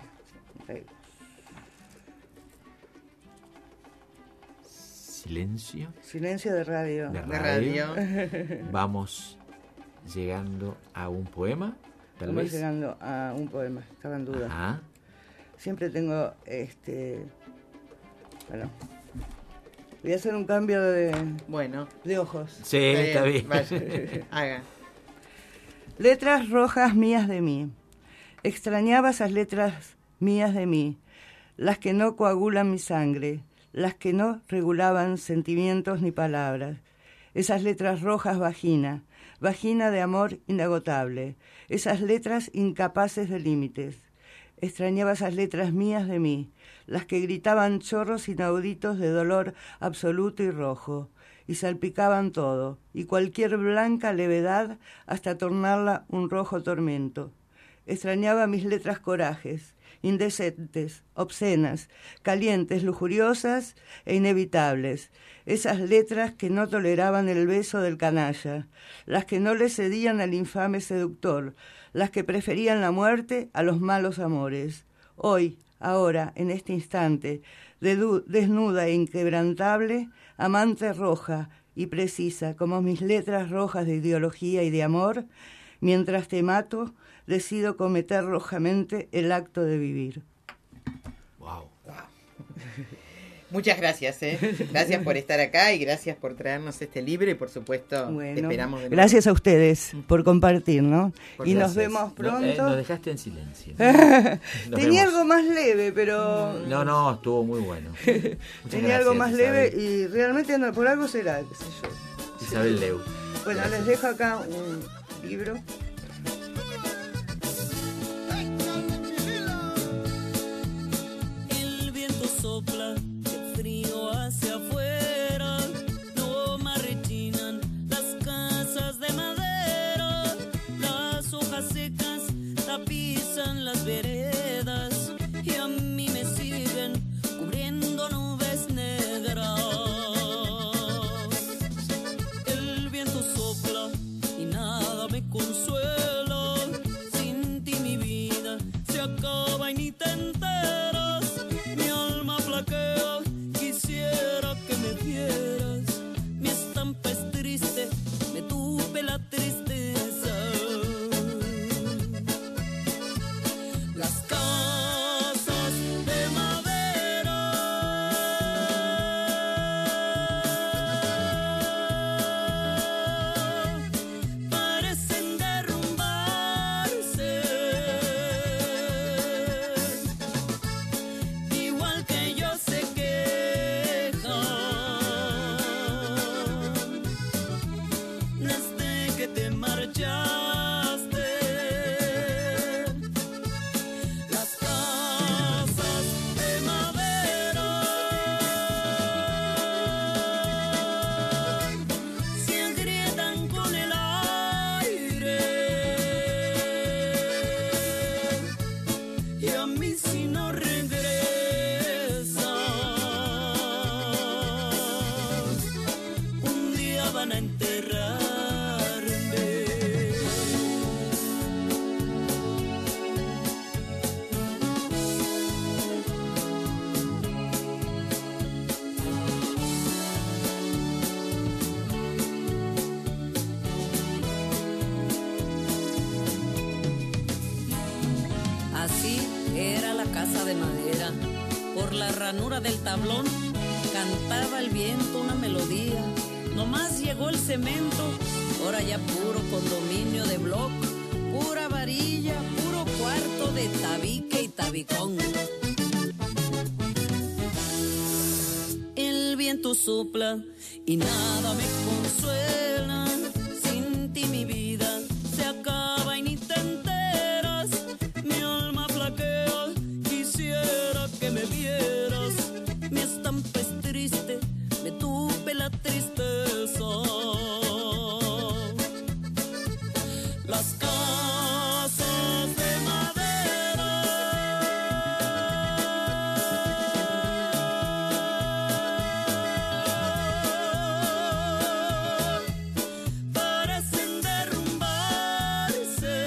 Speaker 7: Silencio.
Speaker 5: Silencio de radio.
Speaker 7: De
Speaker 8: De
Speaker 7: radio.
Speaker 8: radio.
Speaker 7: Vamos llegando a un poema, tal
Speaker 5: Estamos
Speaker 7: vez.
Speaker 5: llegando a un poema, estaba en duda.
Speaker 7: Ajá.
Speaker 5: Siempre tengo este... Bueno, voy a hacer un cambio de,
Speaker 8: Bueno.
Speaker 5: de ojos.
Speaker 7: Sí, está bien.
Speaker 8: Vaya, haga.
Speaker 5: Letras rojas mías de mí. Extrañaba esas letras mías de mí, las que no coagulan mi sangre, las que no regulaban sentimientos ni palabras. Esas letras rojas vagina, vagina de amor inagotable, esas letras incapaces de límites. Extrañaba esas letras mías de mí, las que gritaban chorros inauditos de dolor absoluto y rojo, y salpicaban todo, y cualquier blanca levedad hasta tornarla un rojo tormento. Extrañaba mis letras corajes, indecentes, obscenas, calientes, lujuriosas e inevitables, esas letras que no toleraban el beso del canalla, las que no le cedían al infame seductor, las que preferían la muerte a los malos amores. Hoy, ahora, en este instante, dedu- desnuda e inquebrantable, amante roja, y precisa, como mis letras rojas de ideología y de amor, mientras te mato, decido cometer rojamente el acto de vivir.
Speaker 7: Wow.
Speaker 8: Muchas gracias, ¿eh? Gracias por estar acá y gracias por traernos este libro y por supuesto
Speaker 5: Bueno,
Speaker 8: te esperamos de nuevo.
Speaker 5: Gracias a ustedes por compartir, ¿no?
Speaker 7: Por
Speaker 5: y
Speaker 7: gracias.
Speaker 5: nos vemos pronto.
Speaker 7: No, eh, nos dejaste en silencio.
Speaker 5: Tenía
Speaker 7: vemos.
Speaker 5: algo más leve, pero...
Speaker 7: No, no, estuvo muy bueno. Muchas
Speaker 5: Tenía
Speaker 7: gracias,
Speaker 5: algo más leve
Speaker 7: Isabel.
Speaker 5: y realmente no, por algo será, qué sé yo.
Speaker 7: Isabel Leu.
Speaker 5: Bueno,
Speaker 7: Gracias.
Speaker 5: les dejo acá un libro.
Speaker 17: El viento sopla, el frío hacia afuera, no más rechinan las casas de madera, las hojas secas tapizan las veredas y a mí me siguen cubriendo nubes negras. El viento sopla y nada me consuela, sin ti mi vida se acaba y ni te enteras. Mi alma flaquea, quisiera que me vieras. Mi estampa es triste, me tupe la tristeza. Las casas de madera parecen derrumbarse, igual que yo se quejan desde que te marchaste. Las casas de madera se agrietan con el aire y a mí si no regresas un día van a enterrarme. Así era la casa de madera. Por la ranura del tablón cantaba el viento una melodía. Nomás llegó el cemento, ahora ya puro condominio de bloc, pura varilla, puro cuarto de tabique y tabicón. El viento sopla y nada me consuela. Sin ti mi vida se acaba y ni te enteras. Mi alma flaquea, quisiera que me vieras. Mi estampa es triste, me tupe la tristeza. Las casas de madera parecen derrumbarse,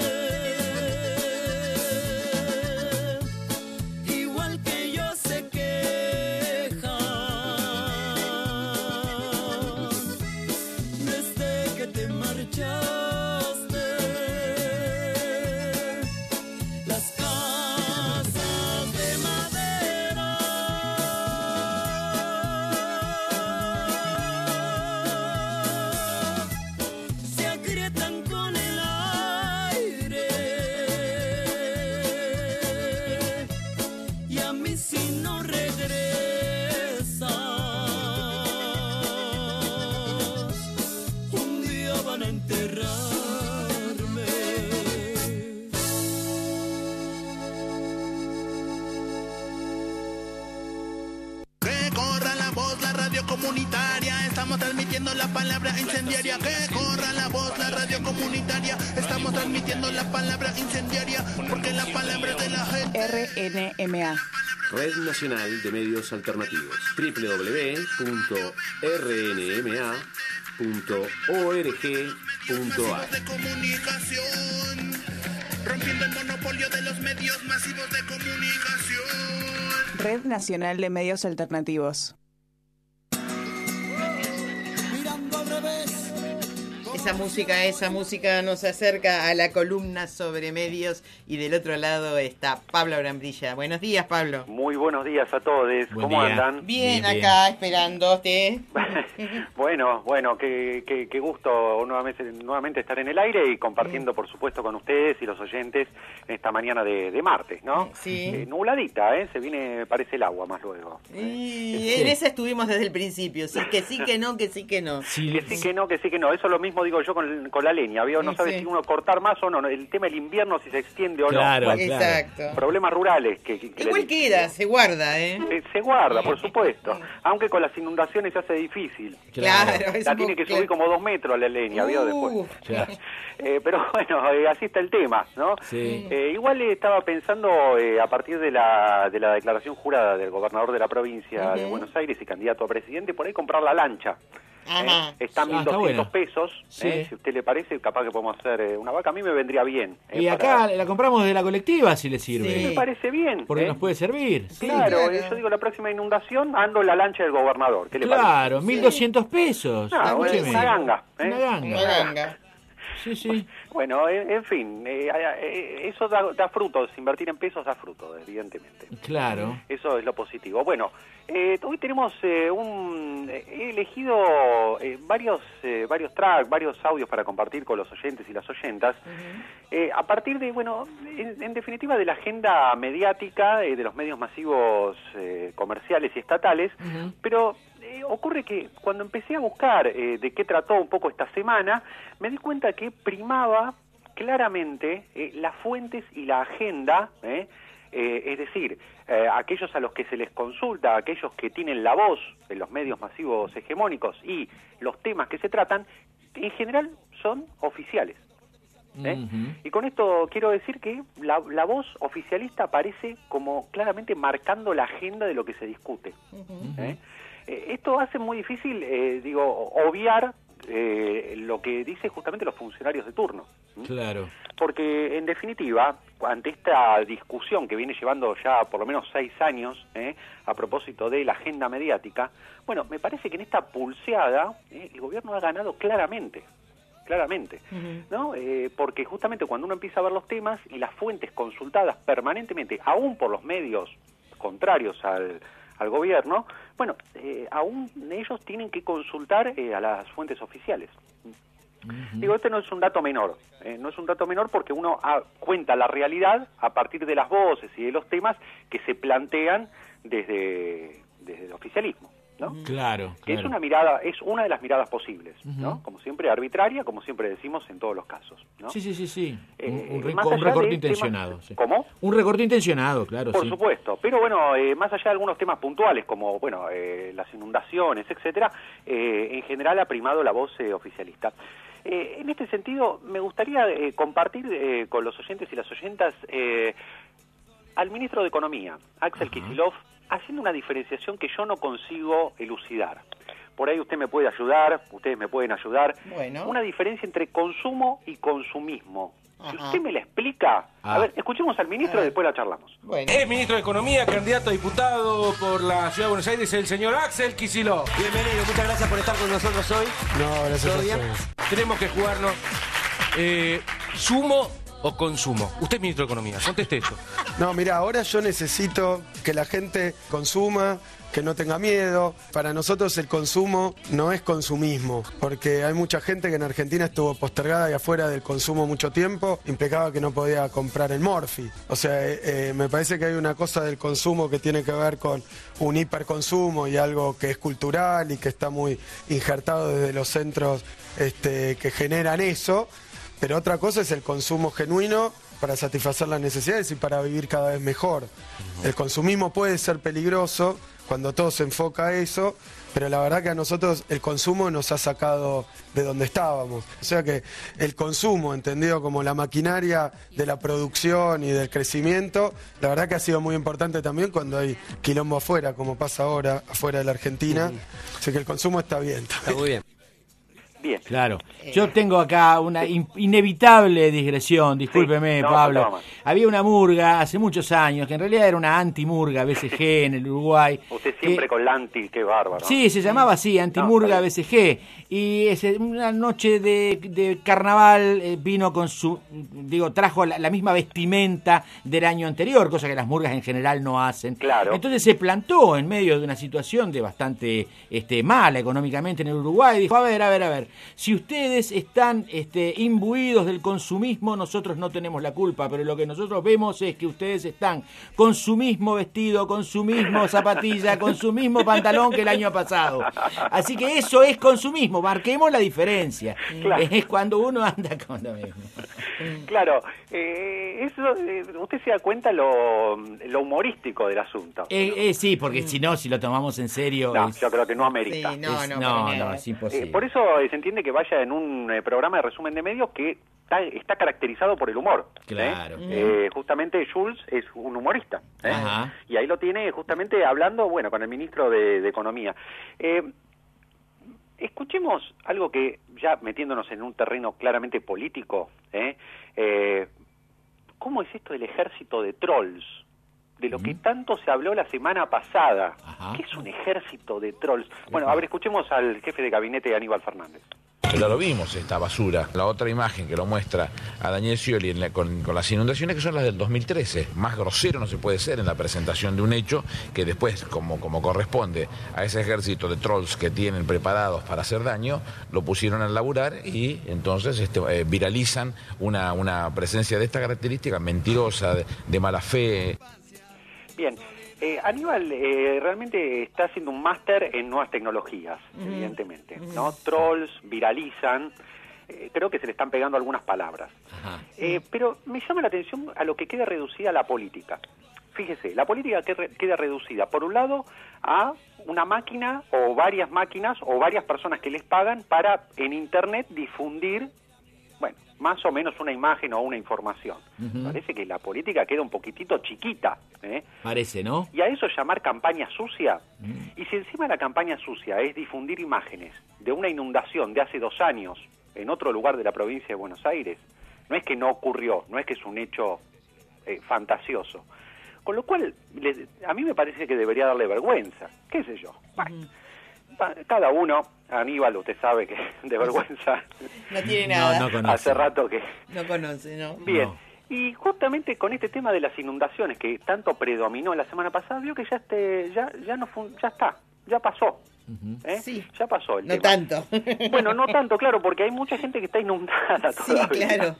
Speaker 17: igual que yo se quejan desde que te marchaste. Las casas de madera se agrietan con el aire y a mí si no regresas un día van a enterrarme.
Speaker 13: Que corra la voz, la radio comunitaria, estamos transmitiendo la palabra incendiaria. Que corra la voz, la radio comunitaria, estamos transmitiendo la palabra incendiaria, porque la palabra de la gente.
Speaker 1: R N M A.
Speaker 9: Red Nacional de Medios Alternativos. doble u doble u doble u punto r n m a punto org punto a r.
Speaker 13: De comunicación, rompiendo el monopolio de los medios masivos de comunicación.
Speaker 1: Red Nacional de Medios Alternativos.
Speaker 17: Mirando al
Speaker 8: esa música, esa música nos acerca a la columna sobre medios y del otro lado está Pablo Brambrilla. Buenos días, Pablo.
Speaker 15: Muy buenos días a todos.
Speaker 7: Buen
Speaker 15: ¿Cómo
Speaker 7: día.
Speaker 15: andan?
Speaker 8: Bien, bien acá bien. Esperándote.
Speaker 15: Bueno, bueno, qué, qué, qué gusto nuevamente, nuevamente estar en el aire y compartiendo, por supuesto, con ustedes y los oyentes esta mañana de, de martes, ¿no?
Speaker 8: Sí.
Speaker 15: Eh, nubladita, ¿eh? Se viene, parece el agua más luego.
Speaker 8: Y en esa estuvimos desde el principio, sí, que sí, que no, que sí, que no.
Speaker 15: Sí, que sí, que no, que sí, que no. Eso lo mismo digo yo con, con la leña, ¿vio? No
Speaker 8: Sí,
Speaker 15: sabe
Speaker 8: sí.
Speaker 15: si uno cortar más o no. El tema del invierno, si se extiende o
Speaker 7: Claro,
Speaker 15: no.
Speaker 7: claro.
Speaker 8: Exacto.
Speaker 15: Problemas rurales. que, que- que
Speaker 8: Igual
Speaker 15: le-
Speaker 8: queda, se guarda, ¿eh?
Speaker 15: Eh, se guarda, por supuesto. Aunque con las inundaciones se hace difícil.
Speaker 8: Claro, es
Speaker 15: La
Speaker 8: un
Speaker 15: tiene
Speaker 8: poco-
Speaker 15: que subir como dos metros la leña, ¿vio?
Speaker 8: Uh.
Speaker 15: Después. Eh, pero bueno, eh, así está el tema, ¿no?
Speaker 7: Sí.
Speaker 15: Eh, igual eh, estaba pensando, eh, a partir de la, de la declaración jurada del gobernador de la provincia de
Speaker 8: Ujú.
Speaker 15: Buenos Aires y candidato a presidente, por ahí comprar la lancha.
Speaker 8: Ajá.
Speaker 15: Eh, está
Speaker 7: Ah,
Speaker 15: mil
Speaker 7: está
Speaker 15: doscientos
Speaker 7: bueno.
Speaker 15: pesos.
Speaker 7: Sí.
Speaker 15: eh, si a usted le parece, capaz que podemos hacer eh, una vaca. A mí me vendría bien. eh,
Speaker 7: Y
Speaker 15: para-
Speaker 7: acá la compramos de la colectiva si le sirve.
Speaker 15: Me parece bien.
Speaker 7: Porque
Speaker 15: eh.
Speaker 7: nos puede servir.
Speaker 15: Claro,
Speaker 8: claro.
Speaker 15: eh, yo digo, la próxima inundación ando en la lancha del gobernador. ¿Qué le
Speaker 7: Claro,
Speaker 15: parece?
Speaker 7: mil doscientos pesos.
Speaker 15: Ah, bueno,
Speaker 7: Escúcheme.
Speaker 15: una ganga. ¿eh?
Speaker 7: Una ganga.
Speaker 8: Una ganga.
Speaker 7: Sí, sí.
Speaker 15: Bueno, en, en fin, eh, eh, eso da, da frutos, invertir en pesos da frutos, evidentemente.
Speaker 7: Claro.
Speaker 15: Eso es lo positivo. Bueno, eh, hoy tenemos eh, un... eh, he elegido eh, varios eh, varios tracks, varios audios para compartir con los oyentes y las oyentas, eh, a partir de, bueno, en, en definitiva de la agenda mediática, eh, de los medios masivos eh, comerciales y estatales, pero... Eh, ocurre que cuando empecé a buscar eh, de qué trató un poco esta semana, me di cuenta que primaba claramente eh, las fuentes y la agenda, ¿eh? Eh, es decir, eh, aquellos a los que se les consulta, aquellos que tienen la voz en los medios masivos hegemónicos y los temas que se tratan, en general son oficiales. ¿eh?
Speaker 7: Ujú.
Speaker 15: Y con esto quiero decir que la, la voz oficialista aparece como claramente marcando la agenda de lo que se discute. ¿eh? Eh, esto hace muy difícil, eh, digo, obviar eh, lo que dicen justamente los funcionarios de turno. ¿m?
Speaker 7: Claro.
Speaker 15: Porque, en definitiva, ante esta discusión que viene llevando ya por lo menos seis años, ¿eh? a propósito de la agenda mediática, bueno, me parece que en esta pulseada ¿eh? el gobierno ha ganado claramente. Claramente, ¿no? Eh, porque justamente cuando uno empieza a ver los temas y las fuentes consultadas permanentemente, aún por los medios contrarios al, al gobierno, bueno, eh, aún ellos tienen que consultar eh, a las fuentes oficiales. Digo, este no es un dato menor, eh, no es un dato menor porque uno ah, cuenta la realidad a partir de las voces y de los temas que se plantean desde, desde el oficialismo. ¿no?
Speaker 7: Claro,
Speaker 15: Que es
Speaker 7: claro.
Speaker 15: una mirada, es una de las miradas posibles,
Speaker 7: Ujú.
Speaker 15: ¿no? Como siempre arbitraria, como siempre decimos en todos los casos, ¿no?
Speaker 7: Sí, sí, sí, sí.
Speaker 15: Eh,
Speaker 7: Un, un
Speaker 15: más
Speaker 7: reco- un
Speaker 15: allá
Speaker 7: recorte
Speaker 15: de
Speaker 7: intencionado.
Speaker 15: temas-
Speaker 7: sí.
Speaker 15: ¿Cómo?
Speaker 7: Un recorte intencionado, claro,
Speaker 15: Por
Speaker 7: sí.
Speaker 15: supuesto, pero bueno, eh, más allá de algunos temas puntuales como, bueno, eh, las inundaciones, etcétera, eh, en general ha primado la voz eh, oficialista. Eh, en este sentido, me gustaría eh, compartir eh, con los oyentes y las oyentas eh, al ministro de Economía, Axel Kicillof, haciendo una diferenciación que yo no consigo elucidar. Por ahí usted me puede ayudar, ustedes me pueden ayudar.
Speaker 8: Bueno.
Speaker 15: Una diferencia entre consumo y consumismo. Si
Speaker 8: Ajá.
Speaker 15: usted me la explica,
Speaker 16: Ah.
Speaker 15: a ver, escuchemos al ministro y después la charlamos.
Speaker 16: Es ministro de Economía, candidato a diputado por la Ciudad de Buenos Aires, el señor Axel Kicillof.
Speaker 19: Bienvenido, muchas gracias por estar con nosotros hoy.
Speaker 16: No, gracias
Speaker 19: ¿Todo
Speaker 16: a
Speaker 19: bien?
Speaker 16: ustedes. Tenemos que jugarnos eh, sumo o consumo. Usted es ministro de Economía, conteste eso.
Speaker 20: No, mira, ahora yo necesito que la gente consuma, que no tenga miedo. Para nosotros el consumo no es consumismo, porque hay mucha gente que en Argentina estuvo postergada y afuera del consumo mucho tiempo, implicaba que no podía comprar el Morphy. O sea, eh, eh, me parece que hay una cosa del consumo que tiene que ver con un hiperconsumo y algo que es cultural y que está muy injertado desde los centros este, que generan eso. Pero otra cosa es el consumo genuino para satisfacer las necesidades y para vivir cada vez mejor. El consumismo puede ser peligroso cuando todo se enfoca a eso, pero la verdad que a nosotros el consumo nos ha sacado de donde estábamos. O sea que el consumo, entendido como la maquinaria de la producción y del crecimiento, la verdad que ha sido muy importante también cuando hay quilombo afuera, como pasa ahora, afuera de la Argentina. Así que el consumo está bien.
Speaker 19: Está muy bien.
Speaker 15: Bien.
Speaker 7: Claro. Yo tengo acá una in- inevitable digresión, discúlpeme,
Speaker 15: Sí, no,
Speaker 7: Pablo.
Speaker 15: no, no, no.
Speaker 7: Había una murga hace muchos años, que en realidad era una anti-murga B C G en el Uruguay.
Speaker 15: Usted siempre
Speaker 7: que-
Speaker 15: con la anti, qué bárbaro.
Speaker 7: Sí, se llamaba así, Antimurga B C G. Y ese, una noche de, de carnaval eh, vino con su, digo, trajo la, la misma vestimenta del año anterior, cosa que las murgas en general no hacen.
Speaker 15: Claro.
Speaker 7: Entonces se plantó en medio de una situación de bastante este, mala económicamente en el Uruguay. Dijo, a ver, a ver, a ver, si ustedes están este, imbuidos del consumismo, nosotros no tenemos la culpa, pero lo que nosotros vemos es que ustedes están con su mismo vestido, con su mismo zapatilla, con su mismo pantalón que el año pasado. Así que eso es consumismo, marquemos la diferencia.
Speaker 15: Claro.
Speaker 7: Es cuando uno anda con lo mismo.
Speaker 15: Claro, eh, eso, eh, usted se da cuenta lo, lo humorístico del asunto.
Speaker 7: Eh, eh, sí, porque si no, si lo tomamos en serio...
Speaker 15: No,
Speaker 7: es-
Speaker 15: yo creo que no amerita.
Speaker 7: Sí, no, Es- no, no, para no, nada. es imposible.
Speaker 15: Eh, por eso eh, se entiende que vaya en un eh, programa de resumen de medios que está, está caracterizado por el humor. ¿eh?
Speaker 7: Claro.
Speaker 15: Eh, justamente Jules es un humorista. ¿eh?
Speaker 7: Ajá.
Speaker 15: Y ahí lo tiene justamente hablando, bueno, con el ministro de, de Economía. Eh, escuchemos algo que, ya metiéndonos en un terreno claramente político, ¿eh? Eh, ¿cómo es esto del ejército de trolls? De lo que tanto se habló la semana pasada. ¿Qué es un ejército de trolls? Bueno, a ver, escuchemos al jefe de gabinete, Aníbal Fernández.
Speaker 10: Ya lo vimos, esta basura. La otra imagen que lo muestra a Daniel Scioli en la- con, con las inundaciones, que son las del dos mil trece. Más grosero no se puede ser en la presentación de un hecho que después, como, como corresponde a ese ejército de trolls que tienen preparados para hacer daño, lo pusieron a laburar y entonces este, eh, viralizan una, una presencia de esta característica mentirosa, de, de mala fe.
Speaker 15: Bien, eh, Aníbal eh, realmente está haciendo un máster en nuevas tecnologías, evidentemente, ¿no? Trolls, viralizan, eh, creo que se le están pegando algunas palabras. Eh, pero me llama la atención a lo que queda reducida la política. Fíjese, la política que re- queda reducida, por un lado, a una máquina o varias máquinas o varias personas que les pagan para en Internet difundir, bueno, más o menos una imagen o una información.
Speaker 7: Ujú.
Speaker 15: Parece que la política queda un poquitito chiquita, ¿eh?
Speaker 7: Parece, ¿no?
Speaker 15: Y a eso llamar campaña sucia. Y si encima la campaña sucia es difundir imágenes de una inundación de hace dos años en otro lugar de la provincia de Buenos Aires, no es que no ocurrió, no es que es un hecho eh, fantasioso. Con lo cual, le- a mí me parece que debería darle vergüenza, qué sé yo. Bueno, pa- cada uno, Aníbal, usted sabe que de vergüenza
Speaker 8: No tiene nada.
Speaker 7: No, no conoce.
Speaker 15: hace rato que...
Speaker 8: No conoce, ¿no?
Speaker 15: Bien. Y justamente con este tema de las inundaciones que tanto predominó la semana pasada, vio que ya este, ya ya no fun- ya está, ya pasó. ¿eh?
Speaker 8: Sí.
Speaker 15: Ya pasó el
Speaker 8: No
Speaker 15: tema.
Speaker 8: tanto.
Speaker 15: Bueno, no tanto, claro, porque hay mucha gente que está inundada
Speaker 8: Sí,
Speaker 15: todavía.
Speaker 8: claro.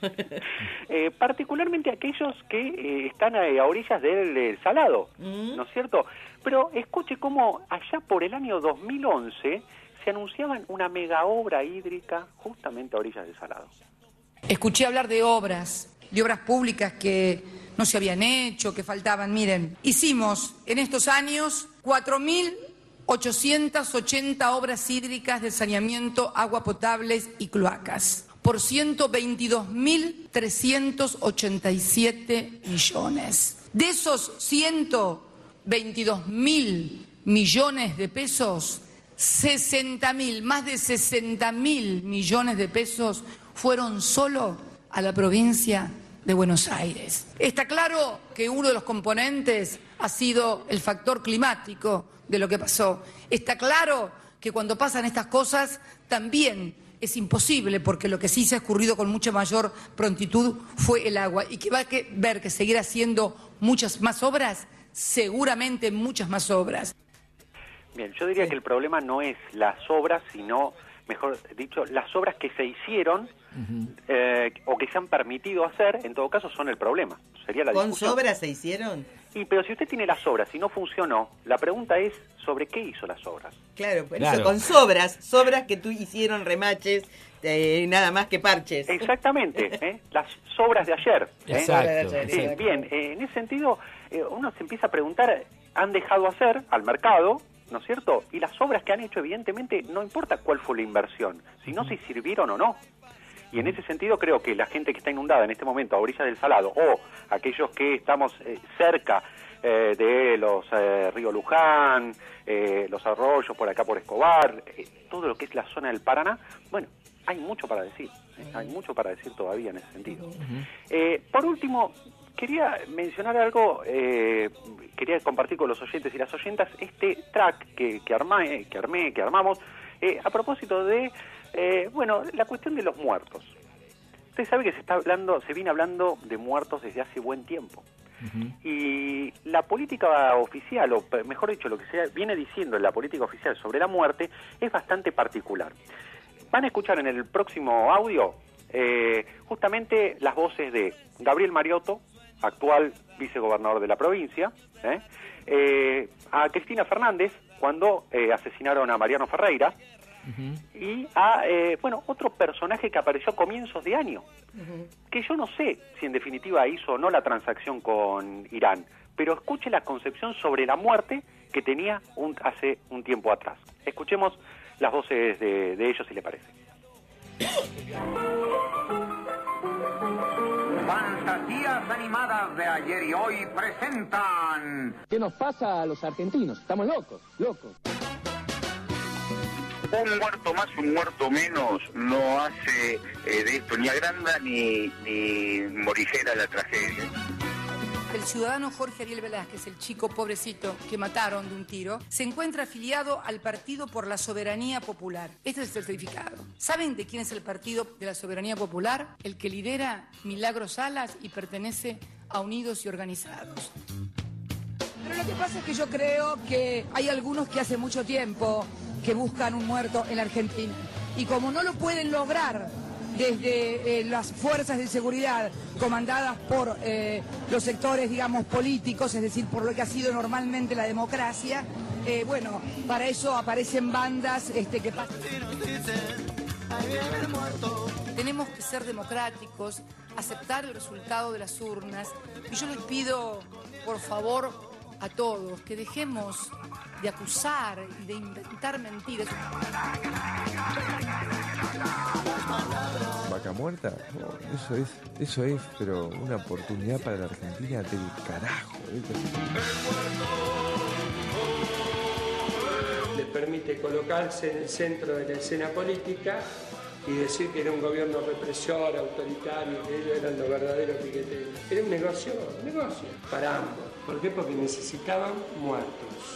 Speaker 15: Eh, particularmente aquellos que eh, están a, a orillas del, eh, Salado, ¿no es cierto? Pero escuche cómo allá por el año dos mil once se anunciaban una mega obra hídrica justamente a orillas del Salado.
Speaker 14: Escuché hablar de obras, de obras públicas que no se habían hecho, que faltaban. Miren, hicimos en estos años cuatro mil ochocientas ochenta obras hídricas de saneamiento, agua potables y cloacas, por ciento veintidós mil trescientos ochenta y siete millones. De esos ciento veintidós mil millones de pesos, sesenta mil, más de sesenta mil millones de pesos fueron solo a la provincia de Buenos Aires. Está claro que uno de los componentes ha sido el factor climático de lo que pasó. Está claro que cuando pasan estas cosas también es imposible, porque lo que sí se ha escurrido con mucha mayor prontitud fue el agua, y que va a que ver que seguir haciendo muchas más obras, seguramente muchas más obras.
Speaker 15: Bien, yo diría que el problema no es las obras, sino, mejor dicho, las obras que se hicieron eh, o que se han permitido hacer, en todo caso, son el problema. Sería la
Speaker 8: ¿Con
Speaker 15: discusión.
Speaker 8: sobras se hicieron?
Speaker 15: Y, pero si usted tiene las obras y no funcionó, la pregunta es sobre qué hizo las obras.
Speaker 8: Claro, por
Speaker 15: Claro.
Speaker 8: eso con sobras, sobras que tú hicieron remaches, eh, nada más que parches.
Speaker 15: Exactamente, ¿eh? Las sobras de ayer. ¿eh?
Speaker 8: Exacto,
Speaker 15: Sí,
Speaker 8: exacto.
Speaker 15: bien, eh, en ese sentido, eh, uno se empieza a preguntar, ¿han dejado hacer al mercado, no es cierto? Y las obras que han hecho, evidentemente, no importa cuál fue la inversión, sino si sirvieron o no. Y en ese sentido creo que la gente que está inundada en este momento a orillas del Salado, o aquellos que estamos eh, cerca eh, de los eh, Río Luján, eh, los arroyos por acá por Escobar, eh, todo lo que es la zona del Paraná, bueno, hay mucho para decir, ¿eh? Hay mucho para decir todavía en ese sentido. Eh, por último, quería mencionar algo, eh, quería compartir con los oyentes y las oyentas este track que, que, armé, que armé, que armamos, eh, a propósito de, eh, bueno, la cuestión de los muertos. Usted sabe que se está hablando, se viene hablando de muertos desde hace buen tiempo. Uh-huh. Y la política oficial, o mejor dicho, lo que se viene diciendo en la política oficial sobre la muerte es bastante particular. Van a escuchar en el próximo audio eh, justamente las voces de Gabriel Mariotto, actual vicegobernador de la provincia, ¿eh? Eh, a Cristina Fernández, cuando eh, asesinaron a Mariano Ferreira, uh-huh. y a, eh, bueno, otro personaje que apareció a comienzos de año, uh-huh. que yo no sé si en definitiva hizo o no la transacción con Irán, pero escuche la concepción sobre la muerte que tenía un, hace un tiempo atrás. Escuchemos las voces de, de ellos, si le parece.
Speaker 11: Fantasías animadas de ayer y hoy presentan...
Speaker 21: ¿Qué nos pasa a los argentinos? Estamos locos, locos.
Speaker 11: Un muerto más, un muerto menos, no hace eh, de esto ni agranda ni, ni morigera la tragedia.
Speaker 14: El ciudadano Jorge Ariel Velázquez, el chico pobrecito que mataron de un tiro, se encuentra afiliado al Partido por la Soberanía Popular. Este es el certificado. ¿Saben de quién es el Partido de la Soberanía Popular? El que lidera Milagros Salas y pertenece a Unidos y Organizados. Pero lo que pasa es que yo creo que hay algunos que hace mucho tiempo que buscan un muerto en la Argentina. Y como no lo pueden lograr desde eh, las fuerzas de seguridad comandadas por eh, los sectores, digamos, políticos, es decir, por lo que ha sido normalmente la democracia, eh, bueno, para eso aparecen bandas este, que pasan. Tenemos que ser democráticos, aceptar el resultado de las urnas, y yo les pido, por favor, a todos, que dejemos de acusar y de inventar mentiras.
Speaker 22: Vaca muerta, no, eso es, eso es, pero una oportunidad para la Argentina del carajo. ¿eh?
Speaker 24: Le permite colocarse en el centro de la escena política y decir que era un gobierno represor, autoritario, que ellos eran los verdaderos piqueteros. Era un negocio, un negocio para ambos. ¿Por qué? Porque necesitaban muertos.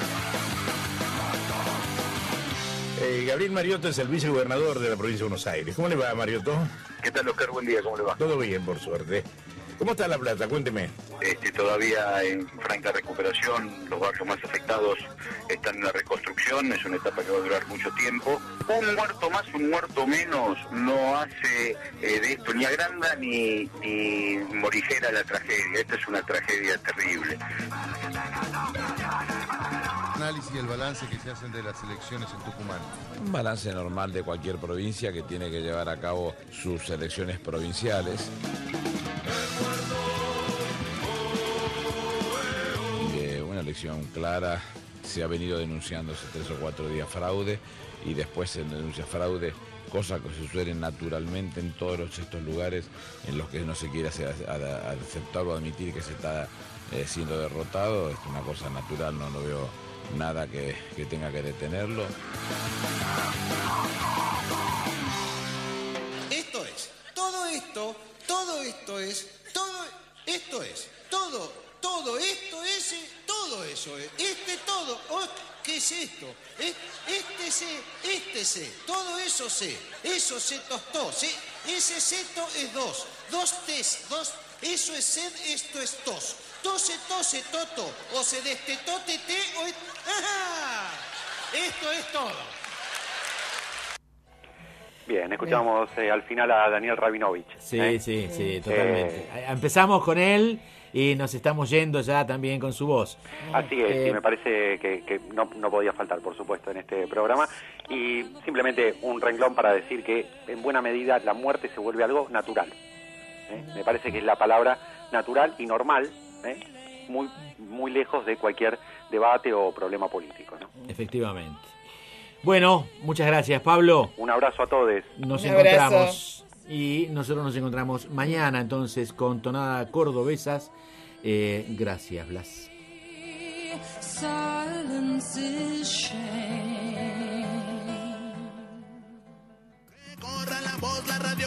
Speaker 25: Eh, Gabriel Mariotto es el vicegobernador de la provincia de Buenos Aires. ¿Cómo le va, Mariotto?
Speaker 11: ¿Qué tal, Oscar? Buen día, ¿cómo le va?
Speaker 25: Todo bien, por suerte. ¿Cómo está La Plata? Cuénteme.
Speaker 11: Este, todavía en franca recuperación, los barrios más afectados están en la reconstrucción, es una etapa que va a durar mucho tiempo. Un muerto más, un muerto menos, no hace eh, de esto ni agranda ni, ni morigera la tragedia. Esta es una tragedia terrible.
Speaker 26: Análisis y el balance que se hacen de las elecciones en Tucumán.
Speaker 10: Un balance normal de cualquier provincia que tiene que llevar a cabo sus elecciones provinciales. De una elección clara, se ha venido denunciando hace tres o cuatro días fraude y después se denuncia fraude, cosas que suceden naturalmente en todos estos lugares en los que no se quiere hacer, aceptar o admitir que se está eh, siendo derrotado. Es una cosa natural, no lo veo nada que, que tenga que detenerlo.
Speaker 27: Esto es, todo esto, todo esto es, todo esto es, todo, todo esto es, todo eso es, este todo, oh, ¿qué es esto? Este sé, este sé, todo eso sé, eso se tostó, ¿sí? Ese seto es dos, dos tes, dos, eso es sed, esto es tos. Tose, tose, toto, o se destetó, tete, o... Es... ¡Ajá! Esto es todo.
Speaker 15: Bien, escuchamos eh, al final a Daniel Rabinovich.
Speaker 28: Sí,
Speaker 15: ¿eh?
Speaker 28: sí, sí, totalmente. Eh... Empezamos con él y nos estamos yendo ya también con su voz.
Speaker 15: Así es,
Speaker 28: eh...
Speaker 15: y me parece que, que no, no podía faltar, por supuesto, en este programa. Y simplemente un renglón para decir que, en buena medida, la muerte se vuelve algo natural. ¿eh? Me parece que es la palabra natural y normal, ¿eh? muy muy lejos de cualquier debate o problema político, ¿no?
Speaker 28: Efectivamente. Bueno, muchas gracias, Pablo.
Speaker 15: Un abrazo a todos.
Speaker 28: Nos
Speaker 15: Un
Speaker 28: encontramos abrazo. Y nosotros nos encontramos mañana entonces con Tonada Cordobesas. Eh, gracias, Blas.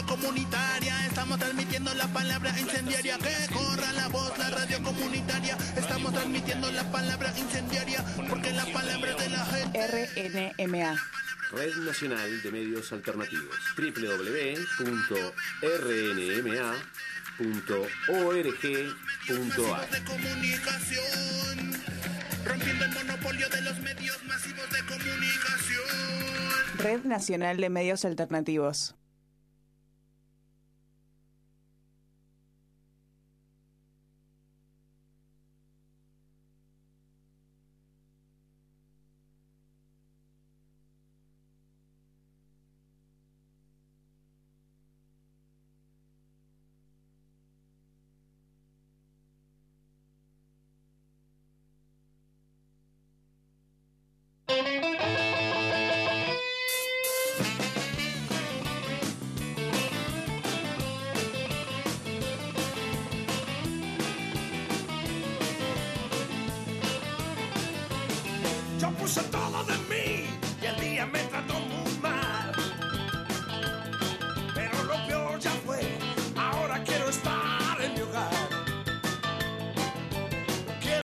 Speaker 13: radio comunitaria. Estamos transmitiendo la palabra incendiaria. Que corra la voz, la radio comunitaria. Estamos transmitiendo la palabra incendiaria. Porque la palabra de la gente.
Speaker 1: R N M A.
Speaker 9: Red Nacional de Medios Alternativos. doble u doble u doble u punto r n m a punto org punto a r.
Speaker 13: De comunicación, rompiendo el monopolio de los medios masivos de comunicación.
Speaker 1: Red Nacional de Medios Alternativos.
Speaker 13: Yo puse todo de